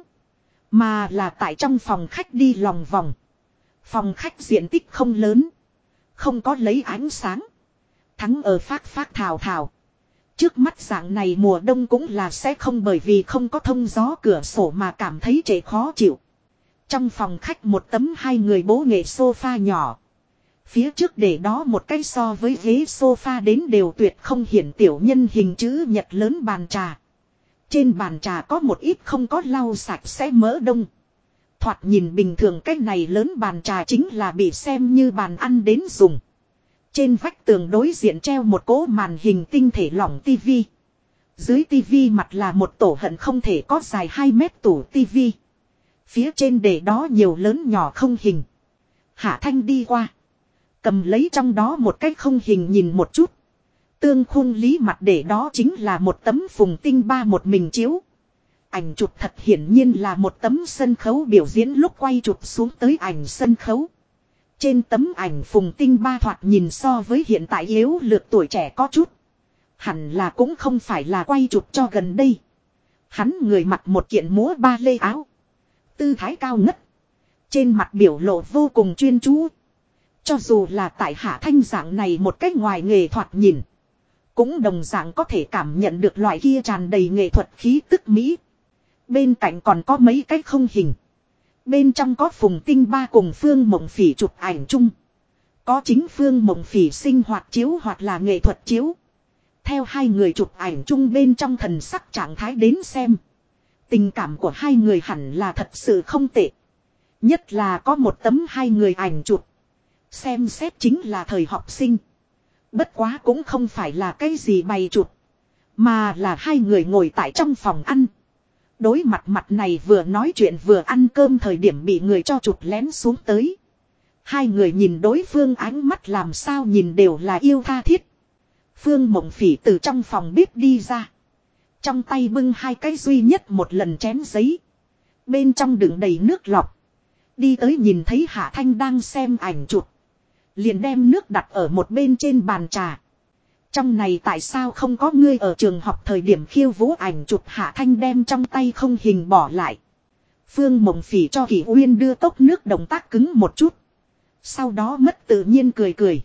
Speaker 1: Mà là tại trong phòng khách đi lòng vòng. Phòng khách diện tích không lớn. Không có lấy ánh sáng. Thắng ở phát thào thào. Trước mắt dạng này mùa đông cũng là sẽ không bởi vì không có thông gió cửa sổ mà cảm thấy trễ khó chịu. Trong phòng khách một tấm hai người bố nghệ sofa nhỏ. Phía trước để đó một cái so với ghế sofa đến đều tuyệt không hiển tiểu nhân hình chữ nhật lớn bàn trà. Trên bàn trà có một ít không có lau sạch sẽ mỡ đông. Thoạt nhìn bình thường cái này lớn bàn trà chính là bị xem như bàn ăn đến dùng. Trên vách tường đối diện treo một cỗ màn hình tinh thể lỏng tivi. Dưới tivi mặt là một tổ hận không thể có dài 2 mét tủ tivi. Phía trên để đó nhiều lớn nhỏ không hình. Hạ Thanh đi qua. Cầm lấy trong đó một cái không hình nhìn một chút. Tương khung lý mặt để đó chính là một tấm Phùng Tinh Ba một mình chiếu. Ảnh chụp thật hiển nhiên là một tấm sân khấu biểu diễn lúc quay chụp xuống tới ảnh sân khấu. Trên tấm ảnh Phùng Tinh Ba thoạt nhìn so với hiện tại yếu lược tuổi trẻ có chút. Hẳn là cũng không phải là quay chụp cho gần đây. Hắn người mặc một kiện múa ba lê áo. Tư thái cao ngất. Trên mặt biểu lộ vô cùng chuyên chú. Cho dù là tại Hạ Thanh dạng này một cách ngoài nghề thoạt nhìn. Cũng đồng dạng có thể cảm nhận được loại kia tràn đầy nghệ thuật khí tức Mỹ. Bên cạnh còn có mấy cái không hình. Bên trong có Phùng Tinh Ba cùng Phương Mộng Phỉ chụp ảnh chung. Có chính Phương Mộng Phỉ sinh hoạt chiếu hoặc là nghệ thuật chiếu. Theo hai người chụp ảnh chung bên trong thần sắc trạng thái đến xem. Tình cảm của hai người hẳn là thật sự không tệ. Nhất là có một tấm hai người ảnh chụp. Xem xét chính là thời học sinh. Bất quá cũng không phải là cái gì bày chụp. Mà là hai người ngồi tại trong phòng ăn. Đối mặt này vừa nói chuyện vừa ăn cơm thời điểm bị người cho chụp lén xuống tới. Hai người nhìn đối phương ánh mắt làm sao nhìn đều là yêu tha thiết. Phương Mộng Phỉ từ trong phòng bếp đi ra. Trong tay bưng hai cái duy nhất một lần chén giấy. Bên trong đựng đầy nước lọc. Đi tới nhìn thấy Hạ Thanh đang xem ảnh chụp. Liền đem nước đặt ở một bên trên bàn trà. Trong này tại sao không có ngươi ở trường học thời điểm khiêu vũ ảnh chụp Hạ Thanh đem trong tay không hình bỏ lại. Phương Mộng Phỉ cho Kỷ Uyên đưa cốc nước động tác cứng một chút. Sau đó mất tự nhiên cười cười.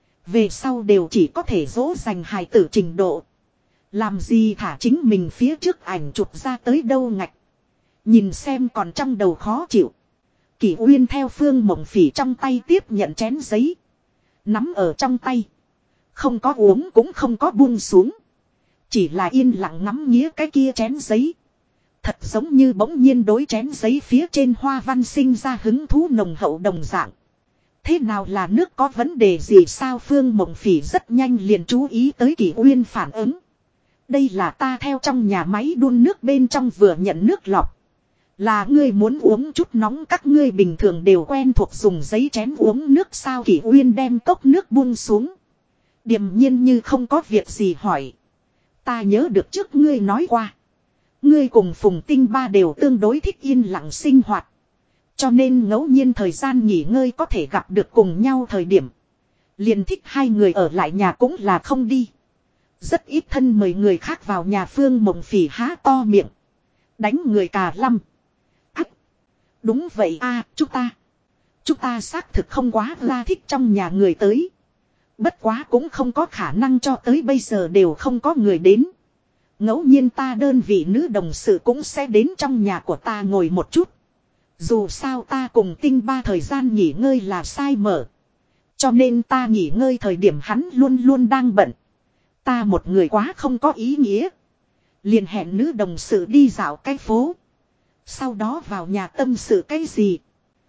Speaker 1: Về sau đều chỉ có thể dỗ dành hài tử trình độ. Làm gì thả chính mình phía trước ảnh chụp ra tới đâu ngạch. Nhìn xem còn trong đầu khó chịu. Kỷ Uyên theo Phương Mộng Phỉ trong tay tiếp nhận chén giấy. Nắm ở trong tay. Không có uống cũng không có buông xuống. Chỉ là yên lặng ngắm nghía cái kia chén giấy. Thật giống như bỗng nhiên đối chén giấy phía trên hoa văn sinh ra hứng thú nồng hậu đồng dạng. Thế nào là nước có vấn đề gì sao Phương Mộng Phỉ rất nhanh liền chú ý tới Kỷ Uyên phản ứng. Đây là ta theo trong nhà máy đun nước bên trong vừa nhận nước lọc. Là ngươi muốn uống chút nóng các ngươi bình thường đều quen thuộc dùng giấy chén uống nước sao Kỷ Uyên đem cốc nước buông xuống. Điềm nhiên như không có việc gì hỏi. Ta nhớ được trước ngươi nói qua. Ngươi cùng Phùng Tinh Ba đều tương đối thích yên lặng sinh hoạt. Cho nên ngẫu nhiên thời gian nghỉ ngơi có thể gặp được cùng nhau thời điểm. Liền thích hai người ở lại nhà cũng là không đi. Rất ít thân mời người khác vào nhà Phương Mộng Phỉ há to miệng. Đánh người cà lâm. Ác. Đúng vậy a chúng ta xác thực không quá la thích trong nhà người tới. Bất quá cũng không có khả năng cho tới bây giờ đều không có người đến. Ngẫu nhiên ta đơn vị nữ đồng sự cũng sẽ đến trong nhà của ta ngồi một chút. Dù sao ta cùng Tinh Ba thời gian nghỉ ngơi là sai mở. Cho nên ta nghỉ ngơi thời điểm hắn luôn luôn đang bận. Ta một người quá không có ý nghĩa. Liền hẹn nữ đồng sự đi dạo cái phố. Sau đó vào nhà tâm sự cái gì.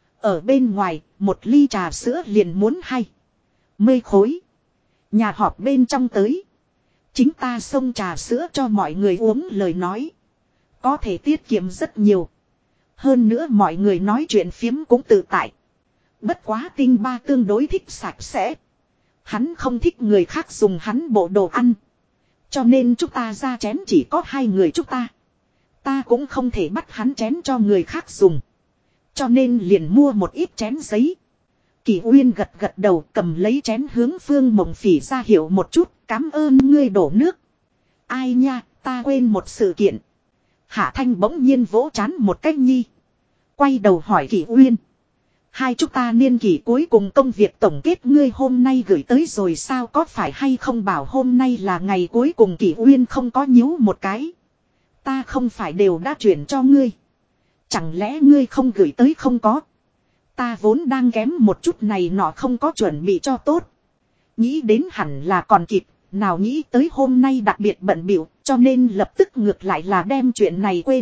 Speaker 1: Ở bên ngoài, một ly trà sữa liền muốn hay. Mây khối. Nhà họp bên trong tới. Chính ta xông trà sữa cho mọi người uống lời nói. Có thể tiết kiệm rất nhiều. Hơn nữa mọi người nói chuyện phiếm cũng tự tại. Bất quá tinh ba tương đối thích sạch sẽ. Hắn không thích người khác dùng hắn bộ đồ ăn. Cho nên chúng ta ra chén chỉ có 2 người chúng ta. Ta cũng không thể bắt hắn chén cho người khác dùng. Cho nên liền mua một ít chén giấy. Kỷ Uyên gật gật đầu cầm lấy chén hướng Phương Mộng Phỉ ra hiệu một chút. Cảm ơn ngươi đổ nước. Ai nha, ta quên một sự kiện. Hạ Thanh bỗng nhiên vỗ trán một cách nhi. Quay đầu hỏi Kỷ Uyên. Hai chúng ta niên kỷ cuối cùng công việc tổng kết ngươi hôm nay gửi tới rồi sao, có phải hay không bảo hôm nay là ngày cuối cùng? Kỷ Uyên không có nhíu một cái. Ta không phải đều đã chuyển cho ngươi. Chẳng lẽ ngươi không gửi tới? Không có. Ta vốn đang kém một chút này nọ không có chuẩn bị cho tốt. Nghĩ đến hẳn là còn kịp, nào nghĩ tới hôm nay đặc biệt bận bịu, cho nên lập tức ngược lại là đem chuyện này quên.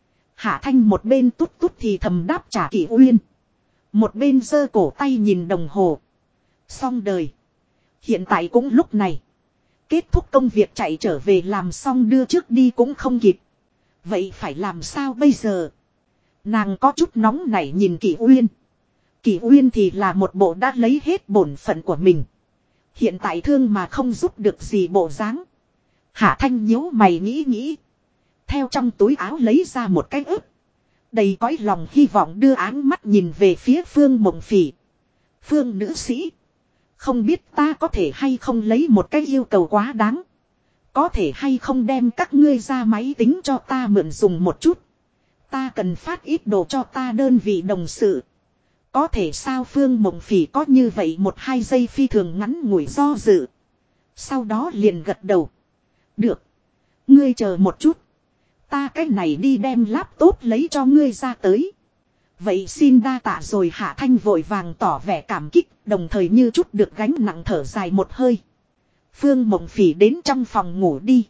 Speaker 1: Hạ Thanh một bên tút tút thì thầm đáp trả Kỷ Uyên. Một bên giơ cổ tay nhìn đồng hồ. Xong đời. Hiện tại cũng lúc này. Kết thúc công việc chạy trở về làm xong đưa trước đi cũng không kịp. Vậy phải làm sao bây giờ? Nàng có chút nóng nảy nhìn Kỷ Uyên. Kỷ Uyên thì là một bộ đã lấy hết bổn phận của mình. Hiện tại thương mà không giúp được gì bộ dáng. Hạ Thanh nhíu mày nghĩ. Theo trong túi áo lấy ra một cái ức. Đầy cõi lòng hy vọng đưa áng mắt nhìn về phía Phương Mộng Phỉ. Phương nữ sĩ. Không biết ta có thể hay không lấy một cái yêu cầu quá đáng. Có thể hay không đem các ngươi ra máy tính cho ta mượn dùng một chút. Ta cần phát ít đồ cho ta đơn vị đồng sự. Có thể sao? Phương Mộng Phỉ có như vậy 1-2 giây phi thường ngắn ngủi do dự. Sau đó liền gật đầu. Được. Ngươi chờ một chút. Ta cái này đi đem laptop lấy cho ngươi ra tới. Vậy xin đa tạ rồi. Hạ Thanh vội vàng tỏ vẻ cảm kích, đồng thời như chút được gánh nặng thở dài một hơi. Phương Mộng Phỉ đến trong phòng ngủ đi.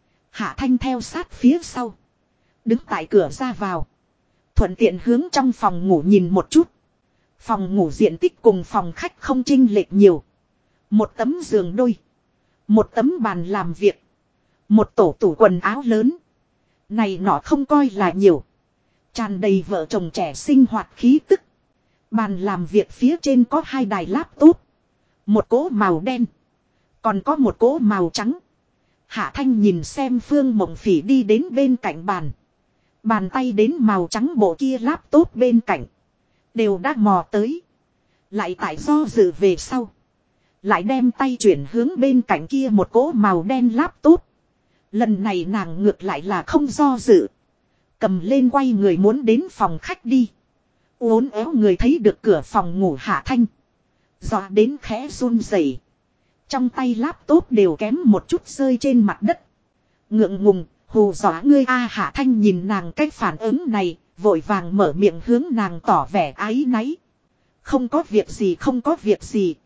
Speaker 1: Hạ Thanh theo sát phía sau. Đứng tại cửa ra vào. Thuận tiện hướng trong phòng ngủ nhìn một chút. Phòng ngủ diện tích cùng phòng khách không chênh lệch nhiều. Một tấm giường đôi. Một tấm bàn làm việc. Một tổ tủ quần áo lớn. Này nọ không coi là nhiều. Tràn đầy vợ chồng trẻ sinh hoạt khí tức. Bàn làm việc phía trên có 2 đài laptop. Một cỗ màu đen. Còn có một cỗ màu trắng. Hạ Thanh nhìn xem Phương Mộng Phỉ đi đến bên cạnh bàn. Bàn tay đến màu trắng bộ kia laptop bên cạnh. Đều đã mò tới. Lại tại do dự về sau. Lại đem tay chuyển hướng bên cạnh kia một cỗ màu đen laptop. Lần này nàng ngược lại là không do dự. Cầm lên quay người muốn đến phòng khách đi. Uốn éo người thấy được cửa phòng ngủ Hạ Thanh. Dọa đến khẽ run rẩy. Trong tay laptop đều kém một chút rơi trên mặt đất. Ngượng ngùng, hù dọa ngươi a. Hạ Thanh nhìn nàng cách phản ứng này, vội vàng mở miệng hướng nàng tỏ vẻ áy náy. Không có việc gì, không có việc gì.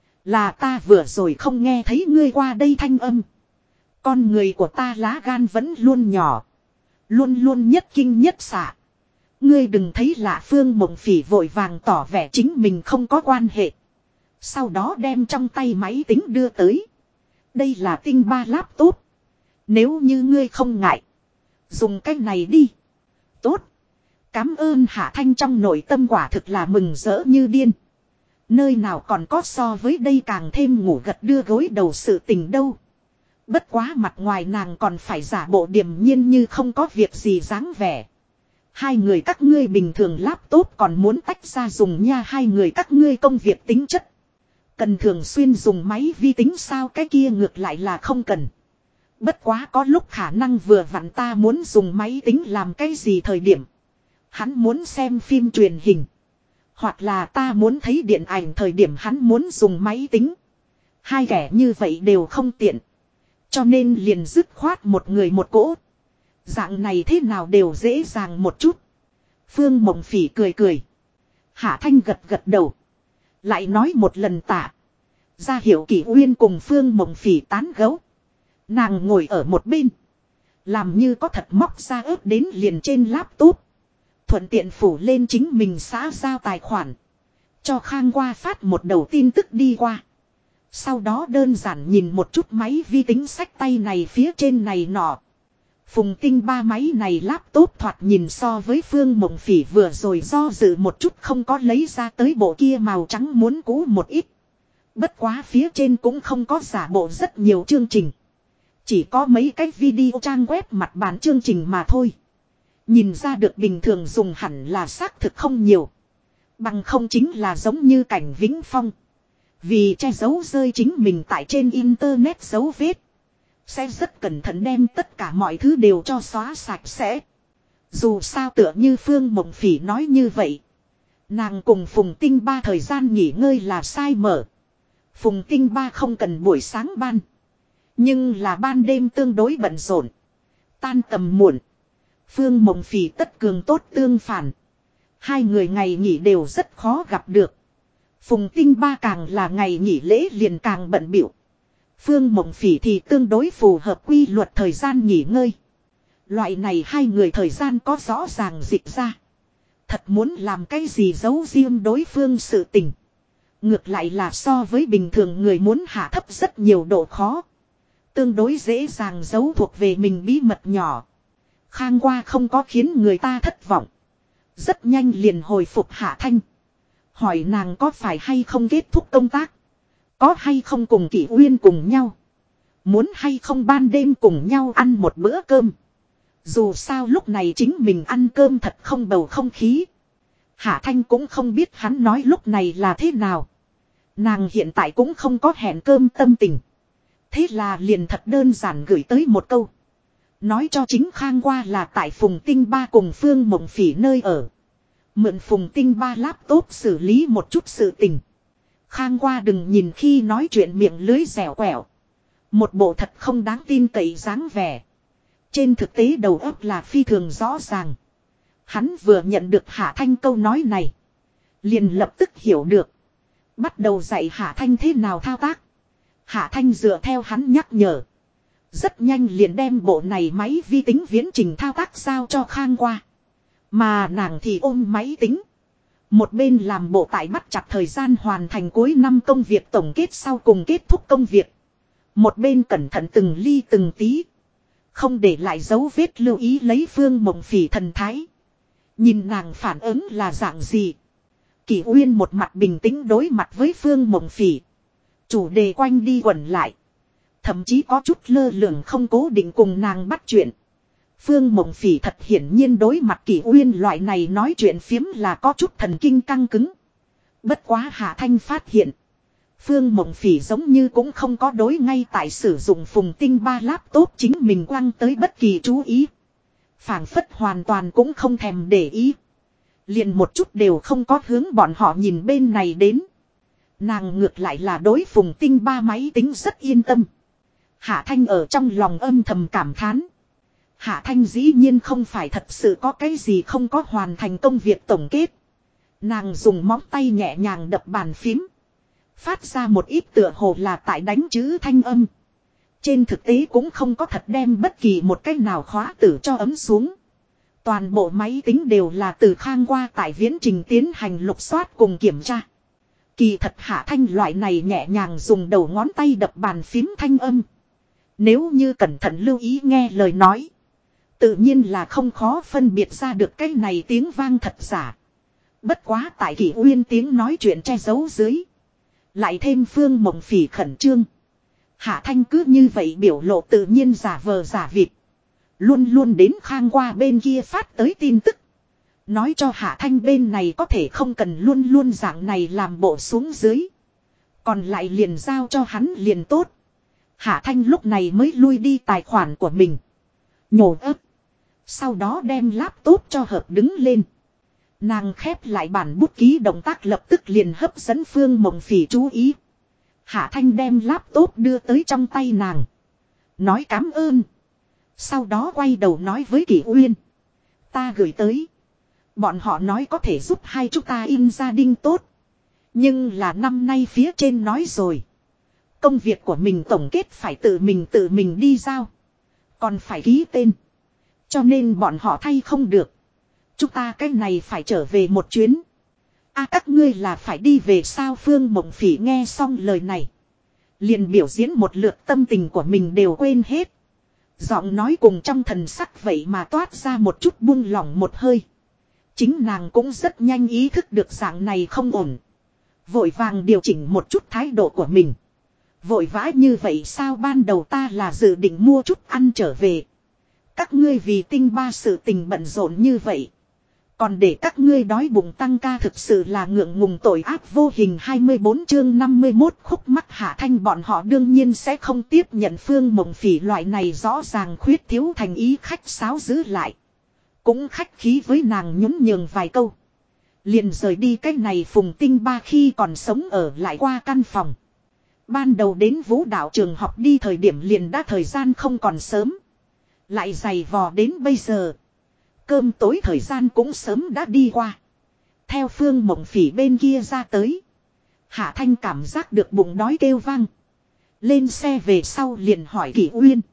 Speaker 1: Là ta vừa rồi không nghe thấy ngươi qua đây thanh âm. Con người của ta lá gan vẫn luôn nhỏ. Luôn luôn nhất kinh nhất xạ. Ngươi đừng thấy lạ. Phương Mộng Phỉ vội vàng tỏ vẻ chính mình không có quan hệ. Sau đó đem trong tay máy tính đưa tới. Đây là tinh ba laptop. Nếu như ngươi không ngại, dùng cái này đi. Tốt. Cảm ơn. Hạ Thanh trong nội tâm quả thực là mừng rỡ như điên. Nơi nào còn có so với đây càng thêm ngủ gật đưa gối đầu sự tình đâu. Bất quá mặt ngoài nàng còn phải giả bộ điềm nhiên như không có việc gì dáng vẻ. 2 người các ngươi bình thường laptop còn muốn tách ra dùng nha. 2 người các ngươi công việc tính chất. Cần thường xuyên dùng máy vi tính sao? Cái kia ngược lại là không cần. Bất quá có lúc khả năng vừa vặn ta muốn dùng máy tính làm cái gì thời điểm. Hắn muốn xem phim truyền hình. Hoặc là ta muốn thấy điện ảnh thời điểm hắn muốn dùng máy tính. 2 kẻ như vậy đều không tiện. Cho nên liền dứt khoát một người một cỗ. Dạng này thế nào đều dễ dàng một chút. Phương Mộng Phỉ cười cười. Hạ Thanh gật gật đầu. Lại nói một lần tạ. Ra hiệu Kỷ Uyên cùng Phương Mộng Phỉ tán gẫu. Nàng ngồi ở một bên. Làm như có thật móc ra ớt đến liền trên laptop. Thuận tiện phủ lên chính mình xã giao tài khoản. Cho Khang qua phát một đầu tin tức đi qua. Sau đó đơn giản nhìn một chút máy vi tính sách tay này phía trên này nọ. Phùng Tinh Ba máy này laptop thoạt nhìn so với Phương Mộng Phỉ vừa rồi do dự một chút không có lấy ra tới bộ kia màu trắng muốn cũ một ít. Bất quá phía trên cũng không có giả bộ rất nhiều chương trình. Chỉ có mấy cái video trang web mặt bản chương trình mà thôi. Nhìn ra được bình thường dùng hẳn là xác thực không nhiều. Bằng không chính là giống như cảnh Vĩnh Phong. Vì che giấu rơi chính mình tại trên internet dấu vết. Sẽ rất cẩn thận đem tất cả mọi thứ đều cho xóa sạch sẽ. Dù sao tựa như Phương Mộng Phỉ nói như vậy. Nàng cùng Phùng Tinh Ba thời gian nghỉ ngơi là sai mở. Phùng Tinh Ba không cần buổi sáng ban. Nhưng là ban đêm tương đối bận rộn. Tan tầm muộn. Phương Mộng Phỉ tất cường tốt tương phản. Hai người ngày nghỉ đều rất khó gặp được. Phùng Tinh Ba càng là ngày nghỉ lễ liền càng bận bịu. Phương Mộng Phỉ thì tương đối phù hợp quy luật thời gian nghỉ ngơi. Loại này hai người thời gian có rõ ràng dịch ra. Thật muốn làm cái gì giấu riêng đối phương sự tình. Ngược lại là so với bình thường người muốn hạ thấp rất nhiều độ khó. Tương đối dễ dàng giấu thuộc về mình bí mật nhỏ. Khang qua không có khiến người ta thất vọng. Rất nhanh liền hồi phục Hạ Thanh. Hỏi nàng có phải hay không kết thúc công tác. Có hay không cùng Kỷ Uyên cùng nhau. Muốn hay không ban đêm cùng nhau ăn một bữa cơm. Dù sao lúc này chính mình ăn cơm thật không bầu không khí. Hạ Thanh cũng không biết hắn nói lúc này là thế nào. Nàng hiện tại cũng không có hẹn cơm tâm tình. Thế là liền thật đơn giản gửi tới một câu. Nói cho chính Khang qua là tại Phùng Tinh Ba cùng Phương Mộng Phỉ nơi ở. Mượn Phùng Tinh Ba laptop xử lý một chút sự tình. Khang qua đừng nhìn khi nói chuyện miệng lưới dẻo quẹo. Một bộ thật không đáng tin cậy dáng vẻ. Trên thực tế đầu óc là phi thường rõ ràng. Hắn vừa nhận được Hạ Thanh câu nói này. Liền lập tức hiểu được. Bắt đầu dạy Hạ Thanh thế nào thao tác. Hạ Thanh dựa theo hắn nhắc nhở. Rất nhanh liền đem bộ này máy vi tính viễn trình thao tác giao cho Khang qua. Mà nàng thì ôm máy tính. Một bên làm bộ tại bắt chặt thời gian hoàn thành cuối năm công việc tổng kết sau cùng kết thúc công việc. Một bên cẩn thận từng ly từng tí. Không để lại dấu vết lưu ý lấy Phương Mộng Phỉ thần thái. Nhìn nàng phản ứng là dạng gì. Kỷ Uyên một mặt bình tĩnh đối mặt với Phương Mộng Phỉ. Chủ đề quanh đi quẩn lại. Thậm chí có chút lơ lửng không cố định cùng nàng bắt chuyện. Phương Mộng Phỉ thật hiển nhiên đối mặt Kỷ Uyên loại này nói chuyện phiếm là có chút thần kinh căng cứng. Bất quá Hạ Thanh phát hiện. Phương Mộng Phỉ giống như cũng không có đối ngay tại sử dụng Phùng Tinh Ba laptop chính mình quăng tới bất kỳ chú ý. Phảng phất hoàn toàn cũng không thèm để ý. Liền một chút đều không có hướng bọn họ nhìn bên này đến. Nàng ngược lại là đối Phùng Tinh Ba máy tính rất yên tâm. Hạ Thanh ở trong lòng âm thầm cảm thán. Hạ Thanh dĩ nhiên không phải thật sự có cái gì không có hoàn thành công việc tổng kết. Nàng dùng móng tay nhẹ nhàng đập bàn phím. Phát ra một ít tựa hồ là tại đánh chữ thanh âm. Trên thực tế cũng không có thật đem bất kỳ một cách nào khóa tử cho ấm xuống. Toàn bộ máy tính đều là từ Khang qua tại viễn trình tiến hành lục soát cùng kiểm tra. Kỳ thật Hạ Thanh loại này nhẹ nhàng dùng đầu ngón tay đập bàn phím thanh âm. Nếu như cẩn thận lưu ý nghe lời nói. Tự nhiên là không khó phân biệt ra được cái này tiếng vang thật giả. Bất quá tại Kỷ Uyên tiếng nói chuyện che giấu dưới. Lại thêm Phương Mộng Phỉ khẩn trương. Hạ Thanh cứ như vậy biểu lộ tự nhiên giả vờ giả vịt. Luôn luôn đến Khang qua bên kia phát tới tin tức. Nói cho Hạ Thanh bên này có thể không cần luôn luôn dạng này làm bộ xuống dưới. Còn lại liền giao cho hắn liền tốt. Hạ Thanh lúc này mới lui đi tài khoản của mình. Nhổ ấp. Sau đó đem laptop cho hợp đứng lên. Nàng khép lại bản bút ký động tác lập tức liền hấp dẫn Phương Mộng Phỉ chú ý. Hạ Thanh đem laptop đưa tới trong tay nàng. Nói cảm ơn. Sau đó quay đầu nói với Kỷ Uyên. Ta gửi tới. Bọn họ nói có thể giúp hai chúng ta in gia đình tốt. Nhưng là năm nay phía trên nói rồi. Công việc của mình tổng kết phải tự mình đi giao. Còn phải ký tên. Cho nên bọn họ thay không được. Chúng ta cái này phải trở về một chuyến. Các ngươi là phải đi về sao? Phương Mộng Phỉ nghe xong lời này. Liền biểu diễn một lượt tâm tình của mình đều quên hết. Giọng nói cùng trong thần sắc vậy mà toát ra một chút buông lỏng một hơi. Chính nàng cũng rất nhanh ý thức được dạng này không ổn. Vội vàng điều chỉnh một chút thái độ của mình. Vội vã như vậy sao, ban đầu ta là dự định mua chút ăn trở về. Các ngươi vì tinh ba sự tình bận rộn như vậy. Còn để các ngươi đói bụng tăng ca thực sự là ngượng ngùng tội ác vô hình. 24 chương 51 khúc mắc Hạ Thanh bọn họ đương nhiên sẽ không tiếp nhận Phương Mộng Phỉ loại này rõ ràng khuyết thiếu thành ý khách sáo giữ lại. Cũng khách khí với nàng nhún nhường vài câu. Liền rời đi cách này. Phùng Tinh Ba khi còn sống ở lại qua căn phòng. Ban đầu đến vũ đạo trường học đi thời điểm liền đã thời gian không còn sớm. Lại giày vò đến bây giờ. Cơm tối thời gian cũng sớm đã đi qua. Theo Phương Mộng Phỉ bên kia ra tới. Hạ Thanh cảm giác được bụng đói kêu vang. Lên xe về sau liền hỏi Kỷ Uyên.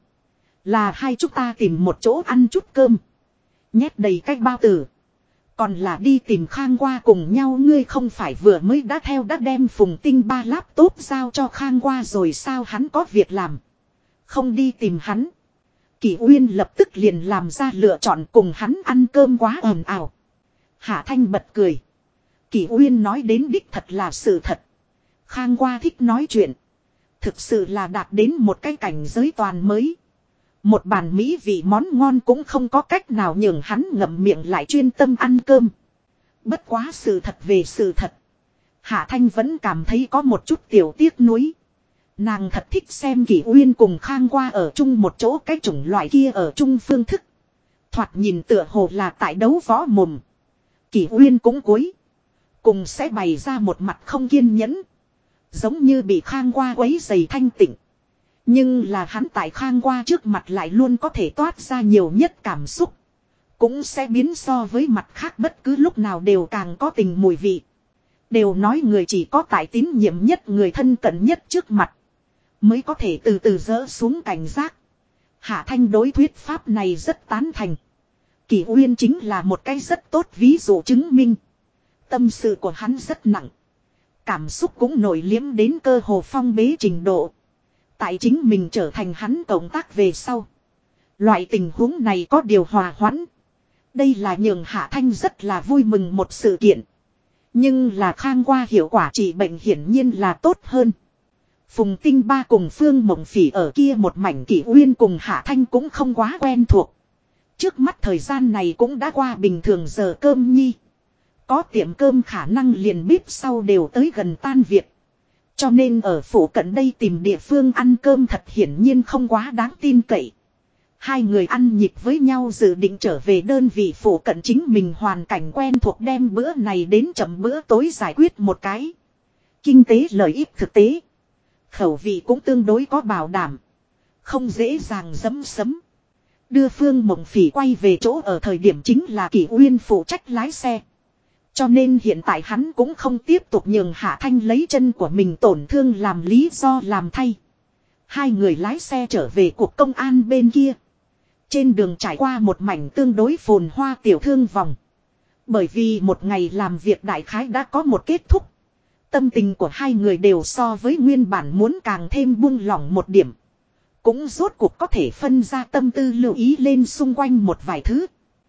Speaker 1: Là hai chúng ta tìm một chỗ ăn chút cơm. Nhét đầy cách bao tử. Còn là đi tìm Khang Qua cùng nhau, ngươi không phải vừa mới đã đem Phùng Tinh Ba laptop giao cho Khang Qua rồi sao, hắn có việc làm. Không đi tìm hắn. Kỷ Uyên lập tức liền làm ra lựa chọn, cùng hắn ăn cơm quá ồn ào. Hạ Thanh bật cười. Kỷ Uyên nói đến đích thật là sự thật. Khang Qua thích nói chuyện. Thực sự là đạt đến một cái cảnh giới toàn mới. Một bàn mỹ vị món ngon cũng không có cách nào nhường hắn ngậm miệng lại chuyên tâm ăn cơm. Bất quá sự thật về sự thật. Hạ Thanh vẫn cảm thấy có một chút tiểu tiếc nuối. Nàng thật thích xem Kỷ Uyên cùng Khang Qua ở chung một chỗ, cái chủng loại kia ở chung phương thức. Thoạt nhìn tựa hồ là tại đấu võ mồm. Kỷ Uyên cũng cuối cùng sẽ bày ra một mặt không kiên nhẫn. Giống như bị Khang Qua quấy rầy thanh tịnh. Nhưng là hắn tại Khang Qua trước mặt lại luôn có thể toát ra nhiều nhất cảm xúc. Cũng sẽ biến so với mặt khác bất cứ lúc nào đều càng có tình mùi vị. Đều nói người chỉ có tại tín nhiệm nhất, người thân cận nhất trước mặt mới có thể từ từ dỡ xuống cảnh giác. Hạ Thanh đối thuyết pháp này rất tán thành. Kỷ Uyên chính là một cái rất tốt ví dụ chứng minh. Tâm sự của hắn rất nặng. Cảm xúc cũng nổi liếm đến cơ hồ phong bế trình độ. Tại chính mình trở thành hắn cộng tác về sau. Loại tình huống này có điều hòa hoãn. Đây là nhường Hạ Thanh rất là vui mừng một sự kiện. Nhưng là Khang Qua hiệu quả trị bệnh hiển nhiên là tốt hơn. Phùng Tinh Ba cùng Phương Mộng Phỉ ở kia một mảnh, Kỷ Uyên cùng Hạ Thanh cũng không quá quen thuộc. Trước mắt thời gian này cũng đã qua bình thường giờ cơm nhi. Có tiệm cơm khả năng liền bếp sau đều tới gần tan việc. Cho nên ở phủ cận đây tìm địa phương ăn cơm thật hiển nhiên không quá đáng tin cậy. Hai người ăn nhịp với nhau dự định trở về đơn vị phủ cận chính mình hoàn cảnh quen thuộc, đem bữa này đến chậm bữa tối giải quyết một cái. Kinh tế lợi ích thực tế. Khẩu vị cũng tương đối có bảo đảm. Không dễ dàng dấm sấm. Đưa Phương Mộng Phỉ quay về chỗ ở thời điểm chính là Kỷ Uyên phụ trách lái xe. Cho nên hiện tại hắn cũng không tiếp tục nhường Hạ Thanh lấy chân của mình tổn thương làm lý do làm thay. Hai người lái xe trở về cuộc công an bên kia. Trên đường trải qua một mảnh tương đối phồn hoa tiểu thương vòng. Bởi vì một ngày làm việc đại khái đã có một kết thúc. Tâm tình của hai người đều so với nguyên bản muốn càng thêm buông lỏng một điểm. Cũng rốt cuộc có thể phân ra tâm tư lưu ý lên xung quanh một vài thứ.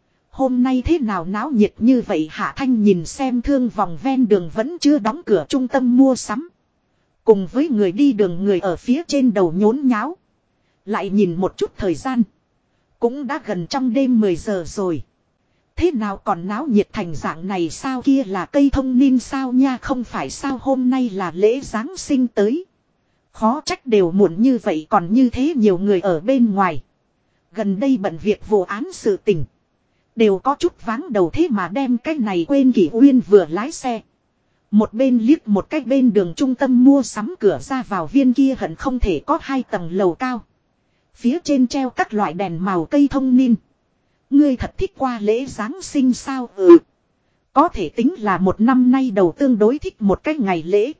Speaker 1: Hôm nay thế nào náo nhiệt như vậy, Hạ Thanh nhìn xem thương vòng ven đường vẫn chưa đóng cửa trung tâm mua sắm. Cùng với người đi đường người ở phía trên đầu nhốn nháo. Lại nhìn một chút thời gian. Cũng đã gần trong đêm 10 giờ rồi. Thế nào còn náo nhiệt thành dạng này sao, kia là cây thông nin sao nha, không phải sao, hôm nay là lễ Giáng sinh tới. Khó trách đều muộn như vậy còn như thế nhiều người ở bên ngoài. Gần đây bận việc vụ án sự tình. Đều có chút váng đầu, thế mà đem cái này quên. Kỷ Uyên vừa lái xe. Một bên liếc một cách bên đường trung tâm mua sắm cửa ra vào viên kia hận không thể có 2 tầng lầu cao. Phía trên treo các loại đèn màu cây thông nin. Ngươi thật thích qua lễ Giáng sinh sao? Ừ. Có thể tính là một năm nay đầu tương đối thích một cái ngày lễ.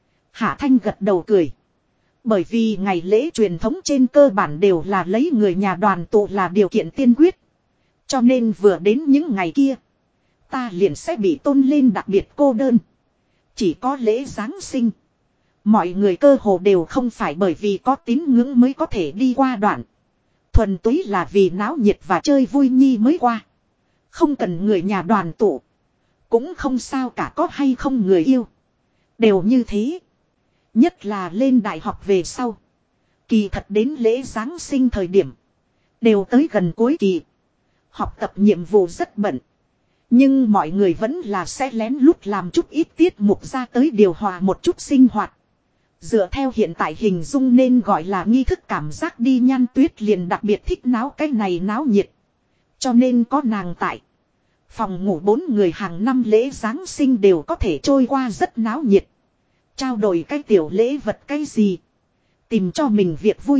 Speaker 1: Hạ Thanh gật đầu cười. Bởi vì ngày lễ truyền thống trên cơ bản đều là lấy người nhà đoàn tụ là điều kiện tiên quyết. Cho nên vừa đến những ngày kia, ta liền sẽ bị tôn lên đặc biệt cô đơn. Chỉ có lễ Giáng sinh, mọi người cơ hồ đều không phải bởi vì có tín ngưỡng mới có thể đi qua đoạn. Thuần túy là vì náo nhiệt và chơi vui nhi mới qua. Không cần người nhà đoàn tụ. Cũng không sao cả, có hay không người yêu. Đều như thế. Nhất là lên đại học về sau. Kỳ thật đến lễ Giáng sinh thời điểm. Đều tới gần cuối kỳ. Học tập nhiệm vụ rất bận. Nhưng mọi người vẫn là sẽ lén lút làm chút ít tiết mục ra tới điều hòa một chút sinh hoạt. Dựa theo hiện tại hình dung nên gọi là nghi thức cảm giác đi, Nhan Tuyết liền đặc biệt thích náo cái này náo nhiệt. Cho nên có nàng tại. Phòng ngủ 4 người hàng năm lễ Giáng sinh đều có thể trôi qua rất náo nhiệt. Trao đổi cái tiểu lễ vật cái gì. Tìm cho mình việc vui.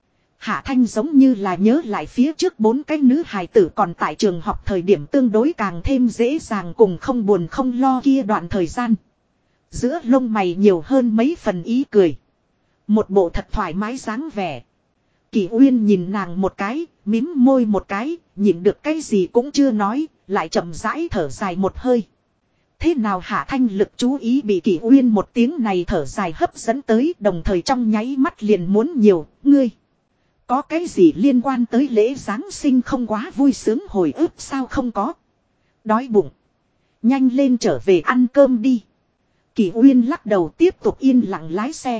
Speaker 1: Hạ Thanh giống như là nhớ lại phía trước 4 cái nữ hài tử còn tại trường học thời điểm tương đối càng thêm dễ dàng cùng không buồn không lo kia đoạn thời gian. Giữa lông mày nhiều hơn mấy phần ý cười. Một bộ thật thoải mái dáng vẻ. Kỷ Uyên nhìn nàng một cái, mím môi một cái, nhìn được cái gì cũng chưa nói, lại chậm rãi thở dài một hơi. Thế nào Hạ Thanh lực chú ý bị Kỷ Uyên một tiếng này thở dài hấp dẫn tới, đồng thời trong nháy mắt liền muốn nhiều, ngươi. Có cái gì liên quan tới lễ Giáng sinh không quá vui sướng hồi ức sao? Không có. Đói bụng. Nhanh lên trở về ăn cơm đi. Kỷ Uyên lắc đầu tiếp tục yên lặng lái xe.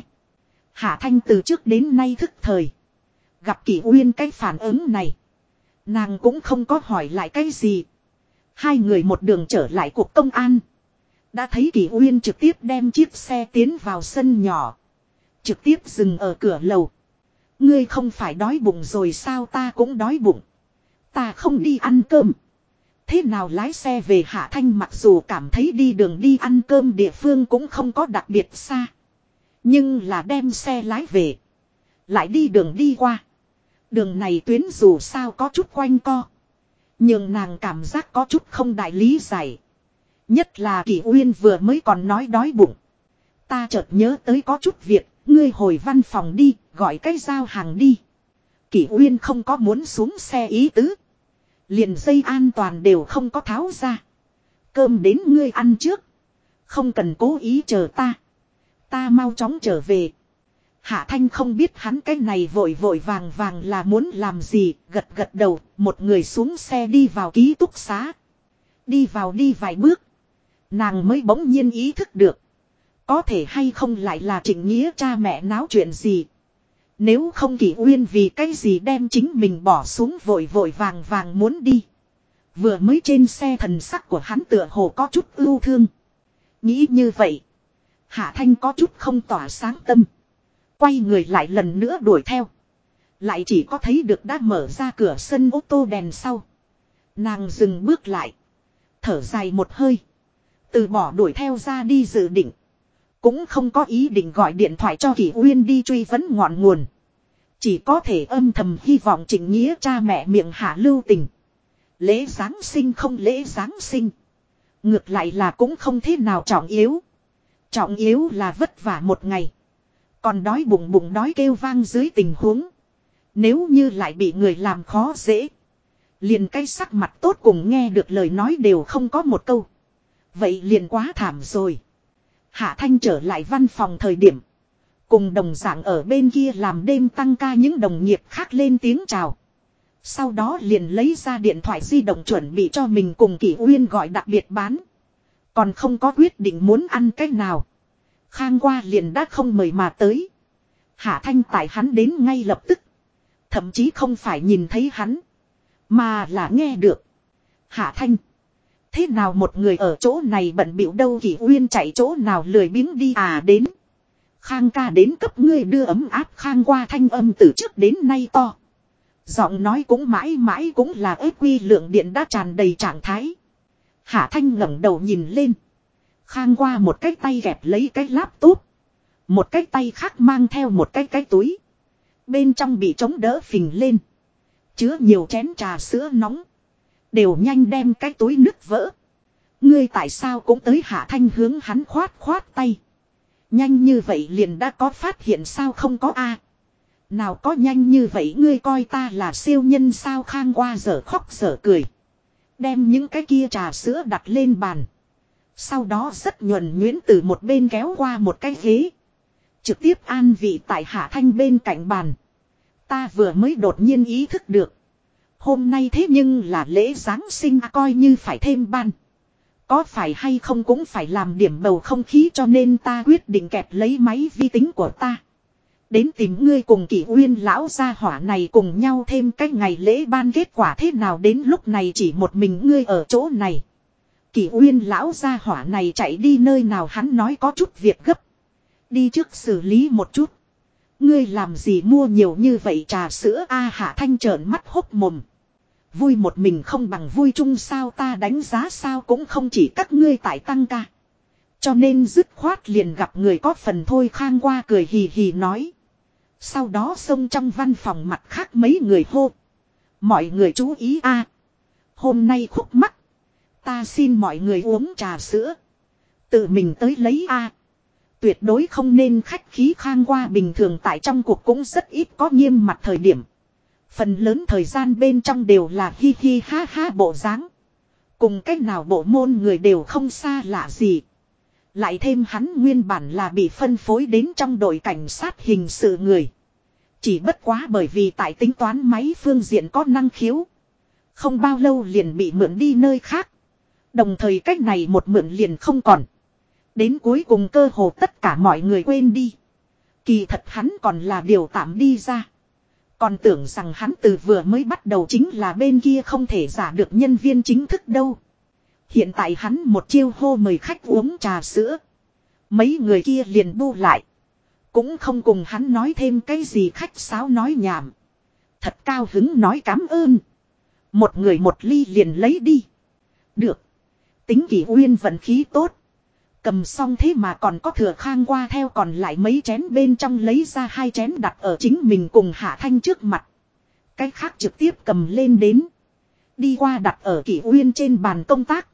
Speaker 1: Hạ Thanh từ trước đến nay thức thời. Gặp Kỷ Uyên cái phản ứng này. Nàng cũng không có hỏi lại cái gì. Hai người một đường trở lại cục công an. Đã thấy Kỷ Uyên trực tiếp đem chiếc xe tiến vào sân nhỏ. Trực tiếp dừng ở cửa lầu. Ngươi không phải đói bụng rồi sao? Ta cũng đói bụng. Ta không đi ăn cơm. Thế nào lái xe về? Hạ Thanh mặc dù cảm thấy đi đường đi ăn cơm địa phương cũng không có đặc biệt xa. Nhưng là đem xe lái về. Lại đi đường đi qua. Đường này tuyến dù sao có chút quanh co. Nhưng nàng cảm giác có chút không đại lý giải. Nhất là Kỷ Uyên vừa mới còn nói đói bụng. Ta chợt nhớ tới có chút việc. Ngươi hồi văn phòng đi, gọi cái giao hàng đi. Kỷ Uyên không có muốn xuống xe ý tứ. Liền dây an toàn đều không có tháo ra. Cơm đến ngươi ăn trước. Không cần cố ý chờ ta. Ta mau chóng trở về. Hạ Thanh không biết hắn cái này vội vội vàng vàng là muốn làm gì. Gật gật đầu, một người xuống xe đi vào ký túc xá. Đi vào đi vài bước. Nàng mới bỗng nhiên ý thức được. Có thể hay không lại là Trịnh Nghĩa cha mẹ náo chuyện gì. Nếu không Kỷ Uyên vì cái gì đem chính mình bỏ xuống vội vội vàng vàng muốn đi. Vừa mới trên xe thần sắc của hắn tựa hồ có chút ưu thương. Nghĩ như vậy. Hạ Thanh có chút không tỏa sáng tâm. Quay người lại lần nữa đuổi theo. Lại chỉ có thấy được đã mở ra cửa sân ô tô đèn sau. Nàng dừng bước lại. Thở dài một hơi. Từ bỏ đuổi theo ra đi dự định. Cũng không có ý định gọi điện thoại cho Kỷ Uyên đi truy vấn ngọn nguồn. Chỉ có thể âm thầm hy vọng Trịnh Nghĩa cha mẹ miệng hạ lưu tình. Lễ Giáng sinh không lễ Giáng sinh. Ngược lại là cũng không thế nào trọng yếu. Trọng yếu là vất vả một ngày. Còn đói bụng bụng đói kêu vang dưới tình huống. Nếu như lại bị người làm khó dễ. Liền cái sắc mặt tốt cùng nghe được lời nói đều không có một câu. Vậy liền quá thảm rồi. Hạ Thanh trở lại văn phòng thời điểm. Cùng đồng dạng ở bên kia làm đêm tăng ca những đồng nghiệp khác lên tiếng chào. Sau đó liền lấy ra điện thoại di động chuẩn bị cho mình cùng Kỷ Uyên gọi đặc biệt bán. Còn không có quyết định muốn ăn cái nào. Khang qua liền đã không mời mà tới. Hạ Thanh tại hắn đến ngay lập tức. Thậm chí không phải nhìn thấy hắn. Mà là nghe được. Hạ Thanh. Thế nào một người ở chỗ này bận bịu đâu? Kỷ Uyên chạy chỗ nào lười biếng đi à? Đến. Khang ca đến cấp ngươi đưa ấm áp. Khang qua thanh âm từ trước đến nay to. Giọng nói cũng mãi mãi cũng là ếp quy lượng điện đã tràn đầy trạng thái. Hạ Thanh ngẩng đầu nhìn lên. Khang qua một cái tay gẹp lấy cái laptop. Một cái tay khác mang theo một cái túi. Bên trong bị chống đỡ phình lên. Chứa nhiều chén trà sữa nóng. Đều nhanh đem cái túi nứt vỡ. Ngươi tại sao cũng tới? Hạ Thanh hướng hắn khoát tay. Nhanh như vậy liền đã có phát hiện sao? Không có a. Nào có nhanh như vậy, ngươi coi ta là siêu nhân sao? Khang qua dở khóc dở cười. Đem những cái kia trà sữa đặt lên bàn. Sau đó rất nhuần nhuyễn từ một bên kéo qua một cái ghế. Trực tiếp an vị tại Hạ Thanh bên cạnh bàn. Ta vừa mới đột nhiên ý thức được. Hôm nay thế nhưng là lễ Giáng sinh coi như phải thêm ban. Có phải hay không cũng phải làm điểm bầu không khí cho nên ta quyết định kẹp lấy máy vi tính của ta. Đến tìm ngươi cùng Kỷ Uyên lão gia hỏa này cùng nhau thêm cái ngày lễ ban kết quả thế nào đến lúc này chỉ một mình ngươi ở chỗ này. Kỷ Uyên lão gia hỏa này chạy đi nơi nào hắn nói có chút việc gấp. Đi trước xử lý một chút. Ngươi làm gì mua nhiều như vậy trà sữa a Hạ Thanh trợn mắt hốc mồm. Vui một mình không bằng vui chung sao ta đánh giá sao cũng không chỉ các ngươi tại tăng ca. Cho nên dứt khoát liền gặp người có phần thôi Khang qua cười hì hì nói. Sau đó xông trong văn phòng mặt khác mấy người hô. Mọi người chú ý a hôm nay khúc mắc. Ta xin mọi người uống trà sữa. Tự mình tới lấy a tuyệt đối không nên khách khí Khang qua bình thường tại trong cuộc cũng rất ít có nghiêm mặt thời điểm. Phần lớn thời gian bên trong đều là hi hi ha ha bộ dáng. Cùng cách nào bộ môn người đều không xa lạ gì. Lại thêm hắn nguyên bản là bị phân phối đến trong đội cảnh sát hình sự người. Chỉ bất quá bởi vì tại tính toán máy phương diện có năng khiếu. Không bao lâu liền bị mượn đi nơi khác. Đồng thời cách này một mượn liền không còn. Đến cuối cùng cơ hồ tất cả mọi người quên đi. Kỳ thật hắn còn là điều tạm đi ra. Còn tưởng rằng hắn từ vừa mới bắt đầu chính là bên kia không thể giả được nhân viên chính thức đâu. Hiện tại hắn một chiêu hô mời khách uống trà sữa. Mấy người kia liền bu lại. Cũng không cùng hắn nói thêm cái gì khách sáo nói nhảm. Thật cao hứng nói cảm ơn. Một người một ly liền lấy đi. Được. Tính Kỷ Uyên vận khí tốt. Cầm xong thế mà còn có thừa Khang qua theo còn lại mấy chén bên trong lấy ra 2 chén đặt ở chính mình cùng Hạ Thanh trước mặt. Cái khác trực tiếp cầm lên đến. Đi qua đặt ở Kỷ Uyên trên bàn công tác.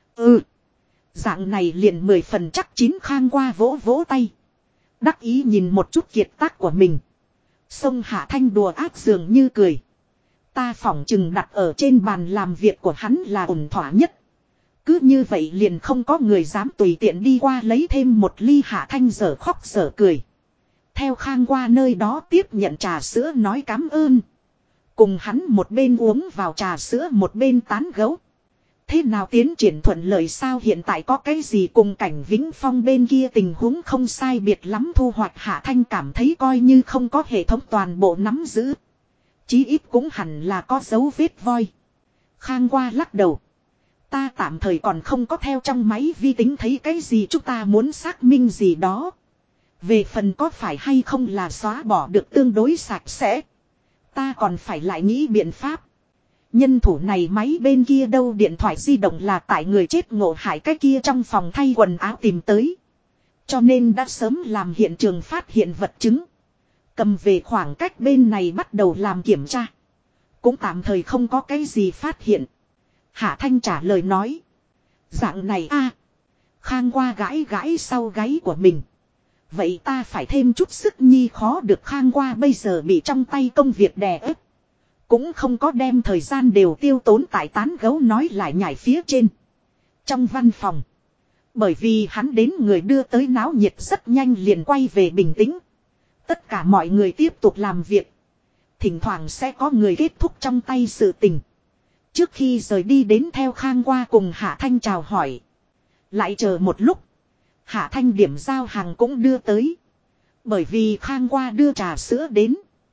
Speaker 1: Dạng này liền 10 phần chắc chín Khang qua vỗ vỗ tay. Đắc ý nhìn một chút kiệt tác của mình. Xông Hạ Thanh đùa ác dường như cười. Ta phỏng chừng đặt ở trên bàn làm việc của hắn là ổn thỏa nhất. Cứ như vậy liền không có người dám tùy tiện đi qua lấy thêm một ly Hạ Thanh dở khóc dở cười. Theo Khang qua nơi đó tiếp nhận trà sữa nói cảm ơn. Cùng hắn một bên uống vào trà sữa một bên tán gấu. Thế nào tiến triển thuận lợi sao hiện tại có cái gì cùng cảnh Vĩnh Phong bên kia tình huống không sai biệt lắm thu hoạch Hạ Thanh cảm thấy coi như không có hệ thống toàn bộ nắm giữ. Chí ít cũng hẳn là có dấu vết voi. Khang qua lắc đầu. Ta tạm thời còn không có theo trong máy vi tính thấy cái gì chúng ta muốn xác minh gì đó. Về phần có phải hay không là xóa bỏ được tương đối sạch sẽ. Ta còn phải lại nghĩ biện pháp. Nhân thủ này máy bên kia đâu điện thoại di động là tại người chết ngộ hại cái kia trong phòng thay quần áo tìm tới. Cho nên đã sớm làm hiện trường phát hiện vật chứng. Cầm về khoảng cách bên này bắt đầu làm kiểm tra. Cũng tạm thời không có cái gì phát hiện. Hạ Thanh trả lời nói. Dạng này a Khang qua gãi gãi sau gáy của mình. Vậy ta phải thêm chút sức nhi khó được Khang qua bây giờ bị trong tay công việc đè ép. Cũng không có đem thời gian đều tiêu tốn tại tán gấu nói lại nhảy phía trên. Trong văn phòng. Bởi vì hắn đến người đưa tới náo nhiệt rất nhanh liền quay về bình tĩnh. Tất cả mọi người tiếp tục làm việc. Thỉnh thoảng sẽ có người kết thúc trong tay sự tình. Trước khi rời đi đến theo Khang qua cùng Hạ Thanh chào hỏi. Lại chờ một lúc. Hạ Thanh điểm giao hàng cũng đưa tới. Bởi vì Khang qua đưa trà sữa đến.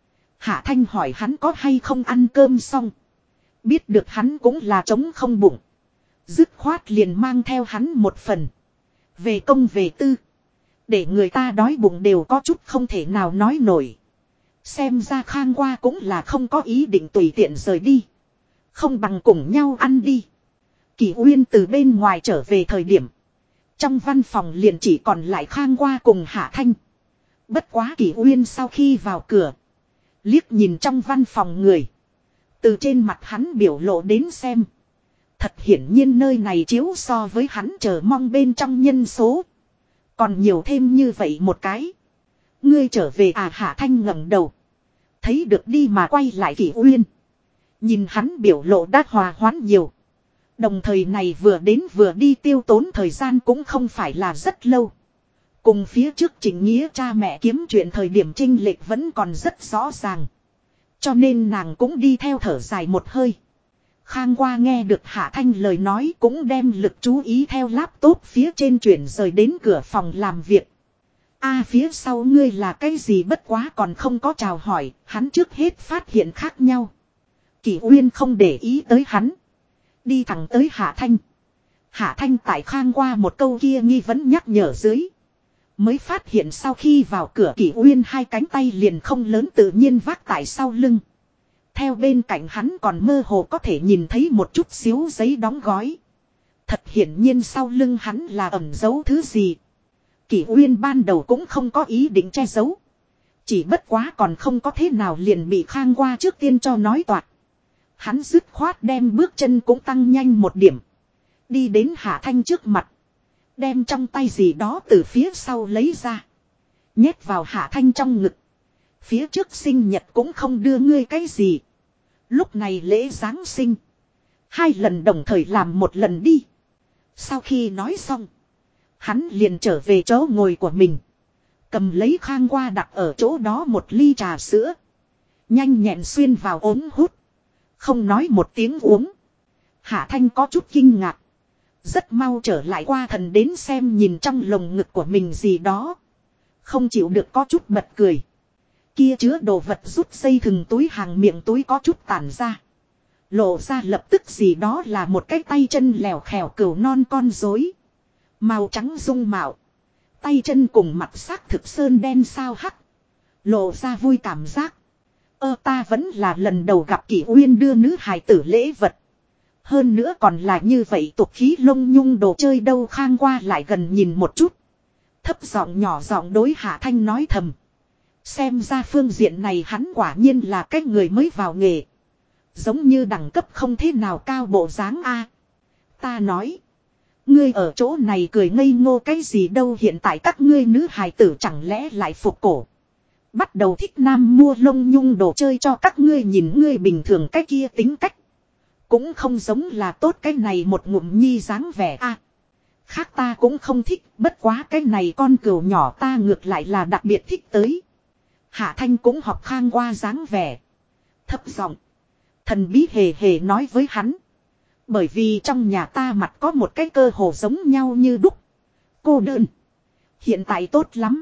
Speaker 1: Hạ Thanh hỏi hắn có hay không ăn cơm xong. Biết được hắn cũng là trống không bụng. Dứt khoát liền mang theo hắn một phần. Về công về tư. Để người ta đói bụng đều có chút không thể nào nói nổi. Xem ra Khang qua cũng là không có ý định tùy tiện rời đi. Không bằng cùng nhau ăn đi. Kỷ Uyên từ bên ngoài trở về thời điểm. Trong văn phòng liền chỉ còn lại Khang qua cùng Hạ Thanh. Bất quá Kỷ Uyên sau khi vào cửa. Liếc nhìn trong văn phòng người. Từ trên mặt hắn biểu lộ đến xem. Thật hiển nhiên nơi này chiếu so với hắn chờ mong bên trong nhân số. Còn nhiều thêm như vậy một cái. Ngươi trở về à Hạ Thanh ngẩng đầu. Thấy được đi mà quay lại Kỷ Uyên. Nhìn hắn biểu lộ đã hòa hoãn nhiều. Đồng thời này vừa đến vừa đi tiêu tốn thời gian cũng không phải là rất lâu. Cùng phía trước Trịnh Nghĩa cha mẹ kiếm chuyện thời điểm chênh lệch vẫn còn rất rõ ràng. Cho nên nàng cũng đi theo thở dài một hơi. Khang Qua nghe được Hạ Thanh lời nói cũng đem lực chú ý theo laptop phía trên chuyển rời đến cửa phòng làm việc. Phía sau ngươi là cái gì bất quá còn không có chào hỏi, hắn trước hết phát hiện khác nhau. Kỷ Uyên không để ý tới hắn. Đi thẳng tới Hạ Thanh. Hạ Thanh tại Khang Qua một câu kia nghi vấn nhắc nhở dưới. Mới phát hiện sau khi vào cửa Kỷ Uyên hai cánh tay liền không lớn tự nhiên vác tại sau lưng. Theo bên cạnh hắn còn mơ hồ có thể nhìn thấy một chút xíu giấy đóng gói. Thật hiển nhiên sau lưng hắn là ẩn giấu thứ gì. Kỷ Uyên ban đầu cũng không có ý định che giấu. Chỉ bất quá còn không có thế nào liền bị Khang Qua trước tiên cho nói toạc. Hắn dứt khoát đem bước chân cũng tăng nhanh một điểm. Đi đến Hạ Thanh trước mặt. Đem trong tay gì đó từ phía sau lấy ra. Nhét vào Hạ Thanh trong ngực. Phía trước sinh nhật cũng không đưa ngươi cái gì. Lúc này lễ Giáng sinh. 2 lần đồng thời làm một lần đi. Sau khi nói xong. Hắn liền trở về chỗ ngồi của mình. Cầm lấy Khang Qua đặt ở chỗ đó một ly trà sữa. Nhanh nhẹn xuyên vào ống hút. Không nói một tiếng uống. Hạ Thanh có chút kinh ngạc. Rất mau trở lại qua thần đến xem nhìn trong lồng ngực của mình gì đó. Không chịu được có chút bật cười. Kia chứa đồ vật rút dây thừng túi hàng miệng túi có chút tản ra. Lộ ra lập tức gì đó là một cái tay chân lèo khèo cừu non con rối. Màu trắng dung mạo. Tay chân cùng mặt sắc thực sơn đen sao hắc. Lộ ra vui cảm giác. Ta vẫn là lần đầu gặp Kỷ Uyên đưa nữ hài tử lễ vật. Hơn nữa còn là như vậy tục khí lông nhung đồ chơi đâu. Khang Qua lại gần nhìn một chút. Thấp giọng nhỏ giọng đối Hạ Thanh nói thầm. Xem ra phương diện này hắn quả nhiên là cái người mới vào nghề. Giống như đẳng cấp không thế nào cao bộ dáng a. Ta nói. Ngươi ở chỗ này cười ngây ngô cái gì đâu, hiện tại các ngươi nữ hài tử chẳng lẽ lại phục cổ. Bắt đầu thích nam mua lông nhung đồ chơi cho các ngươi nhìn, ngươi bình thường cái kia tính cách. Cũng không giống là tốt cái này một ngụm nhi dáng vẻ a. Khác ta cũng không thích, bất quá cái này con cừu nhỏ ta ngược lại là đặc biệt thích tới. Hạ Thanh cũng học Khang Qua dáng vẻ. Thấp giọng thần bí hề hề nói với hắn. Bởi vì trong nhà ta mặt có một cái cơ hồ giống nhau như đúc. Cô đơn. Hiện tại tốt lắm.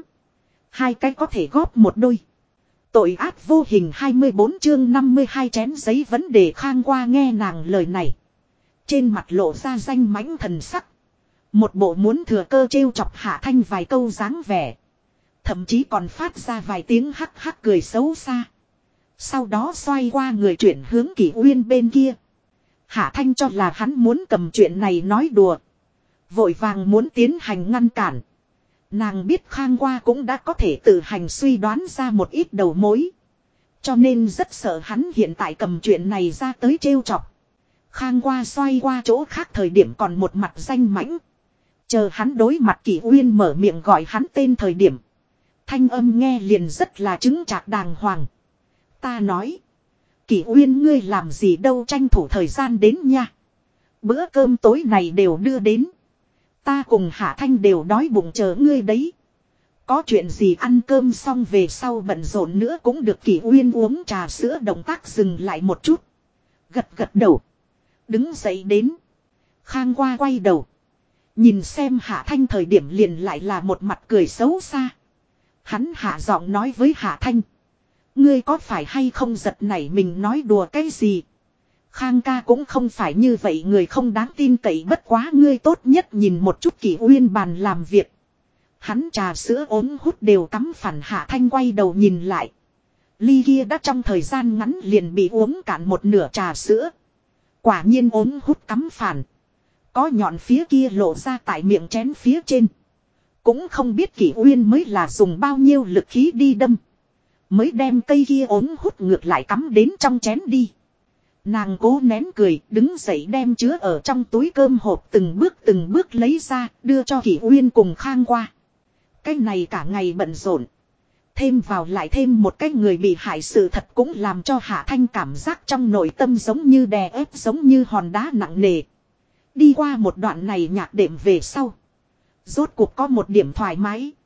Speaker 1: 2 cái có thể góp một đôi. Tội ác vô hình 24 chương 52 chén giấy vấn đề. Khang Qua nghe nàng lời này. Trên mặt lộ ra danh mãnh thần sắc. Một bộ muốn thừa cơ trêu chọc Hạ Thanh vài câu dáng vẻ. Thậm chí còn phát ra vài tiếng hắc hắc cười xấu xa. Sau đó xoay qua người chuyển hướng Kỷ Uyên bên kia. Hạ Thanh cho là hắn muốn cầm chuyện này nói đùa. Vội vàng muốn tiến hành ngăn cản. Nàng biết Khang Qua cũng đã có thể tự hành suy đoán ra một ít đầu mối. Cho nên rất sợ hắn hiện tại cầm chuyện này ra tới trêu chọc. Khang Qua xoay qua chỗ khác thời điểm còn một mặt danh mãnh. Chờ hắn đối mặt Kỷ Uyên mở miệng gọi hắn tên thời điểm. Thanh âm nghe liền rất là chứng chạc đàng hoàng. Ta nói. Kỷ Uyên ngươi làm gì đâu, tranh thủ thời gian đến nha. Bữa cơm tối này đều đưa đến. Ta cùng Hạ Thanh đều đói bụng chờ ngươi đấy. Có chuyện gì ăn cơm xong về sau bận rộn nữa cũng được. Kỷ Uyên uống trà sữa động tác dừng lại một chút. Gật gật đầu. Đứng dậy đến. Khang Qua quay đầu. Nhìn xem Hạ Thanh thời điểm liền lại là một mặt cười xấu xa. Hắn hạ giọng nói với Hạ Thanh. Ngươi có phải hay không giật nảy mình nói đùa cái gì? Khang ca cũng không phải như vậy, người không đáng tin cậy, bất quá ngươi tốt nhất nhìn một chút Kỷ Uyên bàn làm việc. Hắn trà sữa ống hút đều cắm phản. Hạ Thanh quay đầu nhìn lại. Ly kia đã trong thời gian ngắn liền bị uống cạn một nửa trà sữa. Quả nhiên ống hút cắm phản. Có nhọn phía kia lộ ra tại miệng chén phía trên. Cũng không biết Kỷ Uyên mới là dùng bao nhiêu lực khí đi đâm. Mới đem cây kia ống hút ngược lại cắm đến trong chén đi. Nàng cố nén cười, đứng dậy đem chứa ở trong túi cơm hộp từng bước lấy ra, đưa cho Kỷ Uyên cùng Khang Qua. Cái này cả ngày bận rộn. Thêm vào lại thêm một cái người bị hại, sự thật cũng làm cho Hạ Thanh cảm giác trong nội tâm giống như đè ép, giống như hòn đá nặng nề. Đi qua một đoạn này nhạc đệm về sau. Rốt cuộc có một điểm thoải mái.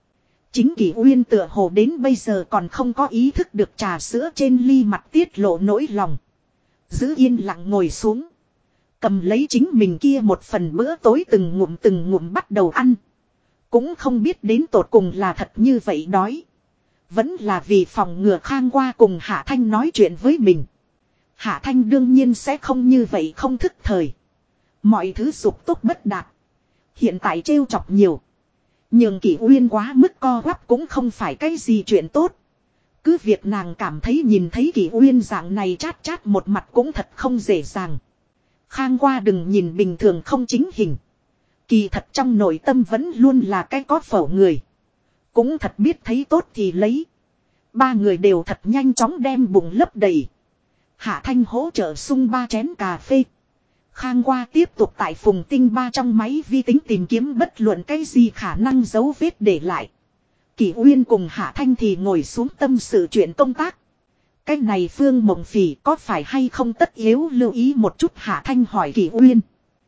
Speaker 1: Chính Kỷ Uyên tựa hồ đến bây giờ còn không có ý thức được trà sữa trên ly mặt tiết lộ nỗi lòng. Giữ yên lặng ngồi xuống. Cầm lấy chính mình kia một phần bữa tối từng ngụm bắt đầu ăn. Cũng không biết đến tột cùng là thật như vậy đói. Vẫn là vì phòng ngừa Khang qua cùng Hạ Thanh nói chuyện với mình. Hạ Thanh đương nhiên sẽ không như vậy không thức thời. Mọi thứ dục tốt bất đạt. Hiện tại trêu chọc nhiều. Nhưng Kỷ Uyên quá mức co quắp cũng không phải cái gì chuyện tốt. Cứ việc nàng cảm thấy nhìn thấy Kỷ Uyên dạng này chát chát một mặt cũng thật không dễ dàng. Khang qua đừng nhìn bình thường không chính hình. Kỳ thật trong nội tâm vẫn luôn là cái có phẩu người. Cũng thật biết thấy tốt thì lấy. Ba người đều thật nhanh chóng đem bụng lấp đầy. Hạ Thanh hỗ trợ sung 3 chén cà phê. Khang qua tiếp tục tại Phùng Tinh Ba trong máy vi tính tìm kiếm bất luận cái gì khả năng dấu vết để lại. Kỷ Uyên cùng Hạ Thanh thì ngồi xuống tâm sự chuyện công tác. Cái này Phương Mộng Phỉ có phải hay không tất yếu lưu ý một chút, Hạ Thanh hỏi Kỷ Uyên.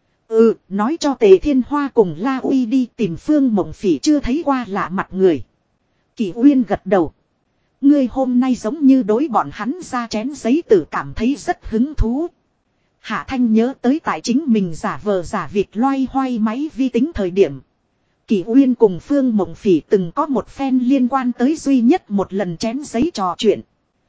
Speaker 1: Nói cho Tề Thiên Hoa cùng La Uy đi tìm Phương Mộng Phỉ chưa thấy qua lạ mặt người. Kỷ Uyên gật đầu. Ngươi hôm nay giống như đối bọn hắn ra chén giấy tử cảm thấy rất hứng thú. Hạ Thanh nhớ tới tại chính mình giả vờ giả vịt loay hoay máy vi tính thời điểm. Kỷ Uyên cùng Phương Mộng Phỉ từng có một phen liên quan tới duy nhất một lần chén giấy trò chuyện.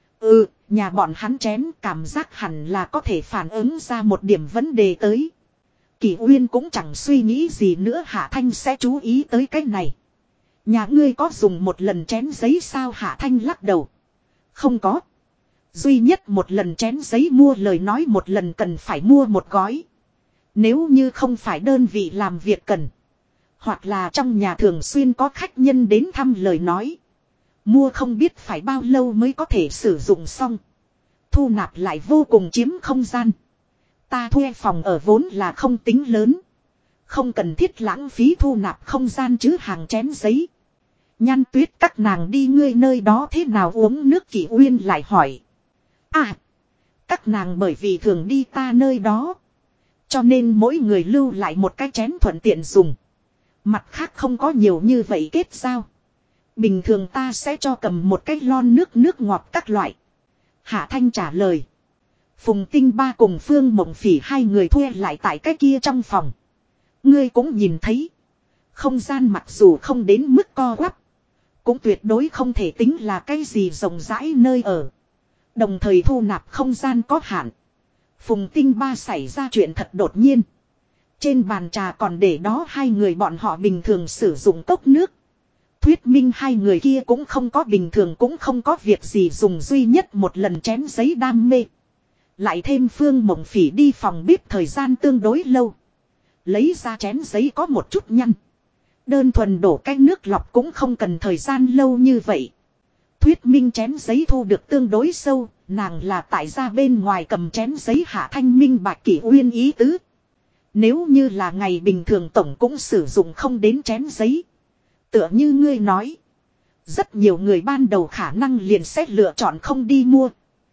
Speaker 1: Nhà bọn hắn chén cảm giác hẳn là có thể phản ứng ra một điểm vấn đề tới. Kỷ Uyên cũng chẳng suy nghĩ gì nữa, Hạ Thanh sẽ chú ý tới cái này. Nhà ngươi có dùng một lần chén giấy sao? Hạ Thanh lắc đầu. Không có. Duy nhất một lần chén giấy mua lời nói một lần cần phải mua một gói. Nếu như không phải đơn vị làm việc cần. Hoặc là trong nhà thường xuyên có khách nhân đến thăm lời nói. Mua không biết phải bao lâu mới có thể sử dụng xong. Thu nạp lại vô cùng chiếm không gian. Ta thuê phòng ở vốn là không tính lớn. Không cần thiết lãng phí thu nạp không gian chứ hàng chén giấy. Nhan Tuyết các nàng đi ngươi nơi đó thế nào uống nước? Kỷ Uyên lại hỏi. Các nàng bởi vì thường đi ta nơi đó. Cho nên mỗi người lưu lại một cái chén thuận tiện dùng. Mặt khác không có nhiều như vậy kết giao. Bình thường ta sẽ cho cầm một cái lon nước ngọt các loại. Hạ Thanh trả lời. Phùng Tinh Ba cùng Phương Mộng Phỉ hai người thuê lại tại cái kia trong phòng. Ngươi cũng nhìn thấy. Không gian mặc dù không đến mức co quắp. Cũng tuyệt đối không thể tính là cái gì rộng rãi nơi ở. Đồng thời thu nạp không gian có hạn. Phùng Tinh Ba xảy ra chuyện thật đột nhiên. Trên bàn trà còn để đó hai người bọn họ bình thường sử dụng cốc nước. Thuyết minh hai người kia cũng không có bình thường cũng không có việc gì dùng duy nhất một lần chén giấy đam mê. Lại thêm Phương Mộng Phỉ đi phòng bếp thời gian tương đối lâu. Lấy ra chén giấy có một chút nhăn. Đơn thuần đổ cái nước lọc cũng không cần thời gian lâu như vậy. Thuyết minh chén giấy thu được tương đối sâu. Nàng là tại ra bên ngoài cầm chén giấy. Hạ Thanh minh bạch Kỷ Uyên ý tứ. Nếu như là ngày bình thường tổng cũng sử dụng không đến chén giấy. Tựa như ngươi nói. Rất nhiều người ban đầu khả năng liền sẽ lựa chọn không đi mua.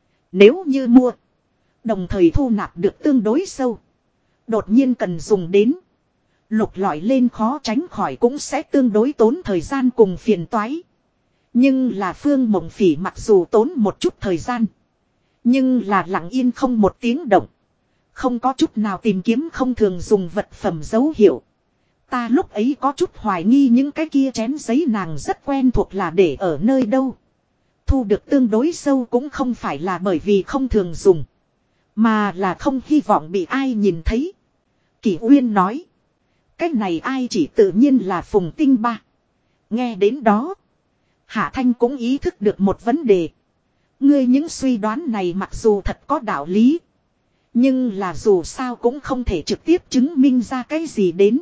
Speaker 1: Nếu như mua. Đồng thời thu nạp được tương đối sâu. Đột nhiên cần dùng đến. Lục lọi lên khó tránh khỏi cũng sẽ tương đối tốn thời gian cùng phiền toái. Nhưng là Phương Mộng Phỉ mặc dù tốn một chút thời gian. Nhưng là lặng yên không một tiếng động. Không có chút nào tìm kiếm không thường dùng vật phẩm dấu hiệu. Ta lúc ấy có chút hoài nghi những cái kia chén giấy nàng rất quen thuộc là để ở nơi đâu. Thu được tương đối sâu cũng không phải là bởi vì không thường dùng. Mà là không hy vọng bị ai nhìn thấy. Kỷ Uyên nói. Cái này ai chỉ tự nhiên là Phùng Tinh Ba. Nghe đến đó. Hạ Thanh cũng ý thức được một vấn đề. Ngươi những suy đoán này mặc dù thật có đạo lý. Nhưng là dù sao cũng không thể trực tiếp chứng minh ra cái gì đến.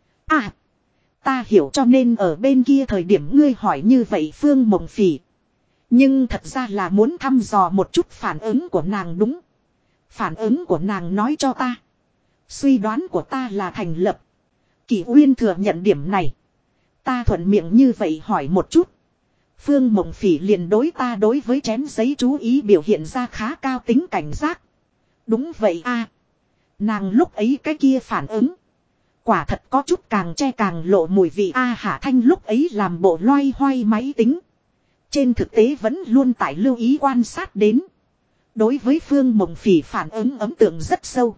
Speaker 1: Ta hiểu, cho nên ở bên kia thời điểm ngươi hỏi như vậy Phương Mộng Phỉ. Nhưng thật ra là muốn thăm dò một chút phản ứng của nàng đúng. Phản ứng của nàng nói cho ta. Suy đoán của ta là thành lập. Kỷ Uyên thừa nhận điểm này. Ta thuận miệng như vậy hỏi một chút. Phương Mộng Phỉ liền đối ta đối với chén giấy chú ý biểu hiện ra khá cao tính cảnh giác. Đúng vậy a. Nàng lúc ấy cái kia phản ứng. Quả thật có chút càng che càng lộ mùi vị A Hạ Thanh lúc ấy làm bộ loay hoay máy tính. Trên thực tế vẫn luôn tại lưu ý quan sát đến. Đối với Phương Mộng Phỉ phản ứng ấn tượng rất sâu.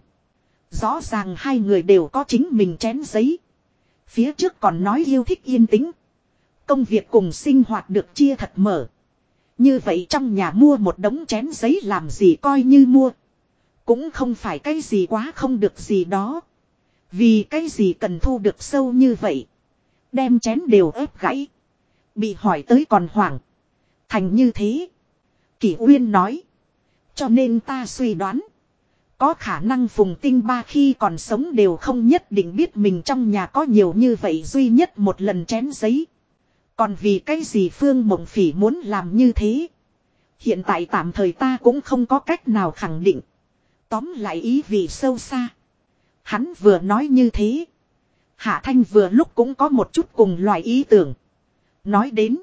Speaker 1: Rõ ràng hai người đều có chính mình chén giấy. Phía trước còn nói yêu thích yên tĩnh. Công việc cùng sinh hoạt được chia thật mở. Như vậy trong nhà mua một đống chén giấy làm gì coi như mua. Cũng không phải cái gì quá không được gì đó. Vì cái gì cần thu được sâu như vậy. Đem chén đều ép gãy. Bị hỏi tới còn hoảng. Thành như thế. Kỷ Uyên nói. Cho nên ta suy đoán. Có khả năng Phùng Tinh Ba khi còn sống đều không nhất định biết mình trong nhà có nhiều như vậy duy nhất một lần chén giấy. Còn vì cái gì Phương Mộng Phỉ muốn làm như thế. Hiện tại tạm thời ta cũng không có cách nào khẳng định. Tóm lại ý vị sâu xa. Hắn vừa nói như thế. Hạ Thanh vừa lúc cũng có một chút cùng loại ý tưởng. Nói đến.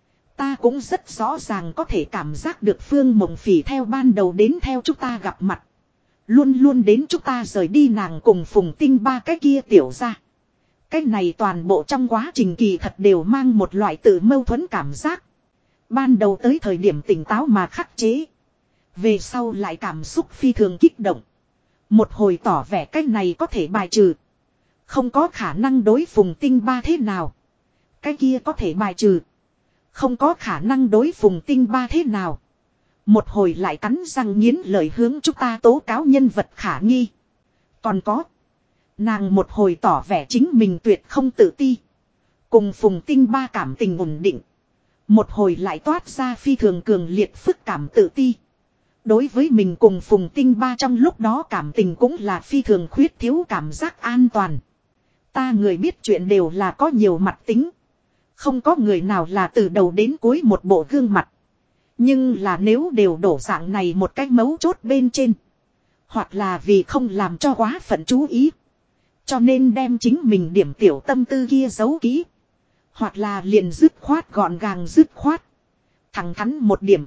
Speaker 1: Ta cũng rất rõ ràng có thể cảm giác được Phương Mộng Phỉ theo ban đầu đến theo chúng ta gặp mặt. Luôn luôn đến chúng ta rời đi nàng cùng Phùng Tinh Ba cái kia tiểu ra. Cái này toàn bộ trong quá trình kỳ thật đều mang một loại tự mâu thuẫn cảm giác. Ban đầu tới thời điểm tỉnh táo mà khắc chế. Về sau lại cảm xúc phi thường kích động. Một hồi tỏ vẻ cái này có thể bài trừ. Không có khả năng đối Phùng Tinh Ba thế nào. Cái kia có thể bài trừ. Không có khả năng đối Phùng Tinh Ba thế nào. Một hồi lại cắn răng nghiến lời hướng chúng ta tố cáo nhân vật khả nghi. Còn có. Nàng một hồi tỏ vẻ chính mình tuyệt không tự ti. Cùng Phùng Tinh Ba cảm tình ổn định. Một hồi lại toát ra phi thường cường liệt phức cảm tự ti. Đối với mình cùng Phùng Tinh Ba trong lúc đó cảm tình cũng là phi thường khuyết thiếu cảm giác an toàn. Ta người biết chuyện đều là có nhiều mặt tính. Không có người nào là từ đầu đến cuối một bộ gương mặt. Nhưng là nếu đều đổ dạng này một cách mấu chốt bên trên. Hoặc là vì không làm cho quá phận chú ý. Cho nên đem chính mình điểm tiểu tâm tư kia giấu kỹ. Hoặc là liền dứt khoát gọn gàng dứt khoát. Thẳng thắn một điểm.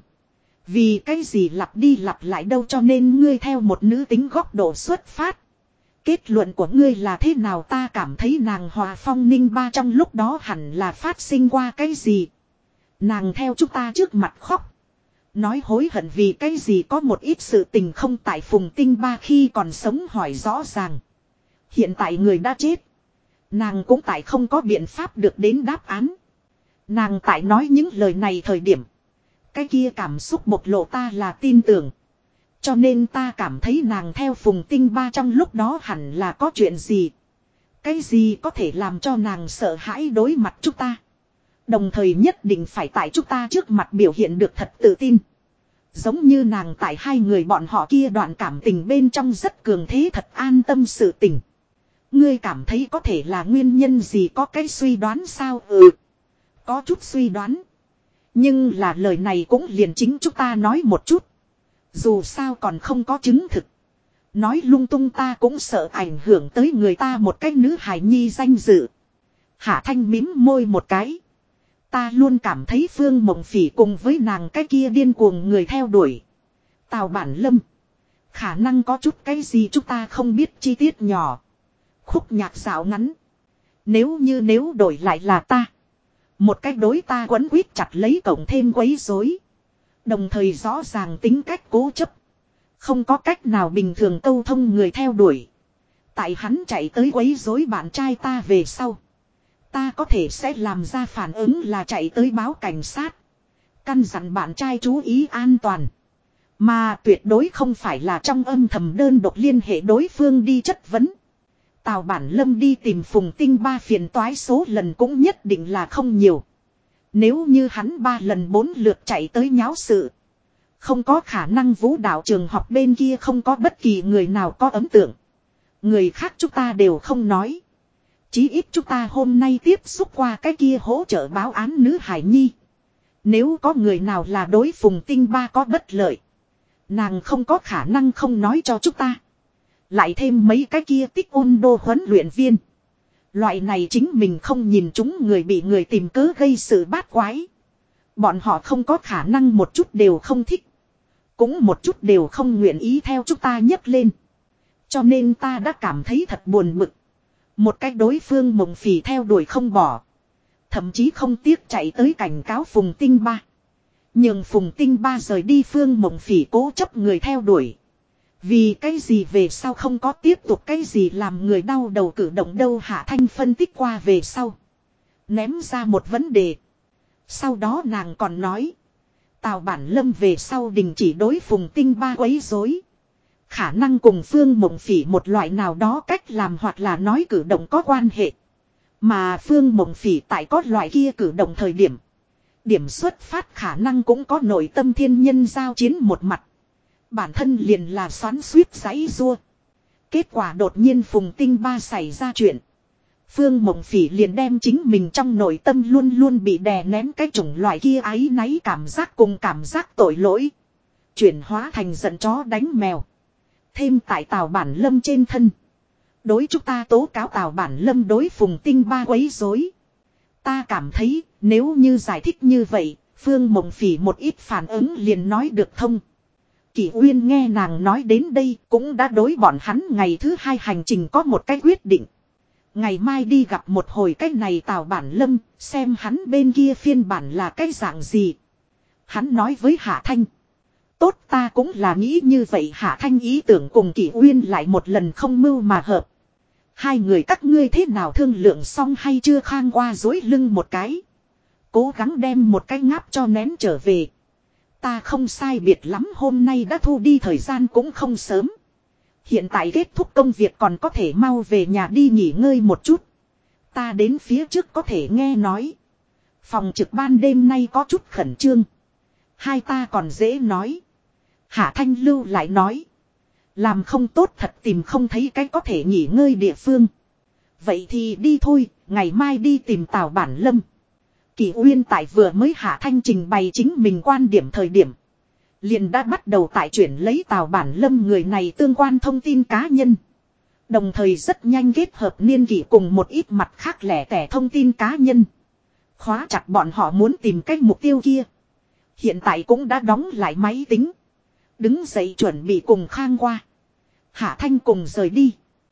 Speaker 1: Vì cái gì lặp đi lặp lại đâu cho nên ngươi theo một nữ tính góc độ xuất phát. Kết luận của ngươi là thế nào ta cảm thấy nàng Hòa Phong Ninh Ba trong lúc đó hẳn là phát sinh qua cái gì. Nàng theo chúng ta trước mặt khóc. Nói hối hận vì cái gì có một ít sự tình không tại Phùng Tinh Ba khi còn sống hỏi rõ ràng. Hiện tại người đã chết. Nàng cũng tại không có biện pháp được đến đáp án. Nàng tại nói những lời này thời điểm. Cái kia cảm xúc bộc lộ ta là tin tưởng. Cho nên ta cảm thấy nàng theo Phùng Tinh Ba trong lúc đó hẳn là có chuyện gì. Cái gì có thể làm cho nàng sợ hãi đối mặt chúng ta. Đồng thời nhất định phải tại chúng ta trước mặt biểu hiện được thật tự tin. Giống như nàng tại hai người bọn họ kia đoạn cảm tình bên trong rất cường thế thật an tâm sự tình. Ngươi cảm thấy có thể là nguyên nhân gì có cái suy đoán sao? Có chút suy đoán. Nhưng là lời này cũng liền chính chúng ta nói một chút. Dù sao còn không có chứng thực. Nói lung tung ta cũng sợ ảnh hưởng tới người ta một cái nữ hài nhi danh dự. Hạ Thanh mím môi một cái. Ta luôn cảm thấy Phương Mộng Phỉ cùng với nàng cái kia điên cuồng người theo đuổi. Tào Bản Lâm. Khả năng có chút cái gì chúng ta không biết chi tiết nhỏ. Khúc nhạc dạo ngắn. Nếu đổi lại là ta. Một cách đối ta quấn quýt chặt lấy cộng thêm quấy rối. Đồng thời rõ ràng tính cách cố chấp. Không có cách nào bình thường câu thông người theo đuổi. Tại hắn chạy tới quấy rối bạn trai ta về sau. Ta có thể sẽ làm ra phản ứng là chạy tới báo cảnh sát. Căn dặn bạn trai chú ý an toàn. Mà tuyệt đối không phải là trong âm thầm đơn độc liên hệ đối phương đi chất vấn. Tào Bản Lâm đi tìm Phùng Tinh Ba phiền toái số lần cũng nhất định là không nhiều. Nếu như hắn 3 lần 4 lượt chạy tới nháo sự. Không có khả năng vũ đạo trường học bên kia không có bất kỳ người nào có ấn tượng. Người khác chúng ta đều không nói. Chí ít chúng ta hôm nay tiếp xúc qua cái kia hỗ trợ báo án nữ hải nhi. Nếu có người nào là đối Phùng Tinh Ba có bất lợi. Nàng không có khả năng không nói cho chúng ta. Lại thêm mấy cái kia tích ôn đô huấn luyện viên. Loại này chính mình không nhìn chúng người bị người tìm cớ gây sự bát quái. Bọn họ không có khả năng một chút đều không thích. Cũng một chút đều không nguyện ý theo chúng ta nhấc lên. Cho nên ta đã cảm thấy thật buồn bực. Một cách đối phương Mộng Phỉ theo đuổi không bỏ. Thậm chí không tiếc chạy tới cảnh cáo Phùng Tinh Ba. Nhưng Phùng Tinh Ba rời đi Phương Mộng Phỉ cố chấp người theo đuổi. Vì cái gì về sau không có tiếp tục cái gì làm người đau đầu cử động đâu. Hạ Thanh phân tích qua về sau. Ném ra một vấn đề. Sau đó nàng còn nói. Tào Bản Lâm về sau đình chỉ đối Phùng Tinh Ba quấy rối. Khả năng cùng Phương Mộng Phỉ một loại nào đó cách làm hoặc là nói cử động có quan hệ. Mà Phương Mộng Phỉ tại có loại kia cử động thời điểm. Điểm xuất phát khả năng cũng có nội tâm thiên nhân giao chiến một mặt. Bản thân liền là xoắn suýt giãy rua. Kết quả đột nhiên Phùng Tinh Ba xảy ra chuyện. Phương Mộng Phỉ liền đem chính mình trong nội tâm luôn luôn bị đè nén cái chủng loại kia áy náy cảm giác cùng cảm giác tội lỗi. Chuyển hóa thành giận chó đánh mèo. Thêm tại Tào Bản Lâm trên thân. Đối chúng ta tố cáo Tào Bản Lâm đối Phùng Tinh Ba quấy rối. Ta cảm thấy nếu như giải thích như vậy, Phương Mộng Phỉ một ít phản ứng liền nói được thông. Kỷ Uyên nghe nàng nói đến đây cũng đã đối bọn hắn ngày thứ 2 hành trình có một cái quyết định. Ngày mai đi gặp một hồi cách này Tào Bản Lâm, xem hắn bên kia phiên bản là cái dạng gì. Hắn nói với Hạ Thanh. Tốt, ta cũng là nghĩ như vậy. Hạ Thanh ý tưởng cùng Kỷ Uyên lại một lần không mưu mà hợp. Hai người các ngươi thế nào thương lượng xong hay chưa? Khang qua dối lưng một cái. Cố gắng đem một cái ngáp cho nén trở về. Ta không sai biệt lắm, hôm nay đã thu đi, thời gian cũng không sớm. Hiện tại kết thúc công việc còn có thể mau về nhà đi nghỉ ngơi một chút. Ta đến phía trước có thể nghe nói. Phòng trực ban đêm nay có chút khẩn trương. Hai ta còn dễ nói. Hạ Thanh lưu lại nói. Làm không tốt thật tìm không thấy cái có thể nghỉ ngơi địa phương. Vậy thì đi thôi, ngày mai đi tìm Tào Bản Lâm. Kỷ Uyên tại vừa mới Hạ Thanh trình bày chính mình quan điểm thời điểm. Liền đã bắt đầu tại chuyển lấy Tào Bản Lâm người này tương quan thông tin cá nhân. Đồng thời rất nhanh kết hợp niên kỷ cùng một ít mặt khác lẻ tẻ thông tin cá nhân. Khóa chặt bọn họ muốn tìm cách mục tiêu kia. Hiện tại cũng đã đóng lại máy tính. Đứng dậy chuẩn bị cùng Khang qua. Hạ Thanh cùng rời đi.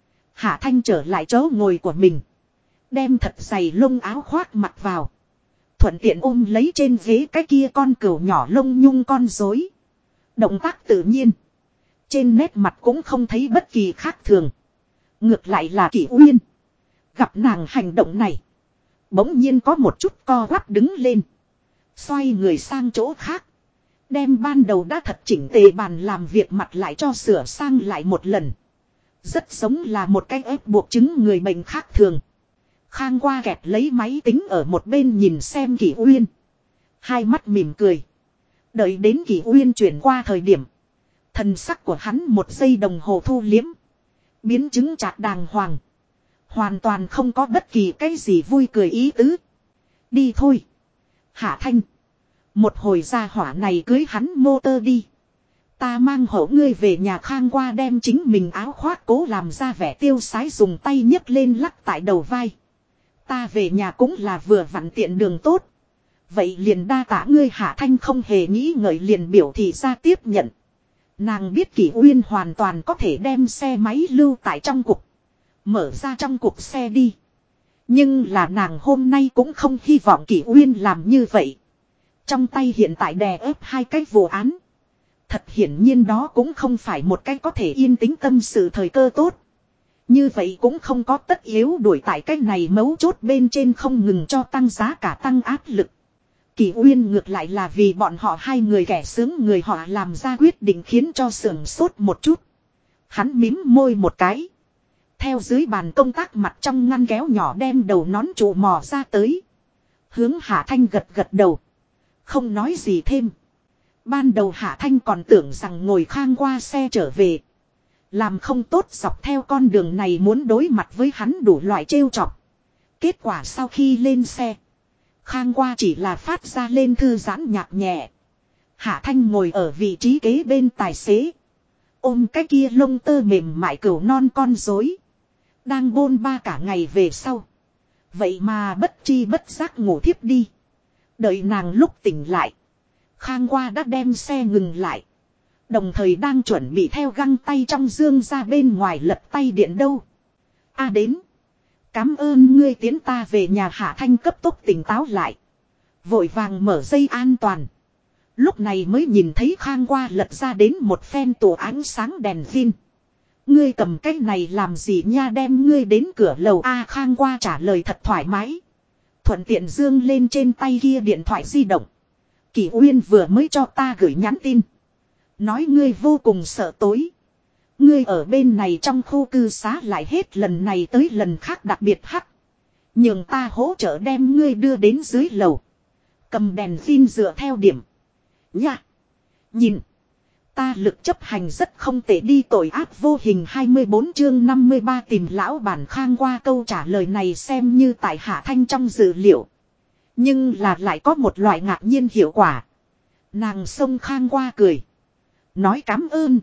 Speaker 1: Hạ Thanh trở lại chỗ ngồi của mình. Đem thật dày lông áo khoác mặc vào. Thuận tiện ôm lấy trên ghế cái kia con cừu nhỏ lông nhung con rối. Động tác tự nhiên. Trên nét mặt cũng không thấy bất kỳ khác thường. Ngược lại là Kỷ Uyên. Gặp nàng hành động này. Bỗng nhiên có một chút co quắp đứng lên. Xoay người sang chỗ khác. Đem ban đầu đã thật chỉnh tề bàn làm việc mặt lại cho sửa sang lại một lần. Rất giống là một cái ép buộc chứng người bệnh khác thường. Khang qua kẹp lấy máy tính ở một bên nhìn xem Kỷ Uyên. Hai mắt mỉm cười. Đợi đến Kỷ Uyên chuyển qua thời điểm. Thần sắc của hắn một giây đồng hồ thu liếm. Biến chứng chạc đàng hoàng. Hoàn toàn không có bất kỳ cái gì vui cười ý tứ. Đi thôi. Hạ Thanh. Một hồi ra hỏa này cưới hắn motor đi. Ta mang hộ ngươi về nhà. Khang qua đem chính mình áo khoác cố làm ra vẻ tiêu sái, dùng tay nhấc lên lắc tại đầu vai. Ta về nhà cũng là vừa vặn tiện đường tốt. Vậy liền đa tạ ngươi. Hạ Thanh không hề nghĩ ngợi liền biểu thị ra tiếp nhận. Nàng biết Kỷ Uyên hoàn toàn có thể đem xe máy lưu tại trong cục. Mở ra trong cục xe đi. Nhưng là nàng hôm nay cũng không hy vọng Kỷ Uyên làm như vậy. Trong tay hiện tại đè ép hai cái vụ án. Thật hiển nhiên đó cũng không phải một cái có thể yên tĩnh tâm sự thời cơ tốt. Như vậy cũng không có tất yếu đuổi tại cái này mấu chốt bên trên không ngừng cho tăng giá cả, tăng áp lực. Kỷ Uyên ngược lại là vì bọn họ hai người kẻ sướng người họ làm ra quyết định khiến cho sưởng sốt một chút. Hắn mím môi một cái. Theo dưới bàn công tác mặt trong ngăn kéo nhỏ đem đầu nón trụ mò ra tới. Hướng Hạ Thanh gật gật đầu. Không nói gì thêm. Ban đầu Hạ Thanh còn tưởng rằng ngồi Khang qua xe trở về. Làm không tốt dọc theo con đường này muốn đối mặt với hắn đủ loại trêu chọc. Kết quả sau khi lên xe. Khang qua chỉ là phát ra lên thư giãn nhạc nhẹ. Hạ Thanh ngồi ở vị trí kế bên tài xế. Ôm cái kia lông tơ mềm mại cừu non con rối. Đang bôn ba cả ngày về sau. Vậy mà bất chi bất giác ngủ thiếp đi. Đợi nàng lúc tỉnh lại. Khang qua đã đem xe ngừng lại. Đồng thời đang chuẩn bị theo găng tay trong dương ra bên ngoài lật tay điện đâu. A đến. Cám ơn ngươi tiến ta về nhà. Hạ Thanh cấp tốc tỉnh táo lại. Vội vàng mở dây an toàn. Lúc này mới nhìn thấy Khang Qua lật ra đến một phen tổ ánh sáng đèn pin. Ngươi cầm cái này làm gì nha, đem ngươi đến cửa lầu a? Khang Qua trả lời thật thoải mái. Thuận tiện dương lên trên tay kia điện thoại di động. Kỷ Uyên vừa mới cho ta gửi nhắn tin. Nói ngươi vô cùng sợ tối. Ngươi ở bên này trong khu cư xá lại hết lần này tới lần khác đặc biệt hắc. Nhường ta hỗ trợ đem ngươi đưa đến dưới lầu. Cầm đèn pin dựa theo điểm. Nha. Nhìn. Ta lực chấp hành rất không tệ đi. Tội ác vô hình 24 chương 53 tìm lão bản. Khang Qua câu trả lời này xem như tại Hạ Thanh trong dự liệu. Nhưng là lại có một loại ngạc nhiên hiệu quả. Nàng xông Khang Qua cười. Nói cảm ơn.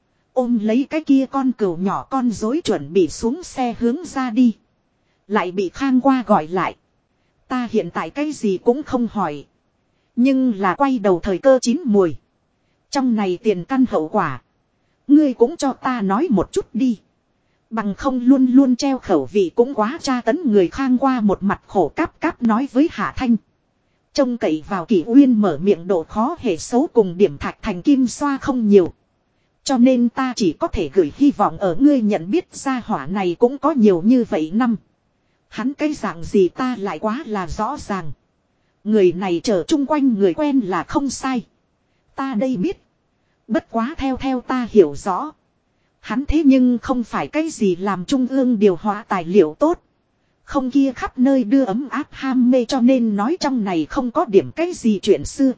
Speaker 1: Ôm lấy cái kia con cừu nhỏ con rối chuẩn bị xuống xe hướng ra đi. Lại bị Khang Qua gọi lại. Ta hiện tại cái gì cũng không hỏi. Nhưng là quay đầu thời cơ chín mùi. Trong này tiền căn hậu quả. Ngươi cũng cho ta nói một chút đi. Bằng không luôn luôn treo khẩu vị cũng quá tra tấn người. Khang Qua một mặt khổ cáp cáp nói với Hạ Thanh. Trông cậy vào Kỷ Uyên mở miệng độ khó hệ xấu cùng điểm thạch thành kim xoa không nhiều. Cho nên ta chỉ có thể gửi hy vọng ở ngươi nhận biết gia hỏa này cũng có nhiều như vậy năm. Hắn cái dạng gì ta lại quá là rõ ràng. Người này trở chung quanh người quen là không sai. Ta đây biết. Bất quá theo ta hiểu rõ. Hắn thế nhưng không phải cái gì làm trung ương điều hóa tài liệu tốt. Không kia khắp nơi đưa ấm áp ham mê, cho nên nói trong này không có điểm cái gì chuyện xưa.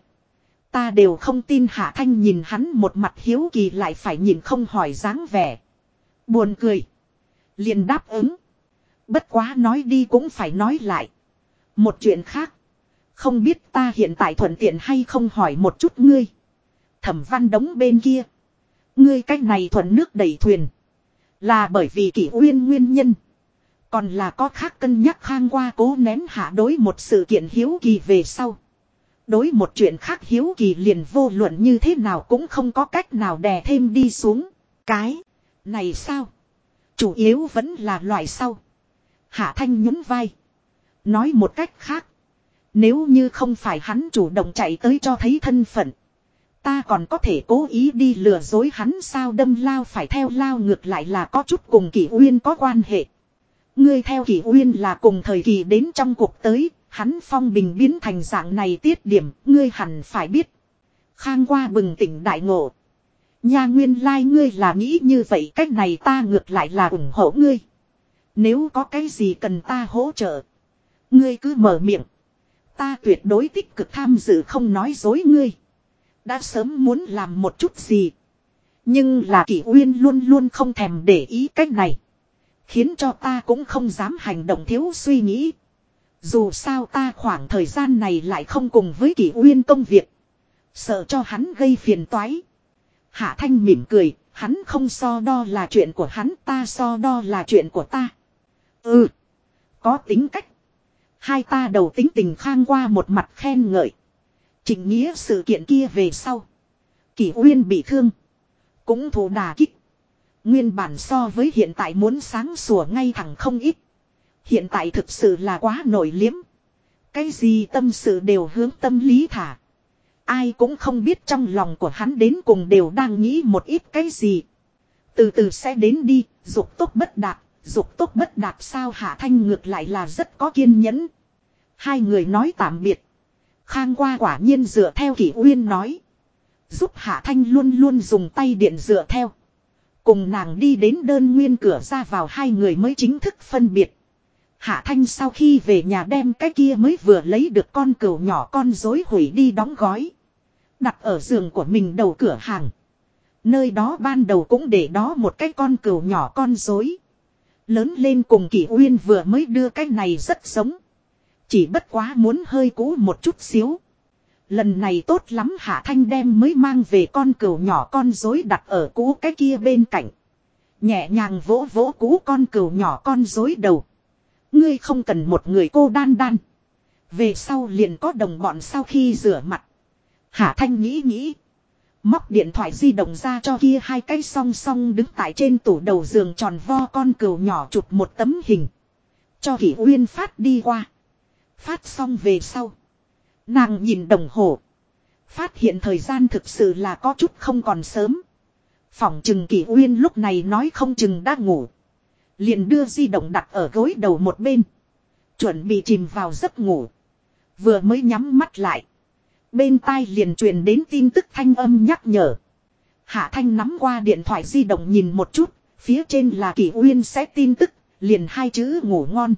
Speaker 1: Ta đều không tin. Hạ Thanh nhìn hắn một mặt hiếu kỳ lại phải nhìn không hỏi dáng vẻ. Buồn cười. Liền đáp ứng. Bất quá nói đi cũng phải nói lại. Một chuyện khác. Không biết ta hiện tại thuận tiện hay không hỏi một chút ngươi. Thẩm Văn Đống bên kia. Ngươi cách này thuận nước đẩy thuyền. Là bởi vì Kỷ Uyên nguyên nhân. Còn là có khác cân nhắc. Khang Qua cố nén hạ đối một sự kiện hiếu kỳ về sau. Đối một chuyện khác hiếu kỳ liền vô luận như thế nào cũng không có cách nào đè thêm đi xuống. Cái này sao? Chủ yếu vẫn là loại sau. Hạ Thanh nhún vai. Nói một cách khác. Nếu như không phải hắn chủ động chạy tới cho thấy thân phận. Ta còn có thể cố ý đi lừa dối hắn sao? Đâm lao phải theo lao ngược lại là có chút cùng Kỷ Uyên có quan hệ. Ngươi theo Kỷ Uyên là cùng thời kỳ đến trong cuộc tới. Hắn phong bình biến thành dạng này tiết điểm. Ngươi hẳn phải biết. Khang Qua bừng tỉnh đại ngộ. Nha, nguyên lai ngươi là nghĩ như vậy. Cách này ta ngược lại là ủng hộ ngươi. Nếu có cái gì cần ta hỗ trợ. Ngươi cứ mở miệng. Ta tuyệt đối tích cực tham dự, không nói dối ngươi. Đã sớm muốn làm một chút gì. Nhưng là Kỷ Uyên luôn luôn không thèm để ý cách này. Khiến cho ta cũng không dám hành động thiếu suy nghĩ. Dù sao ta khoảng thời gian này lại không cùng với Kỷ Uyên công việc. Sợ cho hắn gây phiền toái. Hạ Thanh mỉm cười. Hắn không so đo là chuyện của hắn, ta so đo là chuyện của ta. Ừ. Có tính cách. Hai ta đầu tính tình. Khang Qua một mặt khen ngợi. Trịnh Nghĩa sự kiện kia về sau. Kỷ Uyên bị thương. Cũng thụ đả kích. Nguyên bản so với hiện tại muốn sáng sủa ngay thẳng không ít. Hiện tại thực sự là quá nổi liếm. Cái gì tâm sự đều hướng tâm lý thả. Ai cũng không biết trong lòng của hắn đến cùng đều đang nghĩ một ít cái gì. Từ từ sẽ đến đi. Dục tốt bất đạt. Dục tốt bất đạt sao? Hạ Thanh ngược lại là rất có kiên nhẫn. Hai người nói tạm biệt. Khang Qua quả nhiên dựa theo Kỷ Uyên nói. Giúp Hạ Thanh luôn luôn dùng tay điện dựa theo. Cùng nàng đi đến đơn nguyên cửa ra vào, hai người mới chính thức phân biệt. Hạ Thanh sau khi về nhà đem cái kia mới vừa lấy được con cừu nhỏ con rối hủy đi đóng gói. Đặt ở giường của mình đầu cửa hàng. Nơi đó ban đầu cũng để đó một cái con cừu nhỏ con rối. Lớn lên cùng Kỷ Uyên vừa mới đưa cái này rất giống. Chỉ bất quá muốn hơi cũ một chút xíu. Lần này tốt lắm, Hạ Thanh đem mới mang về con cừu nhỏ con rối đặt ở cũ cái kia bên cạnh. Nhẹ nhàng vỗ vỗ cũ con cừu nhỏ con rối đầu. Ngươi không cần một người cô đan đan. Về sau liền có đồng bọn sau khi rửa mặt. Hạ Thanh nghĩ nghĩ. Móc điện thoại di động ra cho kia hai cái song song đứng tại trên tủ đầu giường tròn vo con cừu nhỏ chụp một tấm hình. Cho Kỷ Uyên phát đi qua. Phát xong về sau. Nàng nhìn đồng hồ. Phát hiện thời gian thực sự là có chút không còn sớm. Phỏng chừng Kỷ Uyên lúc này nói không chừng đã ngủ. Liền đưa di động đặt ở gối đầu một bên. Chuẩn bị chìm vào giấc ngủ. Vừa mới nhắm mắt lại. Bên tai liền truyền đến tin tức thanh âm nhắc nhở. Hạ Thanh nắm qua điện thoại di động nhìn một chút. Phía trên là Kỷ Uyên sẽ tin tức. Liền hai chữ ngủ ngon.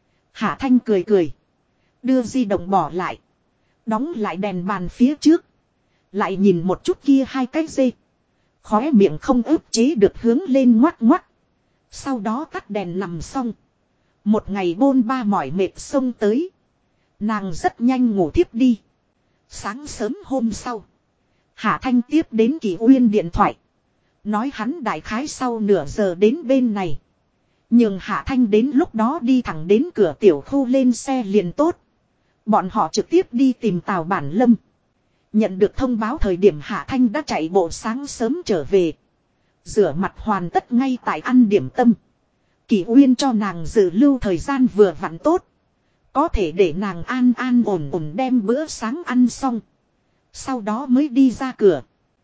Speaker 1: Hạ Thanh cười cười. Đưa di động bỏ lại. Đóng lại đèn bàn phía trước. Lại nhìn một chút kia hai cái dây. Khóe miệng không ức chế được hướng lên ngoắt ngoắt. Sau đó tắt đèn nằm xong. Một ngày bôn ba mỏi mệt xông tới. Nàng rất nhanh ngủ thiếp đi. Sáng sớm hôm sau. Hạ Thanh tiếp đến Kỷ Uyên điện thoại. Nói hắn đại khái sau nửa giờ đến bên này. Nhưng Hạ Thanh đến lúc đó đi thẳng đến cửa tiểu khu lên xe liền tốt. Bọn họ trực tiếp đi tìm Tào Bản Lâm. Nhận được thông báo thời điểm Hạ Thanh đã chạy bộ sáng sớm trở về. Rửa mặt hoàn tất ngay tại ăn điểm tâm. Kỷ Uyên cho nàng dự lưu thời gian vừa vặn tốt. Có thể để nàng an an ổn ổn đem bữa sáng ăn xong. Sau đó mới đi ra cửa.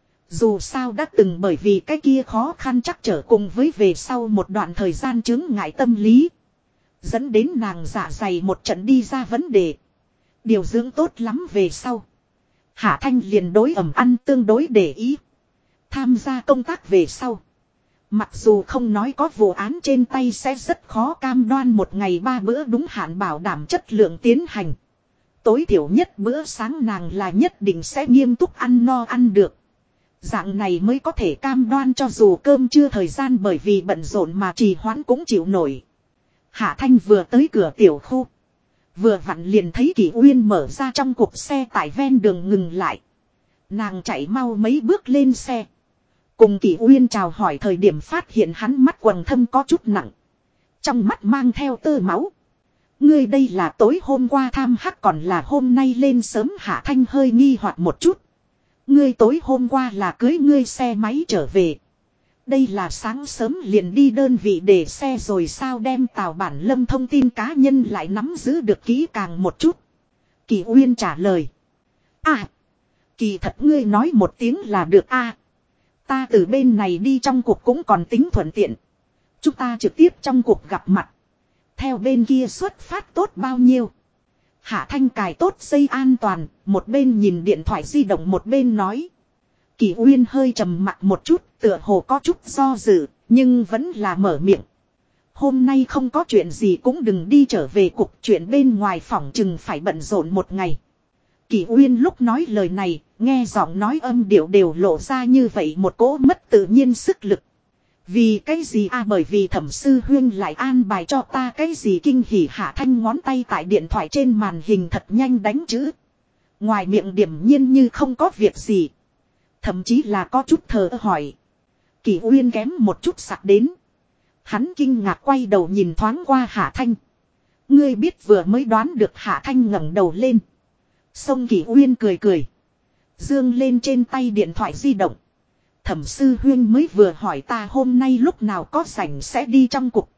Speaker 1: Dù sao đã từng bởi vì cái kia khó khăn chắc trở cùng với về sau một đoạn thời gian chứng ngại tâm lý. Dẫn đến nàng dạ dày một trận đi ra vấn đề. Điều dưỡng tốt lắm về sau. Hạ Thanh liền đối ẩm ăn tương đối để ý. Tham gia công tác về sau. Mặc dù không nói có vụ án trên tay sẽ rất khó cam đoan một ngày 3 bữa đúng hạn bảo đảm chất lượng tiến hành. Tối thiểu nhất bữa sáng nàng là nhất định sẽ nghiêm túc ăn no ăn được. Dạng này mới có thể cam đoan cho dù cơm chưa thời gian bởi vì bận rộn mà trì hoãn cũng chịu nổi. Hạ Thanh vừa tới cửa tiểu khu. Vừa vặn liền thấy Kỷ Uyên mở ra trong cục xe tại ven đường ngừng lại. Nàng chạy mau mấy bước lên xe. Cùng Kỷ Uyên chào hỏi thời điểm phát hiện hắn mắt quầng thâm có chút nặng. Trong mắt mang theo tơ máu. Ngươi đây là tối hôm qua tham hắc còn là hôm nay lên sớm. Hạ Thanh hơi nghi hoặc một chút. Ngươi tối hôm qua là cưới ngươi xe máy trở về. Đây là sáng sớm liền đi đơn vị để xe rồi sao đem Tào Bản Lâm thông tin cá nhân lại nắm giữ được kỹ càng một chút. Kỷ Uyên trả lời. À. Kỳ thật ngươi nói một tiếng là được a. Ta từ bên này đi trong cuộc cũng còn tính thuận tiện. Chúng ta trực tiếp trong cuộc gặp mặt. Theo bên kia xuất phát tốt bao nhiêu. Hạ Thanh cài tốt dây an toàn. Một bên nhìn điện thoại di động một bên nói. Kỷ Uyên hơi trầm mặt một chút. Tựa hồ có chút do dự. Nhưng vẫn là mở miệng. Hôm nay không có chuyện gì cũng đừng đi trở về cục. Chuyện bên ngoài phòng chừng phải bận rộn một ngày. Kỷ Uyên lúc nói lời này. Nghe giọng nói âm điệu đều lộ ra như vậy một cỗ mất tự nhiên sức lực. Vì cái gì bởi vì Thẩm Sư Huyên lại an bài cho ta cái gì kinh hỉ. Hạ Thanh ngón tay tại điện thoại trên màn hình thật nhanh đánh chữ. Ngoài miệng điềm nhiên như không có việc gì. Thậm chí là có chút thờ hỏi. Kỷ Uyên kém một chút sặc đến. Hắn kinh ngạc quay đầu nhìn thoáng qua Hạ Thanh. Ngươi biết vừa mới đoán được. Hạ Thanh ngẩng đầu lên. Xông Kỷ Uyên cười cười. Dương lên trên tay điện thoại di động. Thẩm Sư Huyên mới vừa hỏi ta hôm nay lúc nào có rảnh sẽ đi trong cục.